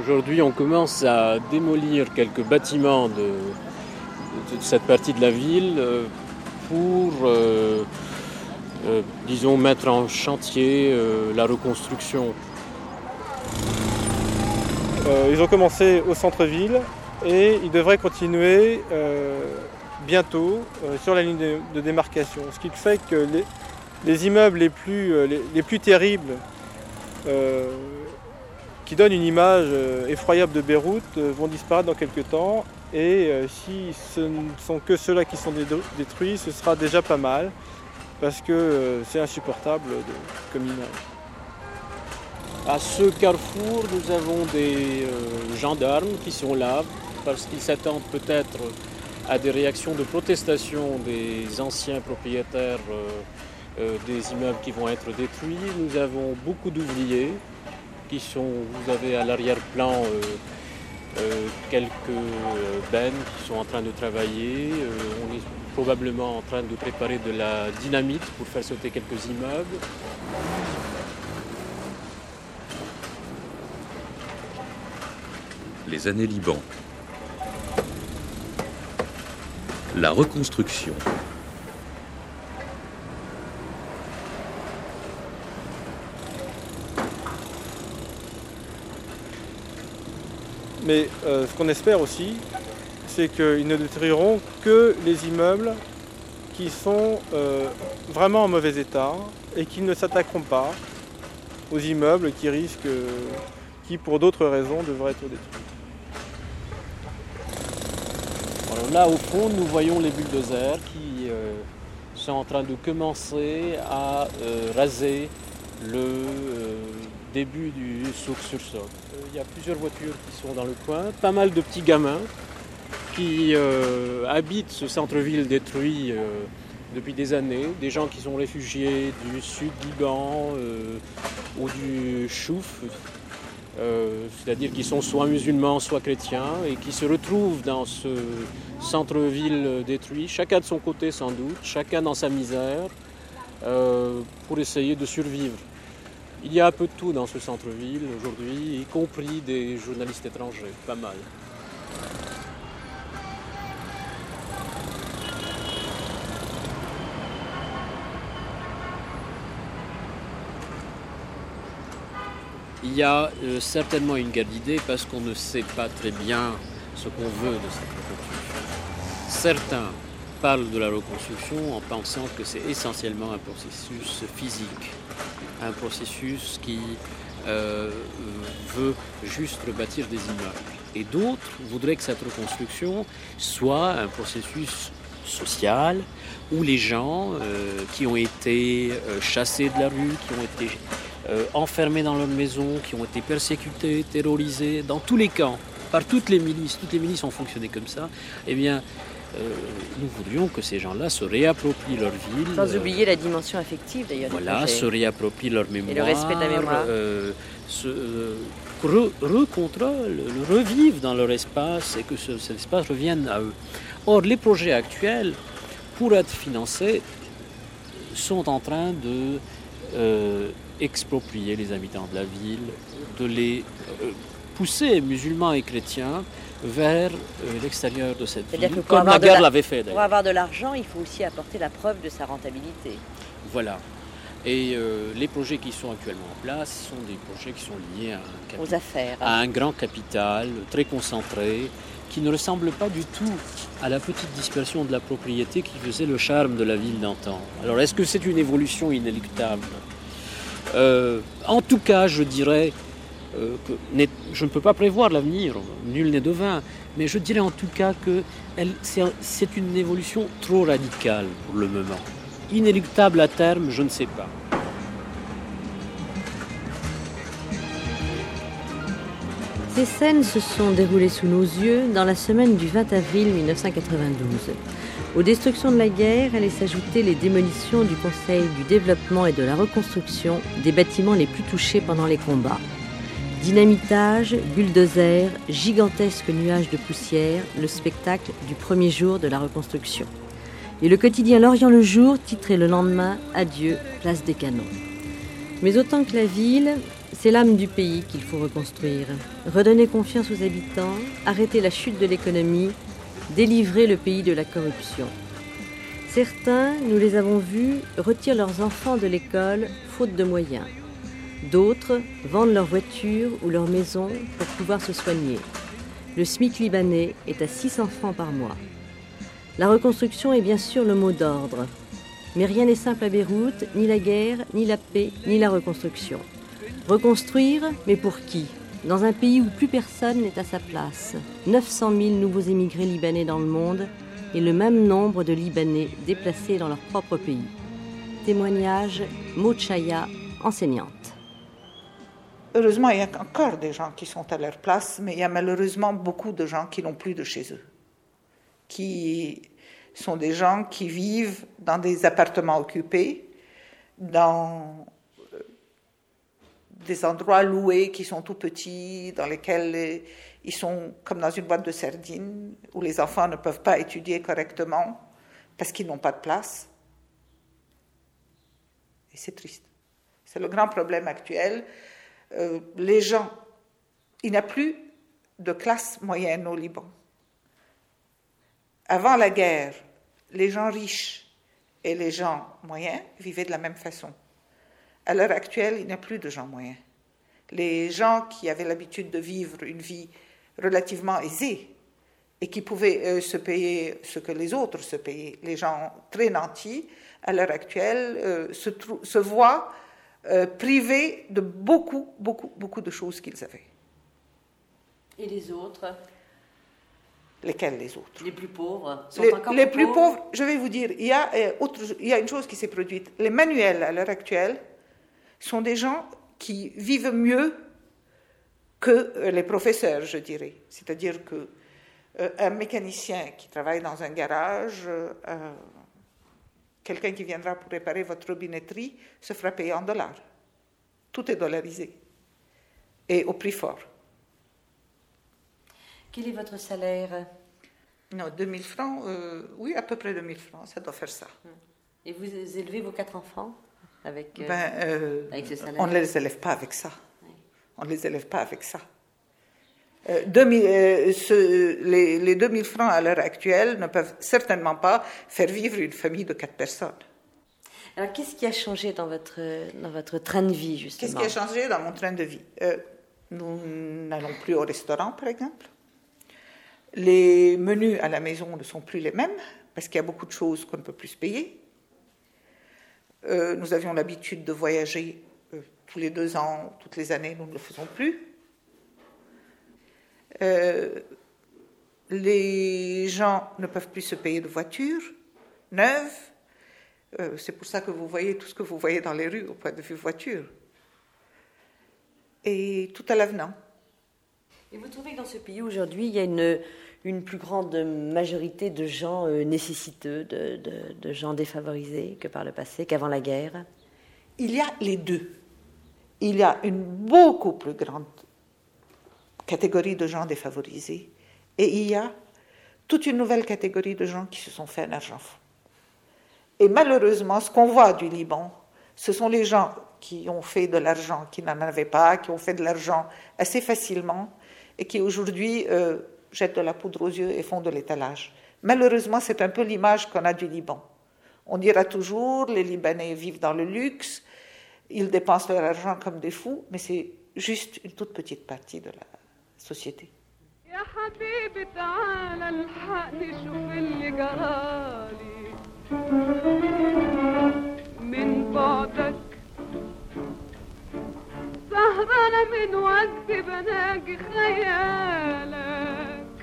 Aujourd'hui, on commence à démolir quelques bâtiments de, de cette partie de la ville pour, euh, euh, disons, mettre en chantier euh, la reconstruction. Euh, ils ont commencé au centre-ville et ils devraient continuer euh, bientôt euh, sur la ligne de, de démarcation. Ce qui fait que les, les immeubles les plus, euh, les, les plus terribles, euh, qui donnent une image euh, effroyable de Beyrouth, euh, vont disparaître dans quelques temps. Et euh, si ce ne sont que ceux-là qui sont détruits, ce sera déjà pas mal, parce que euh, c'est insupportable de, comme image. À ce carrefour, nous avons des euh, gendarmes qui sont là, parce qu'ils s'attendent peut-être à des réactions de protestation des anciens propriétaires euh, euh, des immeubles qui vont être détruits. Nous avons beaucoup d'ouvriers qui sont, vous avez à l'arrière-plan euh, euh, quelques euh, bennes qui sont en train de travailler. Euh, on est probablement en train de préparer de la dynamite pour faire sauter quelques immeubles. Les années Liban. La reconstruction. Mais euh, ce qu'on espère aussi, c'est qu'ils ne détruiront que les immeubles qui sont euh, vraiment en mauvais état et qu'ils ne s'attaqueront pas aux immeubles qui risquent, euh, qui pour d'autres raisons devraient être détruits. Alors là, au fond, nous voyons les bulldozers qui euh, sont en train de commencer à euh, raser le euh, début du souk sur souk. Euh, il y a plusieurs voitures qui sont dans le coin, pas mal de petits gamins qui euh, habitent ce centre-ville détruit euh, depuis des années, des gens qui sont réfugiés du sud Liban euh, ou du Chouf. Euh, c'est-à-dire qu'ils sont soit musulmans, soit chrétiens, et qui se retrouvent dans ce centre-ville détruit, chacun de son côté sans doute, chacun dans sa misère, euh, pour essayer de survivre. Il y a un peu de tout dans ce centre-ville aujourd'hui, y compris des journalistes étrangers, pas mal. Il y a euh, certainement une guerre d'idées parce qu'on ne sait pas très bien ce qu'on veut de cette reconstruction. Certains parlent de la reconstruction en pensant que c'est essentiellement un processus physique, un processus qui euh, veut juste rebâtir des immeubles. Et d'autres voudraient que cette reconstruction soit un processus social où les gens euh, qui ont été euh, chassés de la rue, qui ont été Euh, enfermés dans leur maison, qui ont été persécutés, terrorisés, dans tous les camps, par toutes les milices, toutes les milices ont fonctionné comme ça, eh bien, euh, nous voudrions que ces gens-là se réapproprient leur ville. Sans oublier la dimension affective d'ailleurs. Voilà, se réapproprient leur mémoire. Et le respect de la mémoire. Euh, se, euh, re, recontrôlent, le revivent dans leur espace et que ce, cet espace revienne à eux. Or, les projets actuels, pour être financés, sont en train de euh, exproprier les habitants de la ville, de les euh, pousser, musulmans et chrétiens, vers euh, l'extérieur de cette ville, comme la guerre l'avait fait d'ailleurs. Pour avoir de l'argent, il faut aussi apporter la preuve de sa rentabilité. Voilà. Et euh, les projets qui sont actuellement en place sont des projets qui sont liés à un, capi- aux affaires, à un grand capital très concentré, qui ne ressemble pas du tout à la petite dispersion de la propriété qui faisait le charme de la ville d'antan. Alors est-ce que c'est une évolution inéluctable ? Euh, en tout cas, je dirais euh, que je ne peux pas prévoir l'avenir, nul n'est devin, mais je dirais en tout cas que elle, c'est, c'est une évolution trop radicale pour le moment. Inéluctable à terme, je ne sais pas. Ces scènes se sont déroulées sous nos yeux dans la semaine du vingt avril mille neuf cent quatre-vingt-douze. Aux destructions de la guerre allaient s'ajouter les démolitions du Conseil du développement et de la reconstruction des bâtiments les plus touchés pendant les combats. Dynamitage, bulldozer, gigantesques nuages de poussière, le spectacle du premier jour de la reconstruction. Et le quotidien L'Orient le jour titrait le lendemain « Adieu, place des canons ». Mais autant que la ville, C'est l'âme du pays qu'il faut reconstruire. Redonner confiance aux habitants, arrêter la chute de l'économie, délivrer le pays de la corruption. Certains, nous les avons vus, retirent leurs enfants de l'école faute de moyens. D'autres vendent leur voiture ou leur maison pour pouvoir se soigner. Le SMIC libanais est à six cents francs par mois. La reconstruction est bien sûr le mot d'ordre. Mais rien n'est simple à Beyrouth, ni la guerre, ni la paix, ni la reconstruction. Reconstruire, mais pour qui ? Dans un pays où plus personne n'est à sa place. neuf cent mille nouveaux émigrés libanais dans le monde et le même nombre de Libanais déplacés dans leur propre pays. Témoignage, Maud Chaya, enseignante. Heureusement, il y a encore des gens qui sont à leur place, mais il y a malheureusement beaucoup de gens qui n'ont plus de chez eux, qui sont des gens qui vivent dans des appartements occupés, dans des endroits loués qui sont tout petits, dans lesquels ils sont comme dans une boîte de sardines, où les enfants ne peuvent pas étudier correctement parce qu'ils n'ont pas de place. Et c'est triste. C'est le grand problème actuel. Euh, les gens, il n'y a plus de classe moyenne au Liban. Avant la guerre, les gens riches et les gens moyens vivaient de la même façon. À l'heure actuelle, il n'y a plus de gens moyens. Les gens qui avaient l'habitude de vivre une vie relativement aisée et qui pouvaient euh, se payer ce que les autres se payaient, les gens très nantis, à l'heure actuelle, euh, se, trou- se voient euh, privés de beaucoup, beaucoup, beaucoup de choses qu'ils avaient. Et les autres ? Lesquels les autres ? Les plus pauvres sont les, encore les plus plus pauvres, je vais vous dire, il y a, euh, autre, il y a une chose qui s'est produite. Les manuels, à l'heure actuelle, sont des gens qui vivent mieux que euh, les professeurs, je dirais. C'est-à-dire que euh, un mécanicien qui travaille dans un garage, euh, quelqu'un qui viendra pour réparer votre robinetterie, se fera payer en dollars. Tout est dollarisé. Et au prix fort. Quel est votre salaire ? Non, deux mille francs, euh, oui, à peu près deux mille francs, ça doit faire ça. Et vous élevez vos quatre enfants avec, euh, ben, euh, avec ce salaire ? On ne les élève pas avec ça. Oui. On ne les élève pas avec ça. Euh, deux mille, euh, ce, les, les deux mille francs à l'heure actuelle ne peuvent certainement pas faire vivre une famille de quatre personnes. Alors, qu'est-ce qui a changé dans votre, dans votre train de vie, justement ? Qu'est-ce qui a changé dans mon train de vie ? euh, Nous n'allons plus au restaurant, par exemple. Les menus à la maison ne sont plus les mêmes, parce qu'il y a beaucoup de choses qu'on ne peut plus se payer. Euh, nous avions l'habitude de voyager euh, tous les deux ans, toutes les années, nous ne le faisons plus. Euh, les gens ne peuvent plus se payer de voitures neuves. Euh, c'est pour ça que vous voyez tout ce que vous voyez dans les rues au point de vue voiture. Et tout à l'avenant. Et vous trouvez que dans ce pays aujourd'hui, il y a une, une plus grande majorité de gens euh, nécessiteux, de, de, de gens défavorisés que par le passé, qu'avant la guerre ? Il y a les deux. Il y a une beaucoup plus grande catégorie de gens défavorisés et il y a toute une nouvelle catégorie de gens qui se sont fait un argent fou. Et malheureusement, ce qu'on voit du Liban, ce sont les gens qui ont fait de l'argent, qui n'en avaient pas, qui ont fait de l'argent assez facilement et qui aujourd'hui euh, jettent de la poudre aux yeux et font de l'étalage. Malheureusement, c'est un peu l'image qu'on a du Liban. On dira toujours, les Libanais vivent dans le luxe, ils dépensent leur argent comme des fous, mais c'est juste une toute petite partie de la société. سهرانة من وقت بناجي خيالك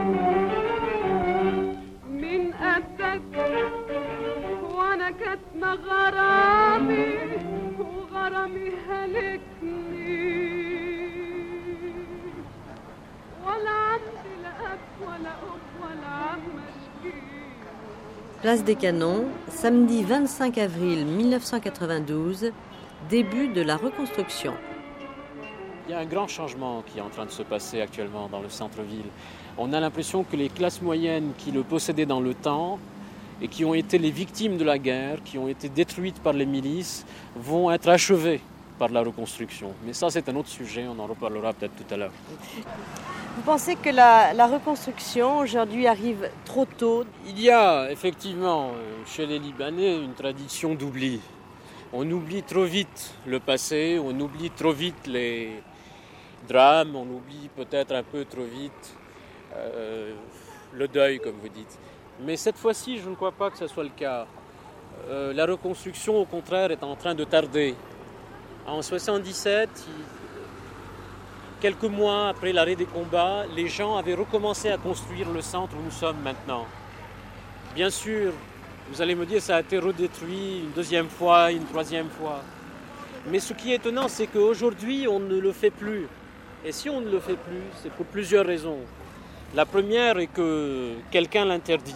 من قدك وانا كاتمة غرامي وغرامي هلكني ولا عندي لا اب ولا ام ولا عم اشكي. Place des Canons, samedi vingt-cinq avril mille neuf cent quatre-vingt-douze, début de la reconstruction. Il y a un grand changement qui est en train de se passer actuellement dans le centre-ville. On a l'impression que les classes moyennes qui le possédaient dans le temps et qui ont été les victimes de la guerre, qui ont été détruites par les milices, vont être achevées par la reconstruction. Mais ça, c'est un autre sujet, on en reparlera peut-être tout à l'heure. Vous pensez que la, la reconstruction aujourd'hui arrive trop tôt? Il y a effectivement chez les Libanais une tradition d'oubli. On oublie trop vite le passé, on oublie trop vite les drames, on oublie peut-être un peu trop vite euh, le deuil, comme vous dites. Mais cette fois-ci, je ne crois pas que ce soit le cas. Euh, la reconstruction, au contraire, est en train de tarder. En soixante-dix-sept, il... quelques mois après l'arrêt des combats, les gens avaient recommencé à construire le centre où nous sommes maintenant. Bien sûr, vous allez me dire, ça a été redétruit une deuxième fois, une troisième fois. Mais ce qui est étonnant, c'est qu'aujourd'hui, on ne le fait plus. Et si on ne le fait plus, c'est pour plusieurs raisons. La première est que quelqu'un l'interdit.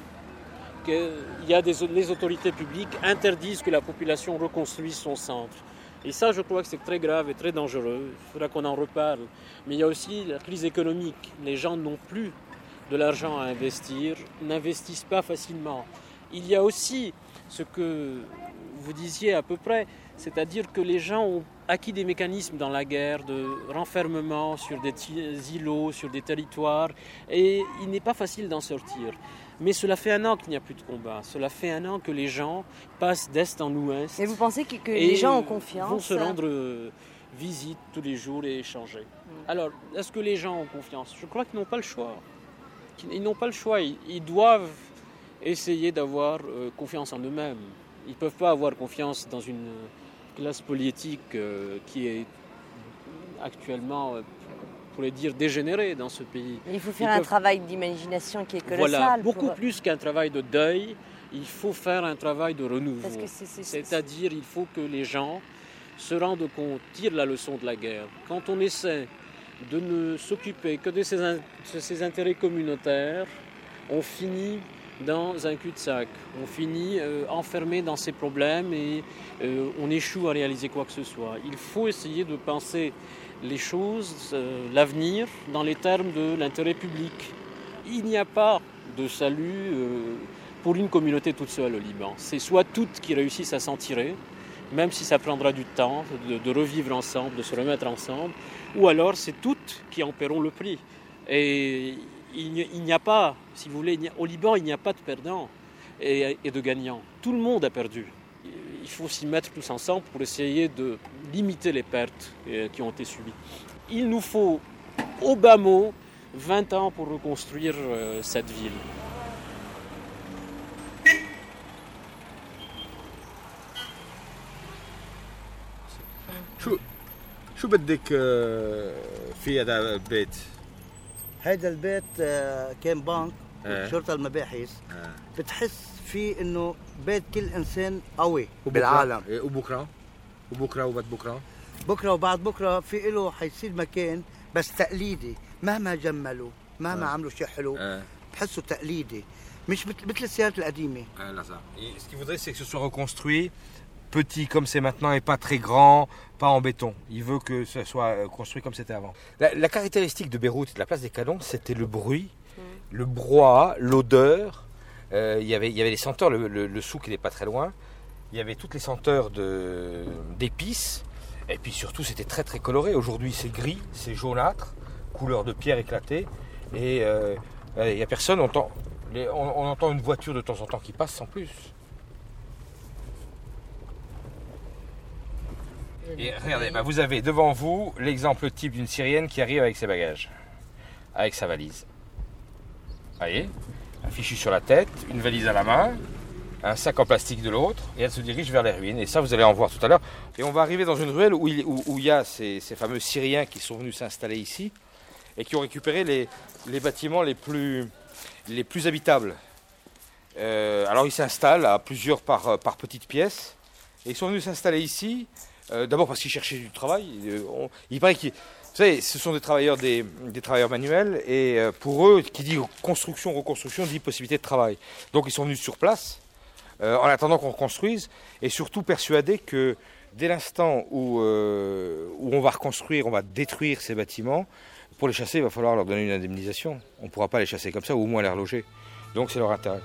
Que il y a des, les autorités publiques interdisent que la population reconstruise son centre. Et ça, je crois que c'est très grave et très dangereux. Il faudra qu'on en reparle. Mais il y a aussi la crise économique. Les gens n'ont plus de l'argent à investir, n'investissent pas facilement. Il y a aussi ce que vous disiez à peu près, c'est-à-dire que les gens ont acquis des mécanismes dans la guerre de renfermement sur des îlots, sur des territoires, et il n'est pas facile d'en sortir. Mais cela fait un an qu'il n'y a plus de combat. Cela fait un an que les gens passent d'est en ouest. Et vous pensez que, que les gens ont confiance? Vont se rendre euh, visite tous les jours et échanger. Mm. Alors, est-ce que les gens ont confiance? Je crois qu'ils n'ont pas le choix. Ils n'ont pas le choix. Ils, ils doivent essayer d'avoir euh, confiance en eux-mêmes. Ils ne peuvent pas avoir confiance dans une classe politique euh, qui est actuellement... Euh, pourrait dire dégénéré dans ce pays. Il faut faire Ils un peuvent... travail d'imagination qui est colossal. Voilà, beaucoup pour... plus qu'un travail de deuil, il faut faire un travail de renouveau. Parce que c'est, c'est, c'est... C'est-à-dire, il faut que les gens se rendent compte, tirent la leçon de la guerre. Quand on essaie de ne s'occuper que de ses, in... de ses intérêts communautaires, on finit dans un cul-de-sac. On finit euh, enfermé dans ses problèmes et euh, on échoue à réaliser quoi que ce soit. Il faut essayer de penser les choses, euh, l'avenir, dans les termes de l'intérêt public. Il n'y a pas de salut euh, pour une communauté toute seule au Liban. C'est soit toutes qui réussissent à s'en tirer, même si ça prendra du temps, de, de revivre ensemble, de se remettre ensemble, ou alors c'est toutes qui en paieront le prix. Et il n'y, il n'y a pas, si vous voulez, il n'y a, au Liban, il n'y a pas de perdants et, et de gagnants. Tout le monde a perdu. Il faut s'y mettre tous ensemble pour essayer de limiter les pertes qui ont été subies. Il nous faut, au bas mot, vingt ans pour reconstruire cette ville. شو شو بدك في هذا البيت؟ هذا البيت كان بنك شرطة المباحث بتحس فيه انه بيت كل انسان قوي بالعالم. وبكره وبكره وبعد بكره بكره وبعد بكره في له حيصير مكان بس تقليدي مهما جملوا مهما آه. عملوا شيء حلو آه. بحسه تقليدي مش مثل السيارات القديمه. آه لا ça. Et ce qu'il voudrait c'est que ce soit reconstruit petit comme c'est maintenant et pas très grand, pas en béton. Il veut que ce soit construit comme c'était avant. La, la caractéristique de Beyrouth et de la place des Canons, c'était le bruit, mmh. le brouhaha, l'odeur. Euh, il y avait, il y avait les senteurs, le, le, le souk il n'est pas très loin. Il y avait toutes les senteurs de, d'épices. Et puis surtout, c'était très très coloré. Aujourd'hui, c'est gris, c'est jaunâtre, couleur de pierre éclatée. Et euh, il n'y a personne, on entend, les, on, on entend une voiture de temps en temps qui passe sans plus. Et regardez, bah vous avez devant vous l'exemple type d'une Syrienne qui arrive avec ses bagages, avec sa valise. Vous voyez, un fichu sur la tête, une valise à la main, un sac en plastique de l'autre, et elle se dirige vers les ruines. Et ça, vous allez en voir tout à l'heure. Et on va arriver dans une ruelle où il, où, où il y a ces, ces fameux Syriens qui sont venus s'installer ici et qui ont récupéré les, les bâtiments les plus, les plus habitables. Euh, alors ils s'installent à plusieurs par, par petites pièces, et ils sont venus s'installer ici. Euh, d'abord parce qu'ils cherchaient du travail. Euh, on, il paraît que, vous savez, ce sont des travailleurs, des, des travailleurs manuels, et euh, pour eux, qui dit construction, reconstruction, dit possibilité de travail. Donc ils sont venus sur place, euh, en attendant qu'on reconstruise, et surtout persuadés que dès l'instant où, euh, où on va reconstruire, on va détruire ces bâtiments, pour les chasser, il va falloir leur donner une indemnisation. On ne pourra pas les chasser comme ça, ou au moins les reloger. Donc c'est leur intérêt.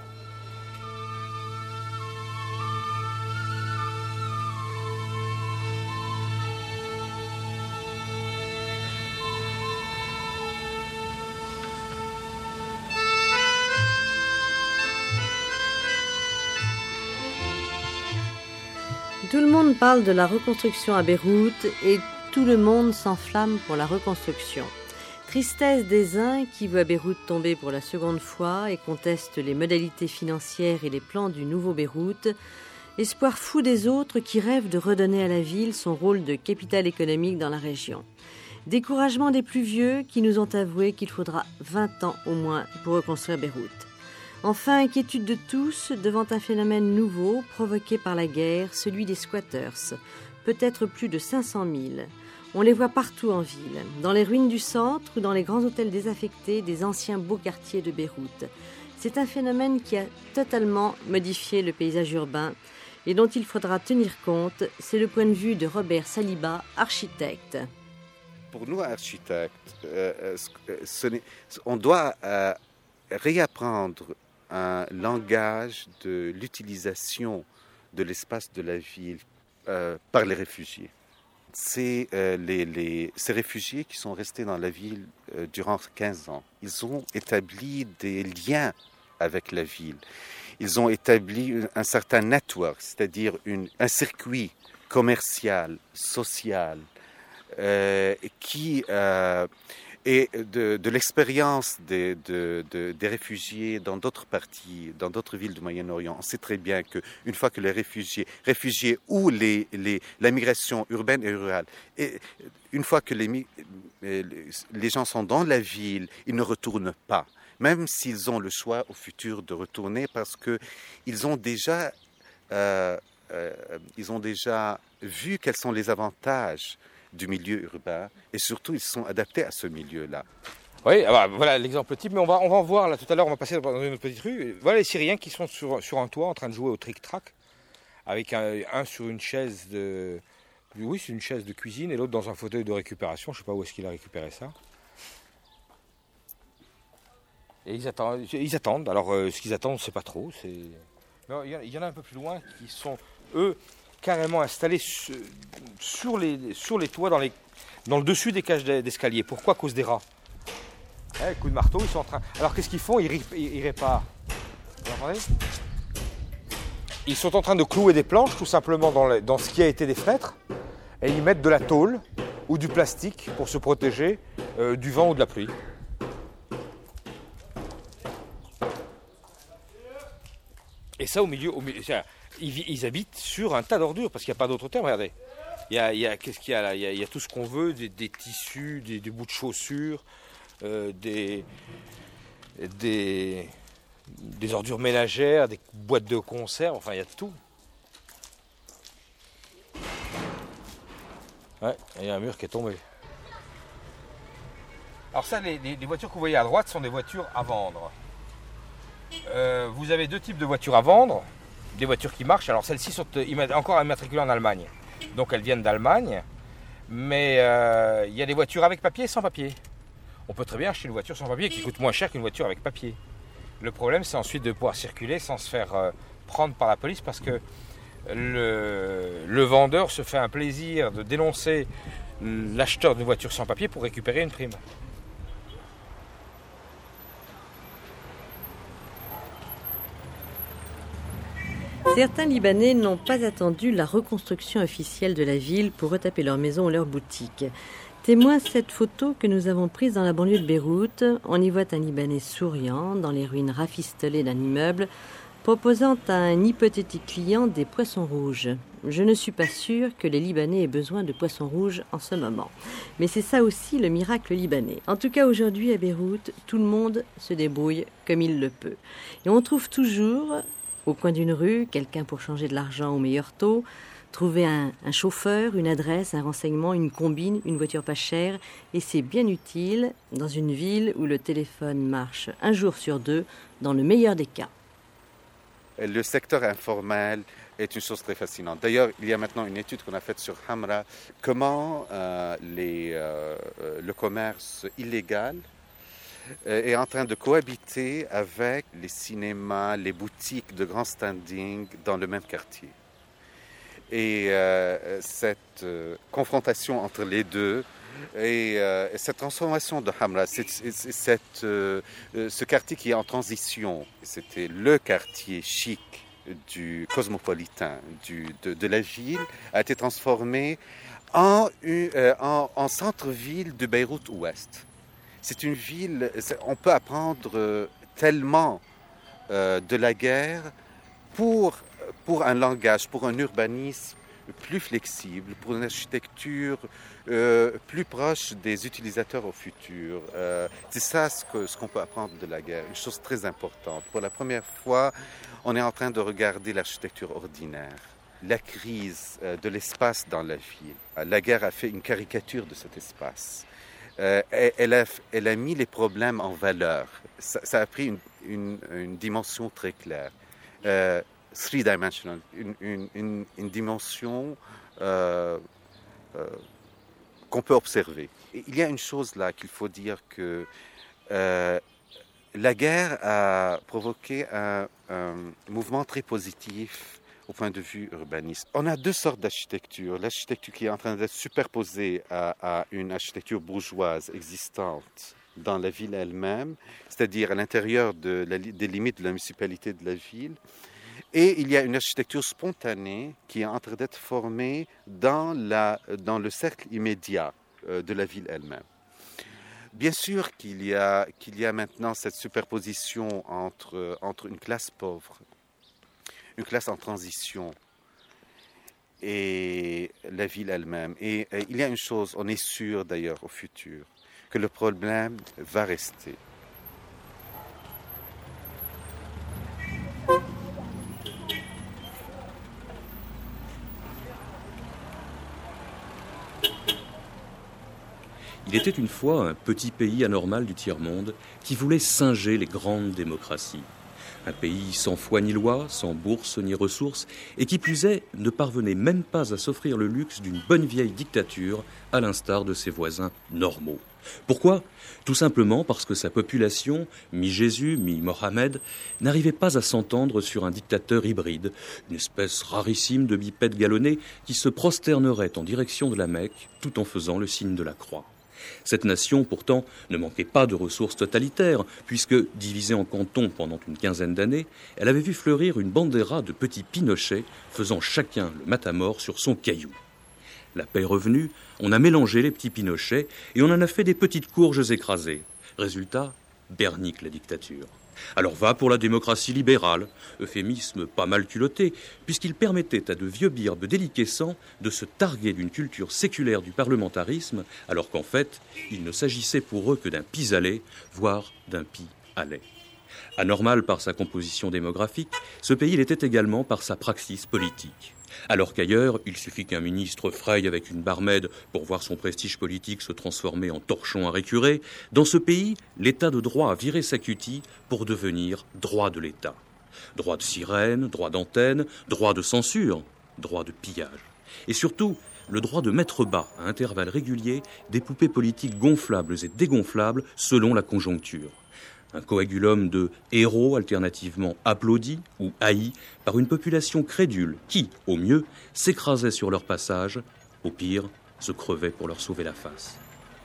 Tout le monde parle de la reconstruction à Beyrouth et tout le monde s'enflamme pour la reconstruction. Tristesse des uns qui voient Beyrouth tomber pour la seconde fois et contestent les modalités financières et les plans du nouveau Beyrouth. Espoir fou des autres qui rêvent de redonner à la ville son rôle de capitale économique dans la région. Découragement des plus vieux qui nous ont avoué qu'il faudra vingt ans au moins pour reconstruire Beyrouth. Enfin, inquiétude de tous devant un phénomène nouveau provoqué par la guerre, celui des squatters. Peut-être plus de cinq cent mille. On les voit partout en ville, dans les ruines du centre ou dans les grands hôtels désaffectés des anciens beaux quartiers de Beyrouth. C'est un phénomène qui a totalement modifié le paysage urbain et dont il faudra tenir compte. C'est le point de vue de Robert Saliba, architecte. Pour nous, architectes, euh, ce n'est, on doit euh, réapprendre un langage de l'utilisation de l'espace de la ville euh, par les réfugiés. C'est euh, les, les, ces réfugiés qui sont restés dans la ville euh, durant quinze ans. Ils ont établi des liens avec la ville. Ils ont établi un certain network, c'est-à-dire une, un circuit commercial, social, euh, qui euh, est de, de l'expérience des, de, de, des réfugiés dans d'autres parties, dans d'autres villes du Moyen-Orient. On sait très bien qu'une fois que les réfugiés, réfugiés ou les, les, la migration urbaine et rurale, et une fois que les, les gens sont dans la ville, ils ne retournent pas. Même s'ils ont le choix au futur de retourner, parce qu'ils ont déjà, euh, euh, ils ont déjà vu quels sont les avantages du milieu urbain, et surtout ils sont adaptés à ce milieu-là. Oui, alors, voilà l'exemple type, mais on va, on va en voir là tout à l'heure, on va passer dans une autre petite rue. Voilà les Syriens qui sont sur, sur un toit en train de jouer au tric-trac, avec un, un sur une chaise de, oui, c'est une chaise de cuisine, et l'autre dans un fauteuil de récupération. Je ne sais pas où est-ce qu'il a récupéré ça. Et ils attendent. Ils attendent. Alors, euh, ce qu'ils attendent, on ne sait pas trop. C'est... Non, il y en a un peu plus loin qui sont, eux, carrément installés sur, sur, les, sur les toits, dans, les, dans le dessus des cages d'escalier. Pourquoi? À cause des rats. Ouais, coup de marteau, ils sont en train... Alors, qu'est-ce qu'ils font? Ils, ils, ils réparent. Vous entendez? Ils sont en train de clouer des planches, tout simplement, dans, les, dans ce qui a été des fenêtres. Et ils mettent de la tôle ou du plastique pour se protéger euh, du vent ou de la pluie. Et ça, au milieu, au milieu ils, ils habitent sur un tas d'ordures, parce qu'il n'y a pas d'autre terme. Regardez, il y a, il y a, qu'est-ce qu'il y a là? il y a, il y a tout ce qu'on veut, des, des tissus, des, des bouts de chaussures, euh, des, des, des ordures ménagères, des boîtes de conserve, enfin, il y a de tout. Ouais, il y a un mur qui est tombé. Alors ça, les, les, les voitures que vous voyez à droite sont des voitures à vendre. Euh, vous avez deux types de voitures à vendre, des voitures qui marchent. Alors celles-ci sont encore immatriculées en Allemagne, donc elles viennent d'Allemagne, mais euh, il y a des voitures avec papier et sans papier. On peut très bien acheter une voiture sans papier qui coûte moins cher qu'une voiture avec papier. Le problème, c'est ensuite de pouvoir circuler sans se faire euh, prendre par la police, parce que le, le vendeur se fait un plaisir de dénoncer l'acheteur d'une voiture sans papier pour récupérer une prime. Certains Libanais n'ont pas attendu la reconstruction officielle de la ville pour retaper leurs maisons ou leurs boutiques. Témoin cette photo que nous avons prise dans la banlieue de Beyrouth. On y voit un Libanais souriant dans les ruines rafistolées d'un immeuble, proposant à un hypothétique client des poissons rouges. Je ne suis pas sûre que les Libanais aient besoin de poissons rouges en ce moment. Mais c'est ça aussi le miracle libanais. En tout cas, aujourd'hui à Beyrouth, tout le monde se débrouille comme il le peut. Et on trouve toujours, au coin d'une rue, quelqu'un pour changer de l'argent au meilleur taux, trouver un, un chauffeur, une adresse, un renseignement, une combine, une voiture pas chère. Et c'est bien utile dans une ville où le téléphone marche un jour sur deux, dans le meilleur des cas. Le secteur informel est une chose très fascinante. D'ailleurs, il y a maintenant une étude qu'on a faite sur Hamra, comment euh, les, euh, le commerce illégal est en train de cohabiter avec les cinémas, les boutiques de grand standing dans le même quartier. Et euh, cette euh, confrontation entre les deux et euh, cette transformation de Hamra, c'est, c'est, c'est, euh, ce quartier qui est en transition, c'était le quartier chic du cosmopolitain, du, de, de la ville, a été transformée en, euh, en, en centre-ville de Beyrouth-Ouest. C'est une ville, on peut apprendre tellement euh, de la guerre pour, pour un langage, pour un urbanisme plus flexible, pour une architecture euh, plus proche des utilisateurs au futur. Euh, c'est ça ce, que, ce qu'on peut apprendre de la guerre, une chose très importante. Pour la première fois, on est en train de regarder l'architecture ordinaire, la crise euh, de l'espace dans la ville. La guerre a fait une caricature de cet espace. Euh, elle, a, elle a mis les problèmes en valeur. Ça, ça a pris une, une, une dimension très claire. Euh, three-dimensional, une, une, une, une dimension euh, euh, qu'on peut observer. Et il y a une chose là qu'il faut dire que euh, la guerre a provoqué un, un mouvement très positif au point de vue urbaniste. On a deux sortes d'architecture. L'architecture qui est en train d'être superposée à, à une architecture bourgeoise existante dans la ville elle-même, c'est-à-dire à l'intérieur de la, des limites de la municipalité de la ville. Et il y a une architecture spontanée qui est en train d'être formée dans, la, dans le cercle immédiat euh, de la ville elle-même. Bien sûr qu'il y a, qu'il y a maintenant cette superposition entre, entre une classe pauvre, une classe en transition et la ville elle-même. Et, et il y a une chose, on est sûr d'ailleurs au futur, que le problème va rester. Il était une fois un petit pays anormal du tiers-monde qui voulait singer les grandes démocraties. Un pays sans foi ni loi, sans bourse ni ressources, et qui plus est, ne parvenait même pas à s'offrir le luxe d'une bonne vieille dictature, à l'instar de ses voisins normaux. Pourquoi ? Tout simplement parce que sa population, mi-Jésus, mi-Mohammed, n'arrivait pas à s'entendre sur un dictateur hybride, une espèce rarissime de bipède galonné qui se prosternerait en direction de la Mecque tout en faisant le signe de la croix. Cette nation, pourtant, ne manquait pas de ressources totalitaires, puisque, divisée en cantons pendant une quinzaine d'années, elle avait vu fleurir une bandera de petits Pinochets, faisant chacun le matamor sur son caillou. La paix revenue, on a mélangé les petits Pinochets et on en a fait des petites courges écrasées. Résultat, bernique la dictature. Alors va pour la démocratie libérale, euphémisme pas mal culotté, puisqu'il permettait à de vieux birbes déliquescents de se targuer d'une culture séculaire du parlementarisme, alors qu'en fait, il ne s'agissait pour eux que d'un pis-aller, voire d'un pis-aller. Anormal par sa composition démographique, ce pays l'était également par sa praxis politique. Alors qu'ailleurs, il suffit qu'un ministre fraye avec une barmède pour voir son prestige politique se transformer en torchon à récurer, dans ce pays, l'état de droit a viré sa cutie pour devenir droit de l'État. Droit de sirène, droit d'antenne, droit de censure, droit de pillage. Et surtout, le droit de mettre bas, à intervalles réguliers, des poupées politiques gonflables et dégonflables selon la conjoncture. Un coagulum de héros alternativement applaudis ou haïs par une population crédule qui, au mieux, s'écrasait sur leur passage, au pire, se crevait pour leur sauver la face.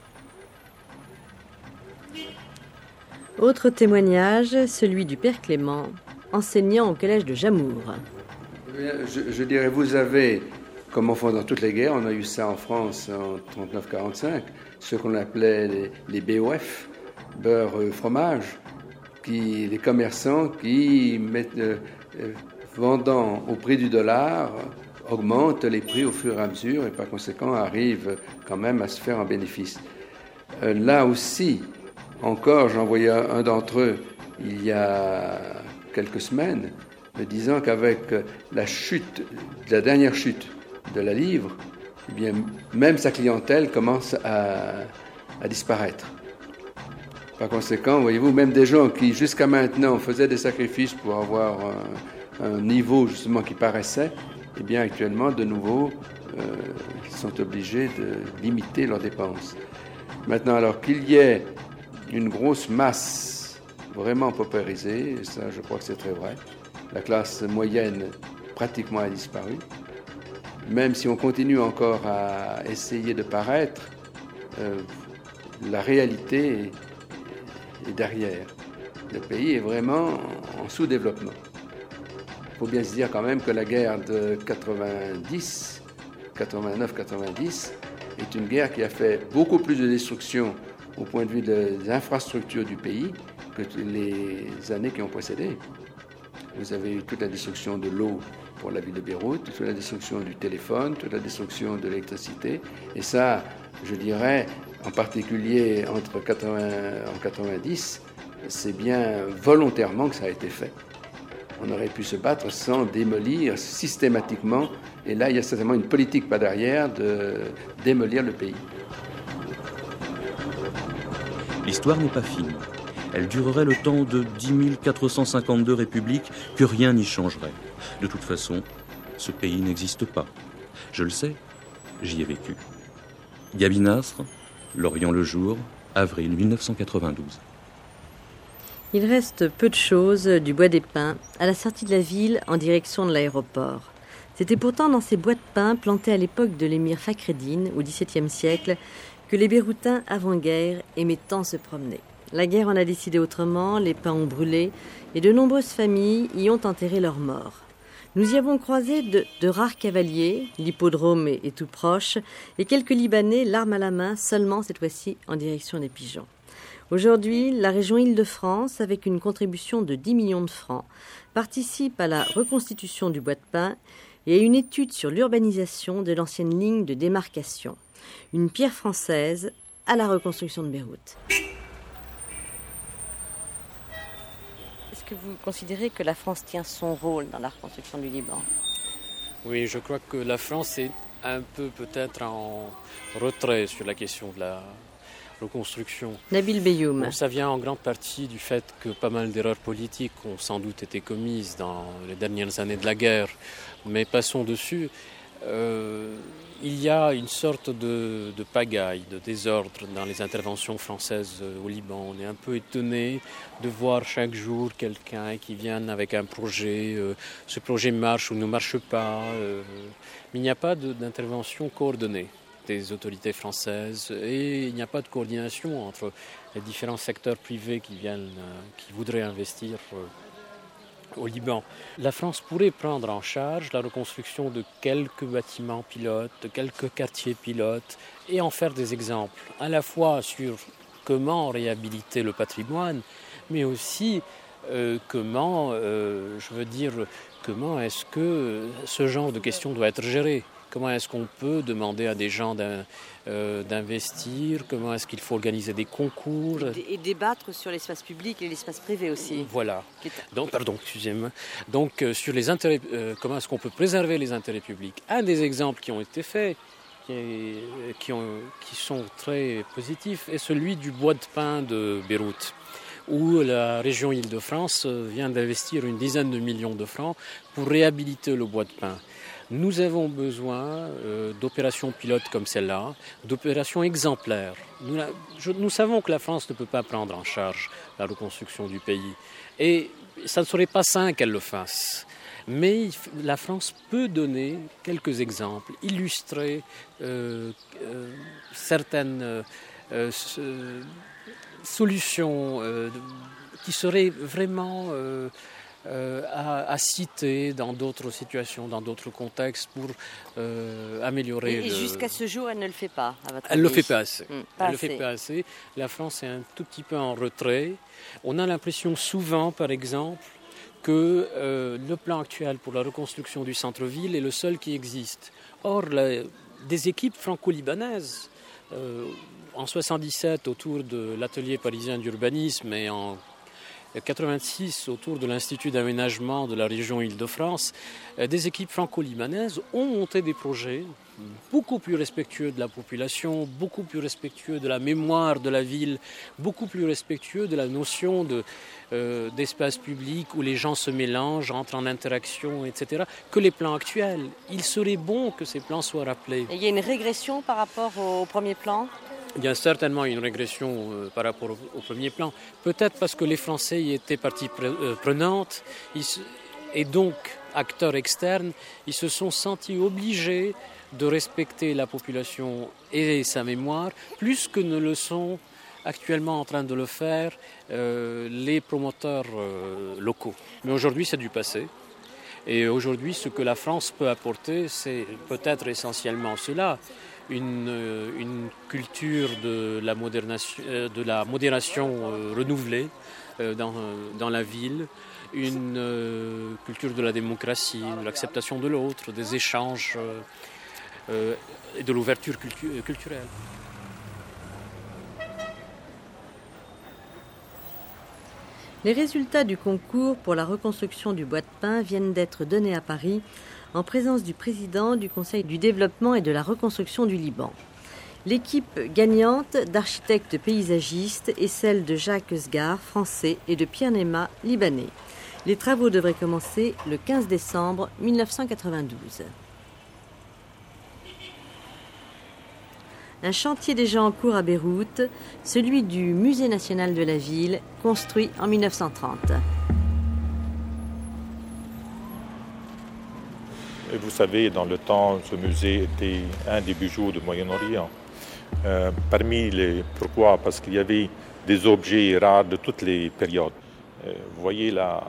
Autre témoignage, celui du père Clément, enseignant au collège de Jamour. Je, je dirais, vous avez, comme on fait dans toutes les guerres, on a eu ça en France en trente-neuf quarante-cinq, ce qu'on appelait les, les B O F, beurre, euh, fromage, qui, les commerçants qui, mettent, euh, euh, vendant au prix du dollar, augmentent les prix au fur et à mesure et par conséquent arrivent quand même à se faire un bénéfice. Euh, là aussi, encore, j'en voyais un d'entre eux il y a quelques semaines, me disant qu'avec la chute, la dernière chute de la livre, eh bien, même sa clientèle commence à, à disparaître. Par conséquent, voyez-vous, même des gens qui, jusqu'à maintenant, faisaient des sacrifices pour avoir un, un niveau, justement, qui paraissait, eh bien, actuellement, de nouveau, euh, ils sont obligés de limiter leurs dépenses. Maintenant, alors qu'il y ait une grosse masse vraiment paupérisée, et ça, je crois que c'est très vrai, la classe moyenne pratiquement a disparu, même si on continue encore à essayer de paraître, euh, la réalité est derrière. Le pays est vraiment en sous-développement. Il faut bien se dire quand même que la guerre de quatre-vingt-dix, quatre-vingt-neuf quatre-vingt-dix est une guerre qui a fait beaucoup plus de destruction au point de vue des infrastructures du pays que les années qui ont précédé. Vous avez eu toute la destruction de l'eau pour la ville de Beyrouth, toute la destruction du téléphone, toute la destruction de l'électricité. Et ça, je dirais, en particulier entre quatre-vingts, en quatre-vingt-dix, c'est bien volontairement que ça a été fait. On aurait pu se battre sans démolir systématiquement. Et là, il y a certainement une politique par derrière de démolir le pays. L'histoire n'est pas finie. Elle durerait le temps de dix mille quatre cent cinquante-deux républiques, que rien n'y changerait. De toute façon, ce pays n'existe pas. Je le sais, j'y ai vécu. Gaby Nasr, Lorient le jour, avril mille neuf cent quatre-vingt-douze. Il reste peu de choses du bois des pins à la sortie de la ville en direction de l'aéroport. C'était pourtant dans ces bois de pins plantés à l'époque de l'émir Fakhreddin, au dix-septième siècle, que les Beyrouthins avant-guerre aimaient tant se promener. La guerre en a décidé autrement, les pins ont brûlé et de nombreuses familles y ont enterré leurs morts. Nous y avons croisé de, de rares cavaliers, l'hippodrome est, est tout proche, et quelques Libanais, l'arme à la main, seulement cette fois-ci en direction des pigeons. Aujourd'hui, la région Île-de-France, avec une contribution de dix millions de francs, participe à la reconstitution du bois de pin et à une étude sur l'urbanisation de l'ancienne ligne de démarcation. Une pierre française à la reconstruction de Beyrouth. Est-ce que vous considérez que la France tient son rôle dans la reconstruction du Liban ? Oui, je crois que la France est un peu peut-être en retrait sur la question de la reconstruction. Nabil Beyoum. Bon, ça vient en grande partie du fait que pas mal d'erreurs politiques ont sans doute été commises dans les dernières années de la guerre. Mais passons dessus. Euh, il y a une sorte de, de pagaille, de désordre dans les interventions françaises au Liban. On est un peu étonné de voir chaque jour quelqu'un qui vient avec un projet. Euh, ce projet marche ou ne marche pas. Euh, mais il n'y a pas de, d'intervention coordonnée des autorités françaises et il n'y a pas de coordination entre les différents secteurs privés qui viennent, euh, qui voudraient investir euh, au Liban. La France pourrait prendre en charge la reconstruction de quelques bâtiments pilotes, de quelques quartiers pilotes et en faire des exemples, à la fois sur comment réhabiliter le patrimoine, mais aussi euh, comment, euh, je veux dire, comment est-ce que ce genre de questions doit être géré. Comment est-ce qu'on peut demander à des gens d'in, euh, d'investir? Comment est-ce qu'il faut organiser des concours? Et, et débattre sur l'espace public et l'espace privé aussi. Voilà. Donc, pardon, excusez-moi. Donc, euh, sur les intérêts, euh, comment est-ce qu'on peut préserver les intérêts publics? Un des exemples qui ont été faits, qui, est, qui, ont, qui sont très positifs, est celui du bois de pin de Beyrouth, où la région Île-de-France vient d'investir une dizaine de millions de francs pour réhabiliter le bois de pin. Nous avons besoin euh, d'opérations pilotes comme celle-là, d'opérations exemplaires. Nous, la, je, nous savons que la France ne peut pas prendre en charge la reconstruction du pays. Et ça ne serait pas sain qu'elle le fasse. Mais la France peut donner quelques exemples, illustrer euh, euh, certaines euh, euh, solutions euh, qui seraient vraiment... Euh, Euh, à, à citer dans d'autres situations, dans d'autres contextes pour euh, améliorer. Et, et le... jusqu'à ce jour, elle ne le fait pas, à votre Elle ne le fait pas assez. Mmh, elle pas ne le fait pas assez. La France est un tout petit peu en retrait. On a l'impression souvent, par exemple, que euh, le plan actuel pour la reconstruction du centre-ville est le seul qui existe. Or, la, des équipes franco-libanaises, euh, en soixante-dix-sept autour de l'atelier parisien d'urbanisme et en quatre-vingt-six autour de l'Institut d'aménagement de la région Île-de-France, des équipes franco-libanaises ont monté des projets beaucoup plus respectueux de la population, beaucoup plus respectueux de la mémoire de la ville, beaucoup plus respectueux de la notion de, euh, d'espace public où les gens se mélangent, entrent en interaction, et cetera, que les plans actuels. Il serait bon que ces plans soient rappelés. Et il y a une régression par rapport au premier plan ? Il y a certainement une régression euh, par rapport au, au premier plan. Peut-être parce que les Français y étaient partie pre, euh, prenante ils, et donc acteurs externes, ils se sont sentis obligés de respecter la population et sa mémoire, plus que ne le sont actuellement en train de le faire euh, les promoteurs euh, locaux. Mais aujourd'hui, c'est du passé. Et aujourd'hui, ce que la France peut apporter, c'est peut-être essentiellement cela, une, une culture de la modération, de la modération renouvelée dans, dans la ville, une euh, culture de la démocratie, de l'acceptation de l'autre, des échanges euh, euh, et de l'ouverture cultu- culturelle. Les résultats du concours pour la reconstruction du bois de pin viennent d'être donnés à Paris en présence du président du Conseil du développement et de la reconstruction du Liban. L'équipe gagnante d'architectes paysagistes est celle de Jacques Sgar, français, et de Pierre Nema, libanais. Les travaux devraient commencer le quinze décembre mille neuf cent quatre-vingt-douze. Un chantier déjà en cours à Beyrouth, celui du Musée national de la ville, construit en mille neuf cent trente. Et vous savez, dans le temps, ce musée était un des bijoux du Moyen-Orient. Euh, parmi les... Pourquoi? Parce qu'il y avait des objets rares de toutes les périodes. Euh, vous voyez là,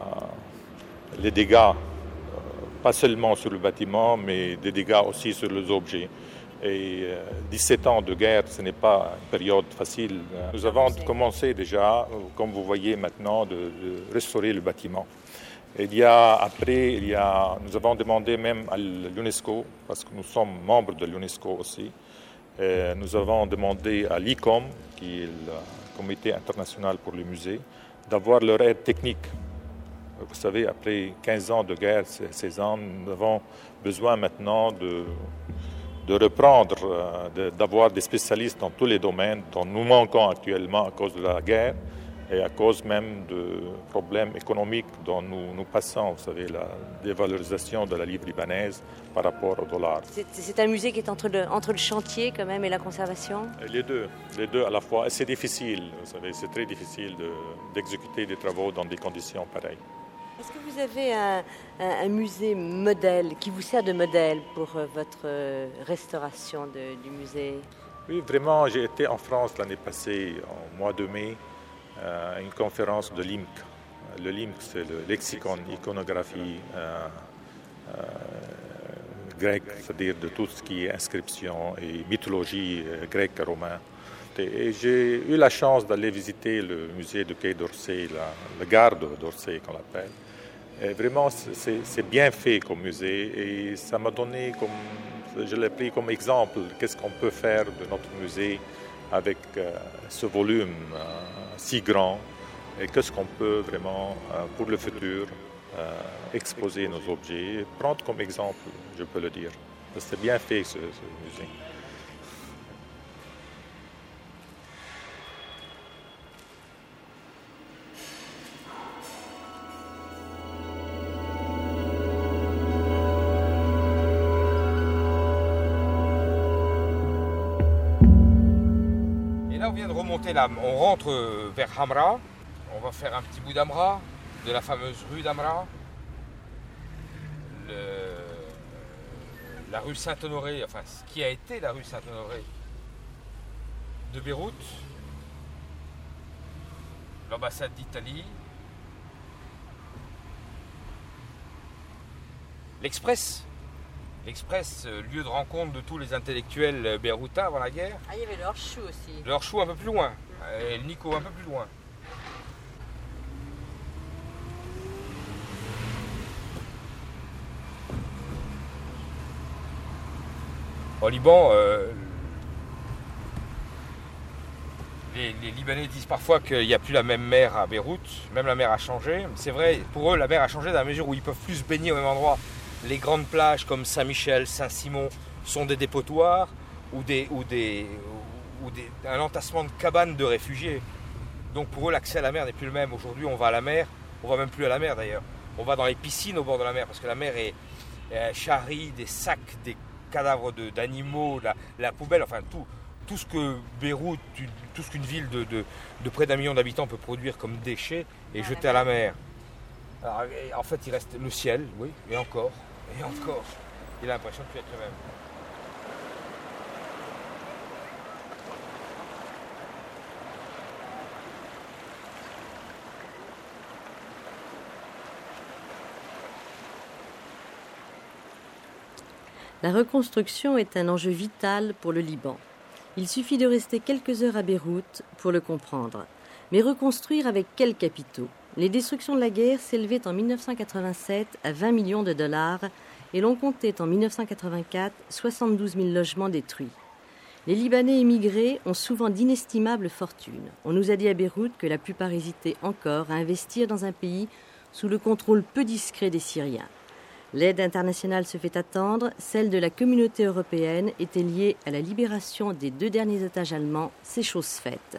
les dégâts, euh, pas seulement sur le bâtiment, mais des dégâts aussi sur les objets. Et euh, dix-sept ans de guerre, ce n'est pas une période facile. Nous avons commencé déjà, comme vous voyez maintenant, de, de restaurer le bâtiment. Et il y a, après, il y a, nous avons demandé même à l'UNESCO, parce que nous sommes membres de l'UNESCO aussi, et nous avons demandé à l'I C O M, qui est le Comité international pour les musées, d'avoir leur aide technique. Vous savez, après quinze ans de guerre, seize ans, nous avons besoin maintenant de... de reprendre, de, d'avoir des spécialistes dans tous les domaines dont nous manquons actuellement à cause de la guerre et à cause même de problèmes économiques dont nous, nous passons, vous savez, la dévalorisation de la livre libanaise par rapport au dollar. C'est, c'est un musée qui est entre le, entre le chantier quand même et la conservation? Les deux, les deux à la fois. Et c'est difficile, vous savez, c'est très difficile de, d'exécuter des travaux dans des conditions pareilles. Est-ce que vous avez un, un, un musée modèle qui vous sert de modèle pour euh, votre euh, restauration de, du musée? Oui, vraiment, j'ai été en France l'année passée, au mois de mai, euh, à une conférence de l'I M C. Le L I M C, c'est le lexicon, iconographie euh, euh, grecque, c'est-à-dire de tout ce qui est inscription et mythologie euh, grecque et romaine. Et j'ai eu la chance d'aller visiter le musée de Quai d'Orsay, la, la gare d'Orsay qu'on l'appelle. Et vraiment, c'est, c'est bien fait comme musée et ça m'a donné, comme, je l'ai pris comme exemple, qu'est-ce qu'on peut faire de notre musée avec euh, ce volume euh, si grand et qu'est-ce qu'on peut vraiment, euh, pour le futur, euh, exposer nos objets, prendre comme exemple, je peux le dire. Parce que c'est bien fait ce, ce musée. On vient de remonter là, on rentre vers Hamra, on va faire un petit bout d'Hamra, de la fameuse rue d'Hamra, le, la rue Saint-Honoré, enfin ce qui a été la rue Saint-Honoré de Beyrouth, l'ambassade d'Italie, l'Express. L'Express, lieu de rencontre de tous les intellectuels beyrouthins avant la guerre. Ah, il y avait le Hors-Chou aussi. Le Hors-Chou un peu plus loin, et le Nico un peu plus loin. Au Liban, euh, les, les Libanais disent parfois qu'il n'y a plus la même mer à Beyrouth, même la mer a changé. C'est vrai, pour eux, la mer a changé dans la mesure où ils peuvent plus se baigner au même endroit. Les grandes plages comme Saint-Michel, Saint-Simon sont des dépotoirs ou, des, ou, des, ou des, un entassement de cabanes de réfugiés. Donc pour eux, l'accès à la mer n'est plus le même. Aujourd'hui, on va à la mer, on va même plus à la mer d'ailleurs. On va dans les piscines au bord de la mer parce que la mer est, est charrie des sacs, des cadavres de, d'animaux, la, la poubelle, enfin tout, tout ce que Beyrouth, tout ce qu'une ville de, de, de près d'un million d'habitants peut produire comme déchets est jeté à la mer. Alors, en fait, il reste le ciel, oui, et encore. Et encore, il a l'impression de ne plus être le même. La reconstruction est un enjeu vital pour le Liban. Il suffit de rester quelques heures à Beyrouth pour le comprendre. Mais reconstruire avec quels capitaux ? Les destructions de la guerre s'élevaient en mille neuf cent quatre-vingt-sept à vingt millions de dollars et l'on comptait en mille neuf cent quatre-vingt-quatre soixante-douze mille logements détruits. Les Libanais émigrés ont souvent d'inestimables fortunes. On nous a dit à Beyrouth que la plupart hésitaient encore à investir dans un pays sous le contrôle peu discret des Syriens. L'aide internationale se fait attendre. Celle de la communauté européenne était liée à la libération des deux derniers otages allemands. C'est chose faite.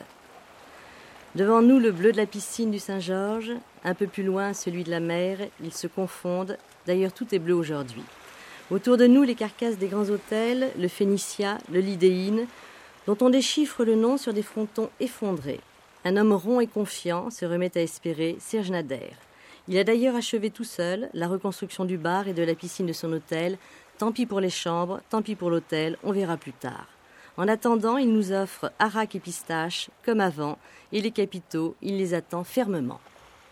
Devant nous, le bleu de la piscine du Saint-Georges. Un peu plus loin, celui de la mer. Ils se confondent. D'ailleurs, tout est bleu aujourd'hui. Autour de nous, les carcasses des grands hôtels, le Phénicia, le Lidéine, dont on déchiffre le nom sur des frontons effondrés. Un homme rond et confiant se remet à espérer, Serge Nader. Il a d'ailleurs achevé tout seul la reconstruction du bar et de la piscine de son hôtel. Tant pis pour les chambres, tant pis pour l'hôtel, on verra plus tard. En attendant, il nous offre harac et pistaches, comme avant, et les capitaux, il les attend fermement.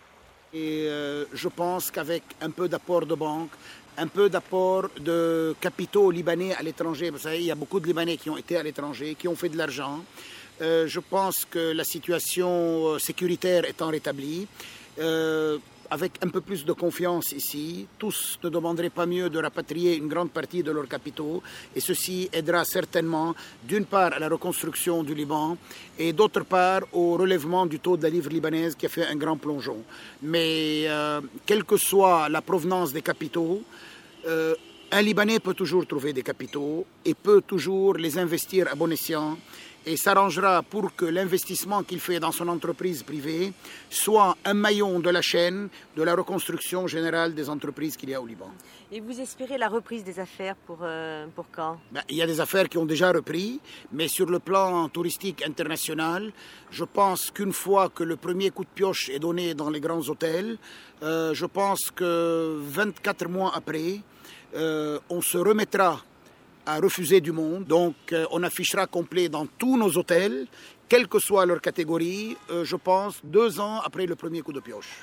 Et euh, je pense qu'avec un peu d'apport de banque, un peu d'apport de capitaux libanais à l'étranger, vous savez, il y a beaucoup de Libanais qui ont été à l'étranger, qui ont fait de l'argent. Euh, je pense que la situation sécuritaire étant rétablie, euh, avec un peu plus de confiance ici, tous ne demanderaient pas mieux de rapatrier une grande partie de leurs capitaux et ceci aidera certainement d'une part à la reconstruction du Liban et d'autre part au relèvement du taux de la livre libanaise qui a fait un grand plongeon. Mais euh, quelle que soit la provenance des capitaux, euh, un Libanais peut toujours trouver des capitaux et peut toujours les investir à bon escient et s'arrangera pour que l'investissement qu'il fait dans son entreprise privée soit un maillon de la chaîne de la reconstruction générale des entreprises qu'il y a au Liban. Et vous espérez la reprise des affaires pour, euh, pour quand ? Ben, il y a des affaires qui ont déjà repris, mais sur le plan touristique international, je pense qu'une fois que le premier coup de pioche est donné dans les grands hôtels, euh, je pense que vingt-quatre mois après, euh, on se remettra à refuser du monde. Donc euh, on affichera complet dans tous nos hôtels, quelle que soit leur catégorie, euh, je pense, deux ans après le premier coup de pioche.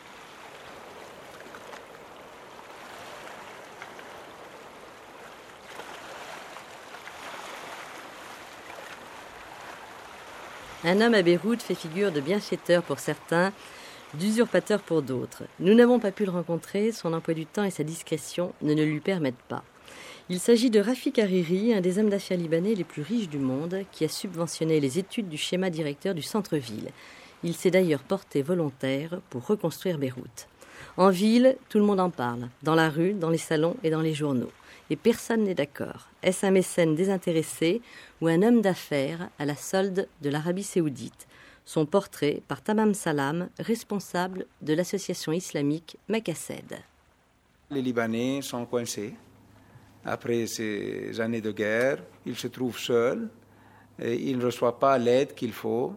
Un homme à Beyrouth fait figure de bienfaiteur pour certains, d'usurpateur pour d'autres. Nous n'avons pas pu le rencontrer, son emploi du temps et sa discrétion ne le lui permettent pas. Il s'agit de Rafik Hariri, un des hommes d'affaires libanais les plus riches du monde, qui a subventionné les études du schéma directeur du centre-ville. Il s'est d'ailleurs porté volontaire pour reconstruire Beyrouth. En ville, tout le monde en parle, dans la rue, dans les salons et dans les journaux. Et personne n'est d'accord. Est-ce un mécène désintéressé ou un homme d'affaires à la solde de l'Arabie saoudite ? Son portrait par Tamam Salam, responsable de l'association islamique Maqassed. Les Libanais sont coincés. Après ces années de guerre, ils se trouvent seuls, et ils ne reçoivent pas l'aide qu'il faut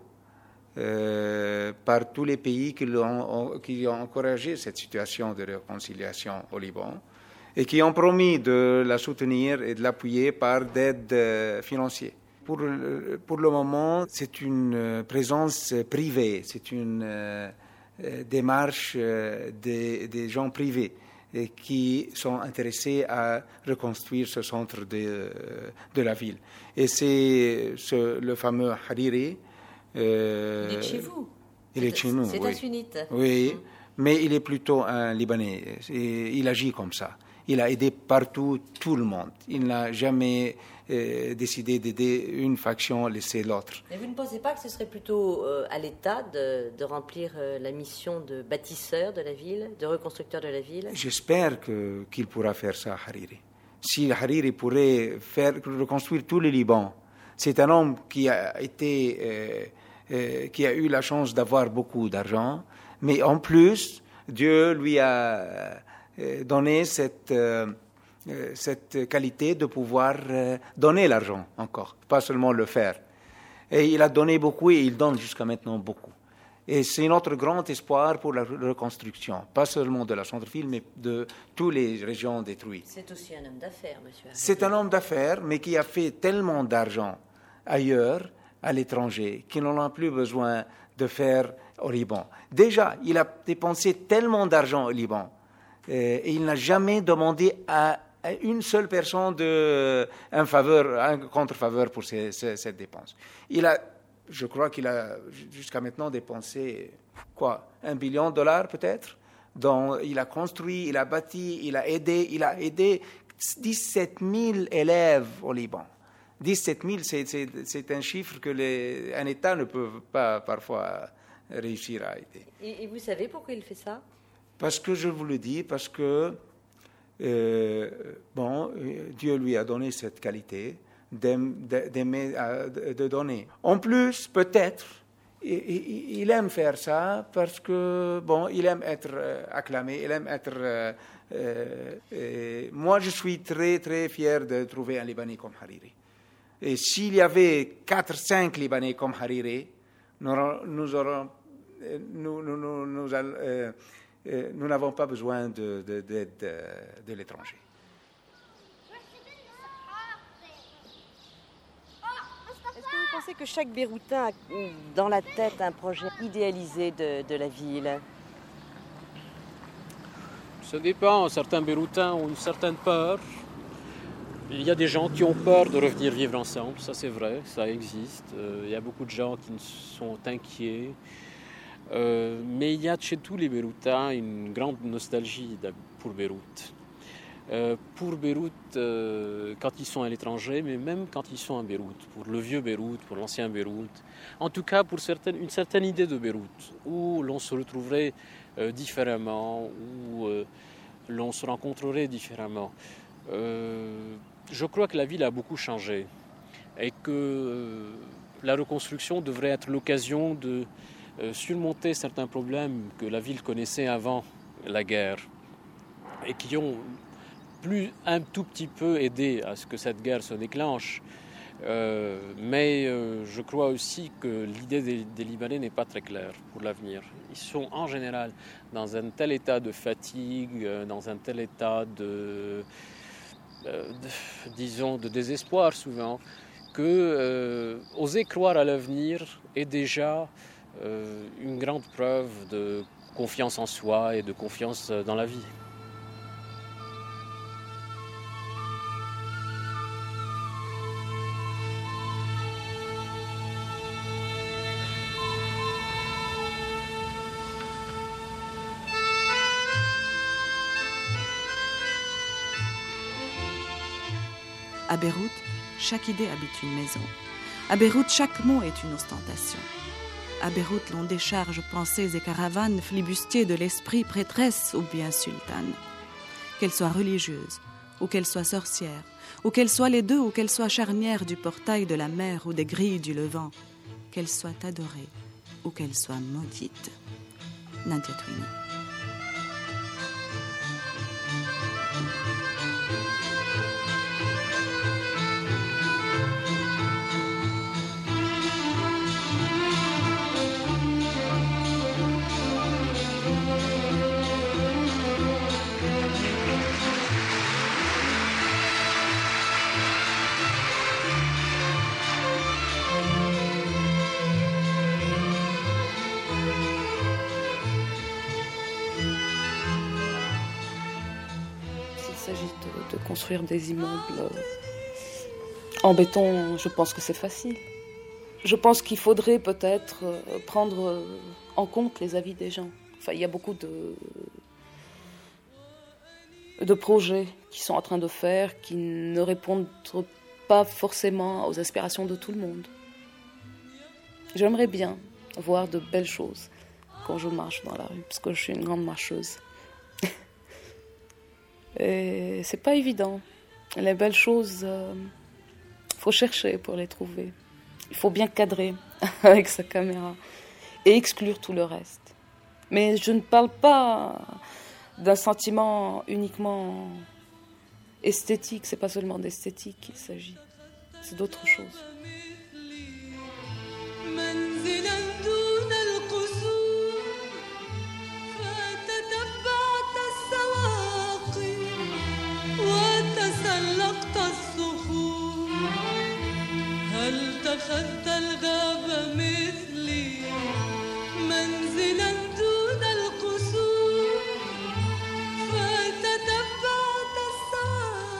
euh, par tous les pays qui ont, qui ont encouragé cette situation de réconciliation au Liban et qui ont promis de la soutenir et de l'appuyer par d'aide euh, financière. Pour, pour le moment, c'est une présence privée, c'est une euh, démarche euh, des, des gens privés et qui sont intéressés à reconstruire ce centre de, de la ville. Et c'est ce, le fameux Hariri. Euh, il est chez vous. Il est, est chez nous, c'est oui. un sunnite. Oui, mmh. Mais il est plutôt un Libanais. Et il agit comme ça. Il a aidé partout tout le monde. Il n'a jamais euh, décidé d'aider une faction, laisser l'autre. Mais vous ne pensez pas que ce serait plutôt euh, à l'État de, de remplir euh, la mission de bâtisseur de la ville, de reconstructeur de la ville ? J'espère que, qu'il pourra faire ça, Hariri. Si Hariri pourrait faire, reconstruire tout le Liban, c'est un homme qui a, été, euh, euh, qui a eu la chance d'avoir beaucoup d'argent, mais en plus, Dieu lui a donné cette... Euh, cette qualité de pouvoir donner l'argent encore, pas seulement le faire. Et il a donné beaucoup et il donne jusqu'à maintenant beaucoup. Et c'est notre grand espoir pour la reconstruction, pas seulement de la centre-ville, mais de toutes les régions détruites. C'est aussi un homme d'affaires, monsieur Hariri. C'est un homme d'affaires, mais qui a fait tellement d'argent ailleurs, à l'étranger, qu'il n'en a plus besoin de faire au Liban. Déjà, il a dépensé tellement d'argent au Liban, et il n'a jamais demandé à une seule personne de, un faveur, un contre-faveur pour ces, ces, cette dépense. Il a, je crois qu'il a jusqu'à maintenant dépensé quoi, un billion de dollars peut-être. Donc, il a construit, il a bâti, il a aidé, il a aidé dix-sept mille élèves au Liban. dix-sept mille, c'est, c'est, c'est un chiffre que les, un État ne peut pas parfois réussir à aider. Et, et vous savez pourquoi il fait ça? Parce que je vous le dis, parce que euh, bon, Dieu lui a donné cette qualité d'aimer, de donner. En plus, peut-être, il aime faire ça parce que bon, il aime être acclamé, il aime être. Euh, euh, moi, je suis très très fier de trouver un Libanais comme Hariri. Et s'il y avait quatre, cinq Libanais comme Hariri, nous nous aurons, nous, nous, nous, nous, euh, euh, nous n'avons pas besoin de, de, de, de, de l'étranger. Est-ce que vous pensez que chaque Beyroutain a dans la tête un projet idéalisé de, de la ville? Ça dépend. Certains Beyroutains ont une certaine peur. Il y a des gens qui ont peur de revenir vivre ensemble, ça c'est vrai, ça existe. Euh, il y a beaucoup de gens qui sont inquiets. Euh, mais il y a chez tous les Beyroutains une grande nostalgie pour Beyrouth. Euh, pour Beyrouth, euh, quand ils sont à l'étranger, mais même quand ils sont à Beyrouth, pour le vieux Beyrouth, pour l'ancien Beyrouth. En tout cas, pour certaines, une certaine idée de Beyrouth, où l'on se retrouverait euh, différemment, où euh, l'on se rencontrerait différemment. Euh, je crois que la ville a beaucoup changé et que euh, la reconstruction devrait être l'occasion de euh, surmonter certains problèmes que la ville connaissait avant la guerre et qui ont plus un tout petit peu aidé à ce que cette guerre se déclenche. Euh, mais euh, je crois aussi que l'idée des, des Libanais n'est pas très claire pour l'avenir. Ils sont en général dans un tel état de fatigue, dans un tel état de, euh, de disons, de désespoir souvent, que euh, oser croire à l'avenir est déjà euh, une grande preuve de confiance en soi et de confiance dans la vie. À Beyrouth, chaque idée habite une maison. À Beyrouth, chaque mot est une ostentation. À Beyrouth, l'on décharge pensées et caravanes flibustiers de l'esprit prêtresse ou bien sultane. Qu'elle soit religieuse, ou qu'elle soit sorcière, ou qu'elle soit les deux, ou qu'elle soit charnière du portail de la mer ou des grilles du Levant, qu'elle soit adorée, ou qu'elle soit maudite. Nadia Twini. De construire des immeubles en béton, je pense que c'est facile. Je pense qu'il faudrait peut-être prendre en compte les avis des gens. Enfin, il y a beaucoup de, de projets qui sont en train de faire, qui ne répondent pas forcément aux aspirations de tout le monde. J'aimerais bien voir de belles choses quand je marche dans la rue, parce que je suis une grande marcheuse. Et c'est pas évident. Les belles choses, il euh, faut chercher pour les trouver. Il faut bien cadrer avec sa caméra et exclure tout le reste. Mais je ne parle pas d'un sentiment uniquement esthétique. C'est pas seulement d'esthétique qu'il s'agit. C'est d'autres choses. تسلقت الصخور هل اتخذت الغاب مثلي منزلا دون القصور فتتبعت السواقي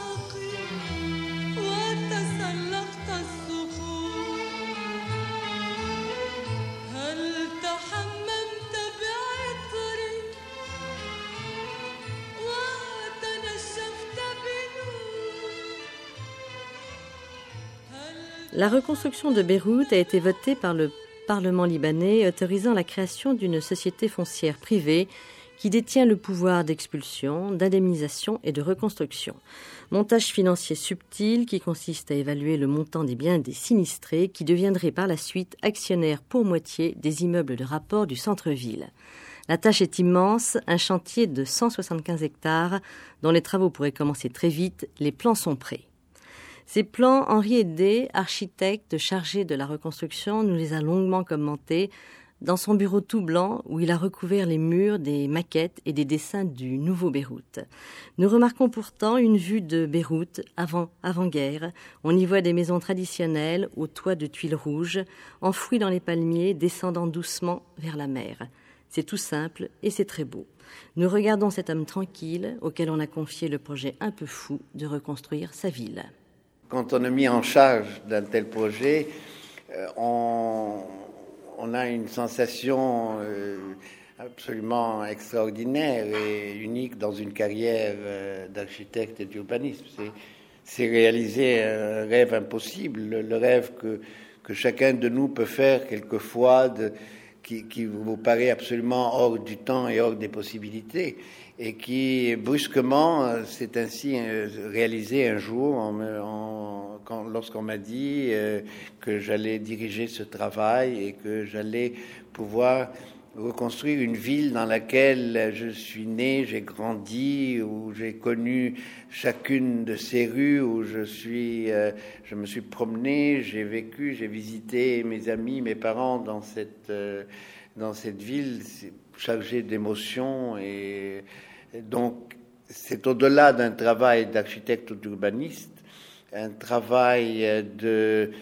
La reconstruction de Beyrouth a été votée par le Parlement libanais, autorisant la création d'une société foncière privée qui détient le pouvoir d'expulsion, d'indemnisation et de reconstruction. Montage financier subtil qui consiste à évaluer le montant des biens des sinistrés qui deviendraient par la suite actionnaires pour moitié des immeubles de rapport du centre-ville. La tâche est immense, un chantier de cent soixante-quinze hectares dont les travaux pourraient commencer très vite, les plans sont prêts. Ces plans, Henri Edé, architecte chargé de la reconstruction, nous les a longuement commentés dans son bureau tout blanc où il a recouvert les murs des maquettes et des dessins du nouveau Beyrouth. Nous remarquons pourtant une vue de Beyrouth avant, avant-guerre. On y voit des maisons traditionnelles aux toits de tuiles rouges, enfouies dans les palmiers, descendant doucement vers la mer. C'est tout simple et c'est très beau. Nous regardons cet homme tranquille auquel on a confié le projet un peu fou de reconstruire sa ville. Quand on est mis en charge d'un tel projet, euh, on, on a une sensation euh, absolument extraordinaire et unique dans une carrière euh, d'architecte et d'urbanisme. C'est, c'est réaliser un rêve impossible, le, le rêve que, que chacun de nous peut faire quelquefois, de, qui, qui vous paraît absolument hors du temps et hors des possibilités, et qui brusquement s'est ainsi réalisé un jour en, en, quand, lorsqu'on m'a dit euh, que j'allais diriger ce travail et que j'allais pouvoir reconstruire une ville dans laquelle je suis né, j'ai grandi, où j'ai connu chacune de ces rues, où je suis, euh, je me suis promené, j'ai vécu, j'ai visité mes amis, mes parents dans cette euh, dans cette ville chargée d'émotions. Et donc c'est au-delà d'un travail d'architecte ou d'urbaniste, un travail de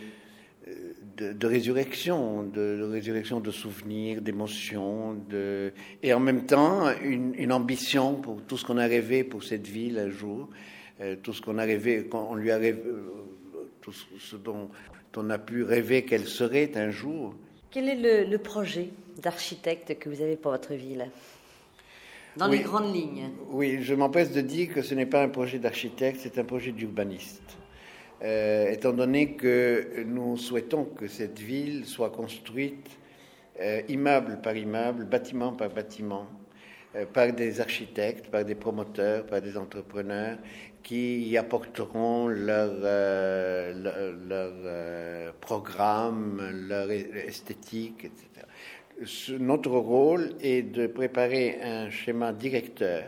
De, de résurrection, de, de résurrection de souvenirs, d'émotions, de, et en même temps une, une ambition pour tout ce qu'on a rêvé pour cette ville un jour, euh, tout ce qu'on a rêvé, qu'on lui a rêvé, euh, tout ce dont on a pu rêver qu'elle serait un jour. Quel est le, le projet d'architecte que vous avez pour votre ville, dans oui, les grandes lignes? Oui, je m'empresse de dire que ce n'est pas un projet d'architecte, c'est un projet d'urbaniste. Euh, étant donné que nous souhaitons que cette ville soit construite euh, immeuble par immeuble, bâtiment par bâtiment, euh, par des architectes, par des promoteurs, par des entrepreneurs qui y apporteront leur, euh, leur, leur euh, programme, leur esthétique, et cetera. Ce, notre rôle est de préparer un schéma directeur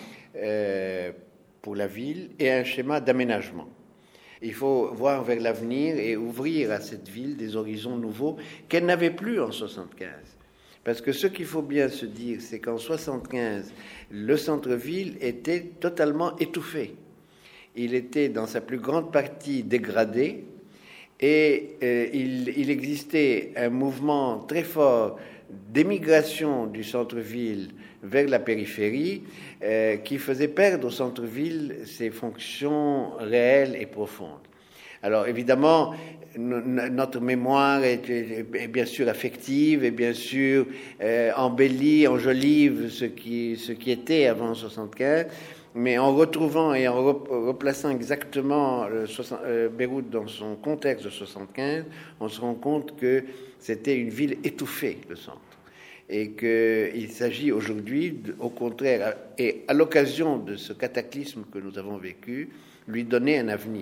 euh, pour la ville et un schéma d'aménagement. Il faut voir vers l'avenir et ouvrir à cette ville des horizons nouveaux qu'elle n'avait plus en soixante-quinze. Parce que ce qu'il faut bien se dire, c'est qu'en soixante-quinze, le centre-ville était totalement étouffé. Il était dans sa plus grande partie dégradé et euh, il, il existait un mouvement très fort d'émigration du centre-ville vers la périphérie euh, qui faisait perdre au centre-ville ses fonctions réelles et profondes. Alors évidemment, n- notre mémoire est, est, est bien sûr affective et bien sûr euh, embellit, enjolive ce qui, ce qui était avant soixante-quinze, mais en retrouvant et en re- replaçant exactement le soixante, euh, Beyrouth dans son contexte de soixante-quinze, on se rend compte que c'était une ville étouffée, le centre. Et qu'il s'agit aujourd'hui, au contraire, et à l'occasion de ce cataclysme que nous avons vécu, lui donner un avenir.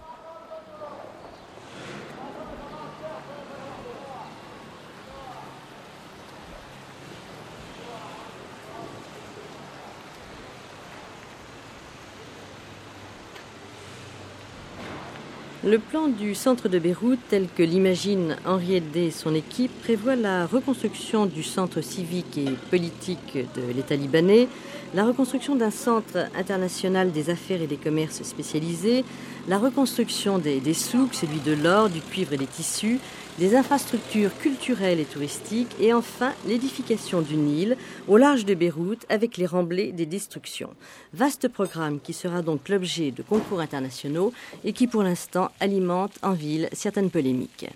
Le plan du centre de Beyrouth, tel que l'imagine Henri Edé et son équipe, prévoit la reconstruction du centre civique et politique de l'État libanais, la reconstruction d'un centre international des affaires et des commerces spécialisés, la reconstruction des, des souks, celui de l'or, du cuivre et des tissus, des infrastructures culturelles et touristiques, et enfin l'édification d'une île au large de Beyrouth avec les remblais des destructions. Vaste programme qui sera donc l'objet de concours internationaux et qui pour l'instant alimente en ville certaines polémiques.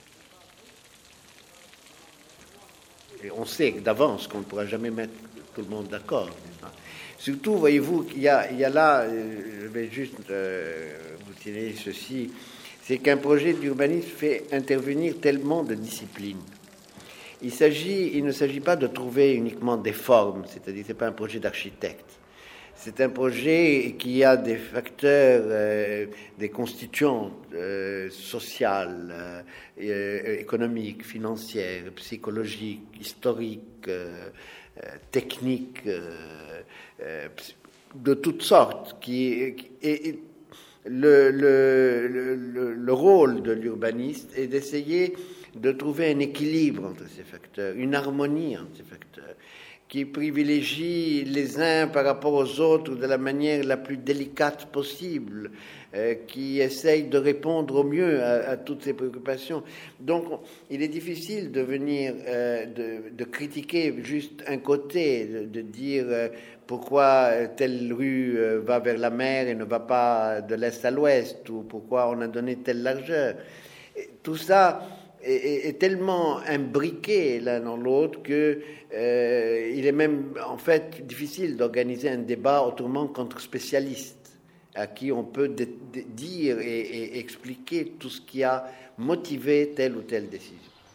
Et on sait d'avance qu'on ne pourra jamais mettre tout le monde d'accord. Surtout, voyez-vous, qu'il y a, il y a là, je vais juste euh, vous tirer ceci, c'est qu'un projet d'urbanisme fait intervenir tellement de disciplines. Il, s'agit, il ne s'agit pas de trouver uniquement des formes, c'est-à-dire que ce n'est pas un projet d'architecte. C'est un projet qui a des facteurs, euh, des constituants euh, sociales, euh, économiques, financières, psychologiques, historiques, euh, euh, techniques, euh, euh, de toutes sortes. Qui, qui, et, le, le, le, le rôle de l'urbaniste est d'essayer de trouver un équilibre entre ces facteurs, une harmonie entre ces facteurs, qui privilégie les uns par rapport aux autres de la manière la plus délicate possible, euh, qui essaye de répondre au mieux à, à toutes ces préoccupations. Donc, il est difficile de venir, euh, de, de critiquer juste un côté, de, de dire euh, pourquoi telle rue euh, va vers la mer et ne va pas de l'est à l'ouest, ou pourquoi on a donné telle largeur. Et tout ça est, est tellement imbriqué l'un dans l'autre que euh, il est même en fait difficile d'organiser un débat autrement qu'entre spécialistes à qui on peut de, de dire et, et expliquer tout ce qui a motivé telle ou telle décision.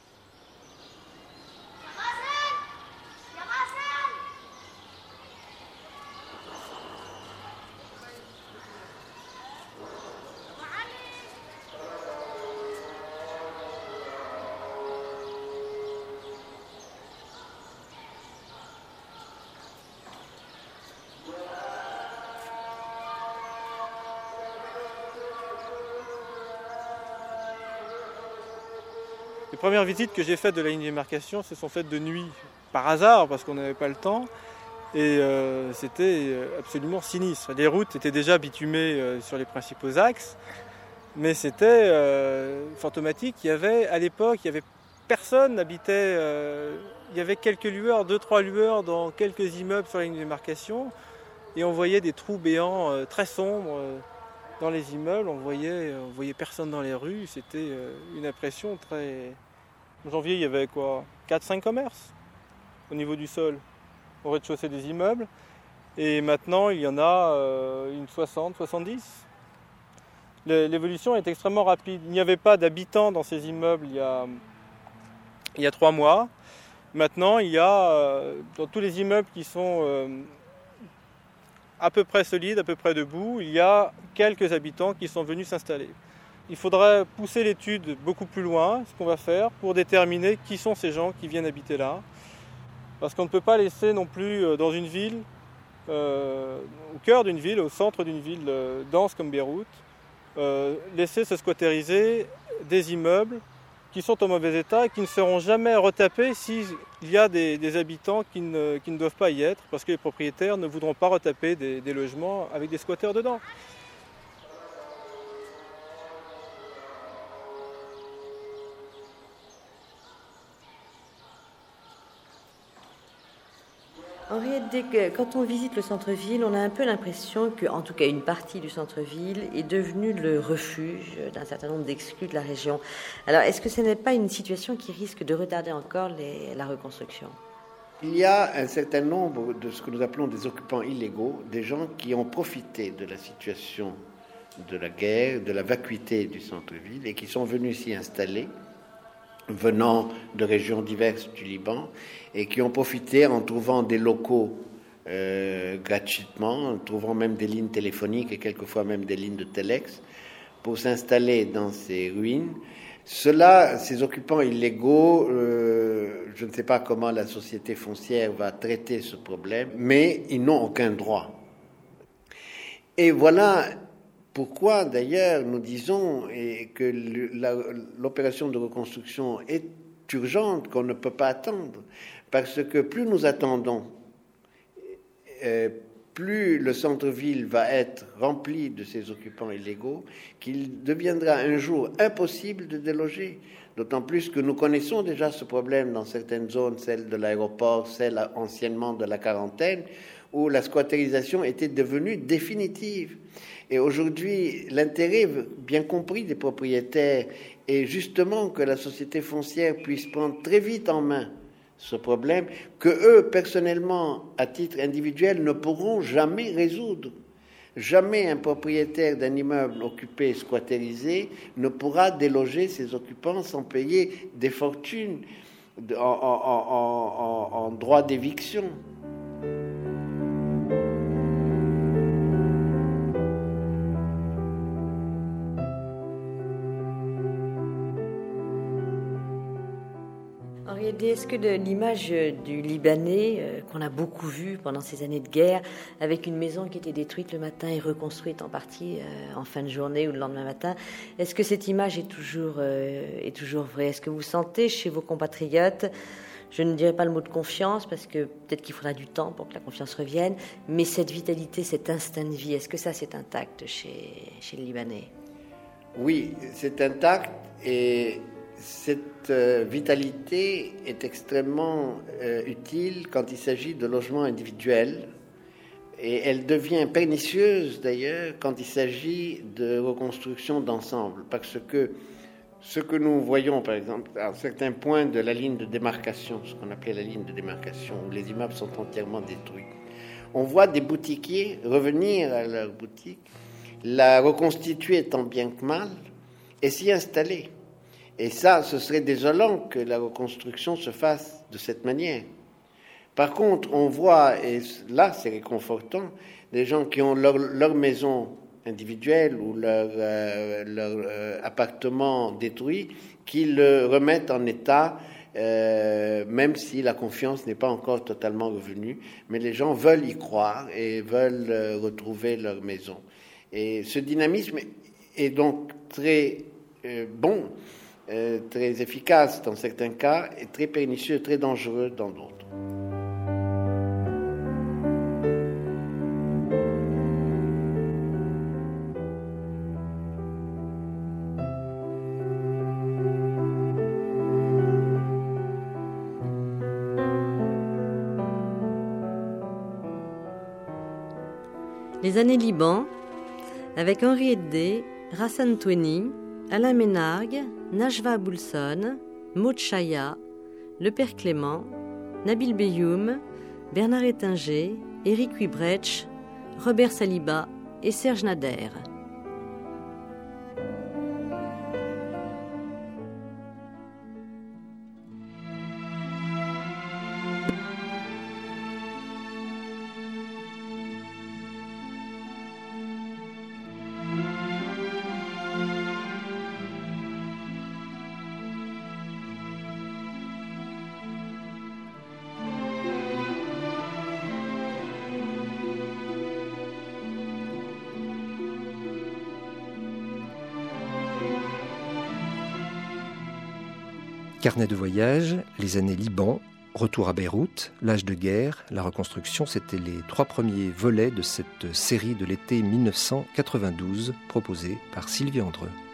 Les premières visites que j'ai faites de la ligne de démarcation se sont faites de nuit, par hasard, parce qu'on n'avait pas le temps. Et euh, c'était absolument sinistre. Les routes étaient déjà bitumées euh, sur les principaux axes, mais c'était euh, fantomatique. Il y avait, à l'époque, il y avait personne n'habitait. Euh, il y avait quelques lueurs, deux, trois lueurs dans quelques immeubles sur la ligne de démarcation, et on voyait des trous béants euh, très sombres euh, dans les immeubles. On voyait, on voyait personne dans les rues. C'était euh, une impression très. En janvier, il y avait quoi, quatre cinq commerces au niveau du sol, au rez-de-chaussée des immeubles. Et maintenant, il y en a euh, une soixante, soixante-dix. L'évolution est extrêmement rapide. Il n'y avait pas d'habitants dans ces immeubles il y a, il y a trois mois. Maintenant, il y a euh, dans tous les immeubles qui sont euh, à peu près solides, à peu près debout, il y a quelques habitants qui sont venus s'installer. Il faudrait pousser l'étude beaucoup plus loin, ce qu'on va faire, pour déterminer qui sont ces gens qui viennent habiter là. Parce qu'on ne peut pas laisser non plus dans une ville, euh, au cœur d'une ville, au centre d'une ville euh, dense comme Beyrouth, euh, laisser se squattériser des immeubles qui sont en mauvais état et qui ne seront jamais retapés s'il y a des, des habitants qui ne, qui ne doivent pas y être, parce que les propriétaires ne voudront pas retaper des, des logements avec des squatteurs dedans. Henriette, quand on visite le centre-ville, on a un peu l'impression que, en tout cas, une partie du centre-ville est devenue le refuge d'un certain nombre d'exclus de la région. Alors, est-ce que ce n'est pas une situation qui risque de retarder encore les, la reconstruction ? Il y a un certain nombre de ce que nous appelons des occupants illégaux, des gens qui ont profité de la situation de la guerre, de la vacuité du centre-ville et qui sont venus s'y installer, venant de régions diverses du Liban, et qui ont profité en trouvant des locaux euh, gratuitement, en trouvant même des lignes téléphoniques et quelquefois même des lignes de téléx, pour s'installer dans ces ruines. Cela, ces occupants illégaux, euh, je ne sais pas comment la société foncière va traiter ce problème, mais ils n'ont aucun droit. Et voilà pourquoi, d'ailleurs, nous disons et que l'opération de reconstruction est urgente, qu'on ne peut pas attendre, parce que plus nous attendons, euh, plus le centre-ville va être rempli de ces occupants illégaux, qu'il deviendra un jour impossible de déloger. D'autant plus que nous connaissons déjà ce problème dans certaines zones, celle de l'aéroport, celle anciennement de la quarantaine, où la squatterisation était devenue définitive. Et aujourd'hui, l'intérêt bien compris des propriétaires est justement que la société foncière puisse prendre très vite en main ce problème que eux, personnellement, à titre individuel, ne pourront jamais résoudre. Jamais un propriétaire d'un immeuble occupé, squatterisé, ne pourra déloger ses occupants sans payer des fortunes en, en, en, en droit d'éviction. Henri Hédé, est-ce que de l'image du Libanais, euh, qu'on a beaucoup vu pendant ces années de guerre, avec une maison qui était détruite le matin et reconstruite en partie euh, en fin de journée ou le lendemain matin, est-ce que cette image est toujours, euh, est toujours vraie? Est-ce que vous sentez chez vos compatriotes, je ne dirais pas le mot de confiance, parce que peut-être qu'il faudra du temps pour que la confiance revienne, mais cette vitalité, cet instinct de vie, est-ce que ça c'est intact chez, chez le Libanais? Oui, c'est intact et cette euh, vitalité est extrêmement euh, utile quand il s'agit de logements individuels et elle devient pernicieuse d'ailleurs quand il s'agit de reconstruction d'ensemble, parce que ce que nous voyons par exemple à certains points de la ligne de démarcation, ce qu'on appelait la ligne de démarcation, où les immeubles sont entièrement détruits, on voit des boutiquiers revenir à leur boutique, la reconstituer tant bien que mal et s'y installer. Et ça, ce serait désolant que la reconstruction se fasse de cette manière. Par contre, on voit, et là c'est réconfortant, des gens qui ont leur, leur maison individuelle ou leur, euh, leur euh, appartement détruit, qui le remettent en état, euh, même si la confiance n'est pas encore totalement revenue. Mais les gens veulent y croire et veulent euh, retrouver leur maison. Et ce dynamisme est donc très euh, bon. Euh, très efficace dans certains cas et très pernicieux, très dangereux dans d'autres. Les années Liban, avec Henri Hédé, Rassan Touni, Alain Ménargue, Najwa Aboulson, Maud Chaya, Le Père Clément, Nabil Beyoum, Bernard Ettinger, Éric Huybrecht, Robert Saliba et Serge Nader. Carnet de voyage, les années Liban, retour à Beyrouth, l'âge de guerre, la reconstruction, c'était les trois premiers volets de cette série de l'été mille neuf cent quatre-vingt-douze proposée par Sylvie Andreu.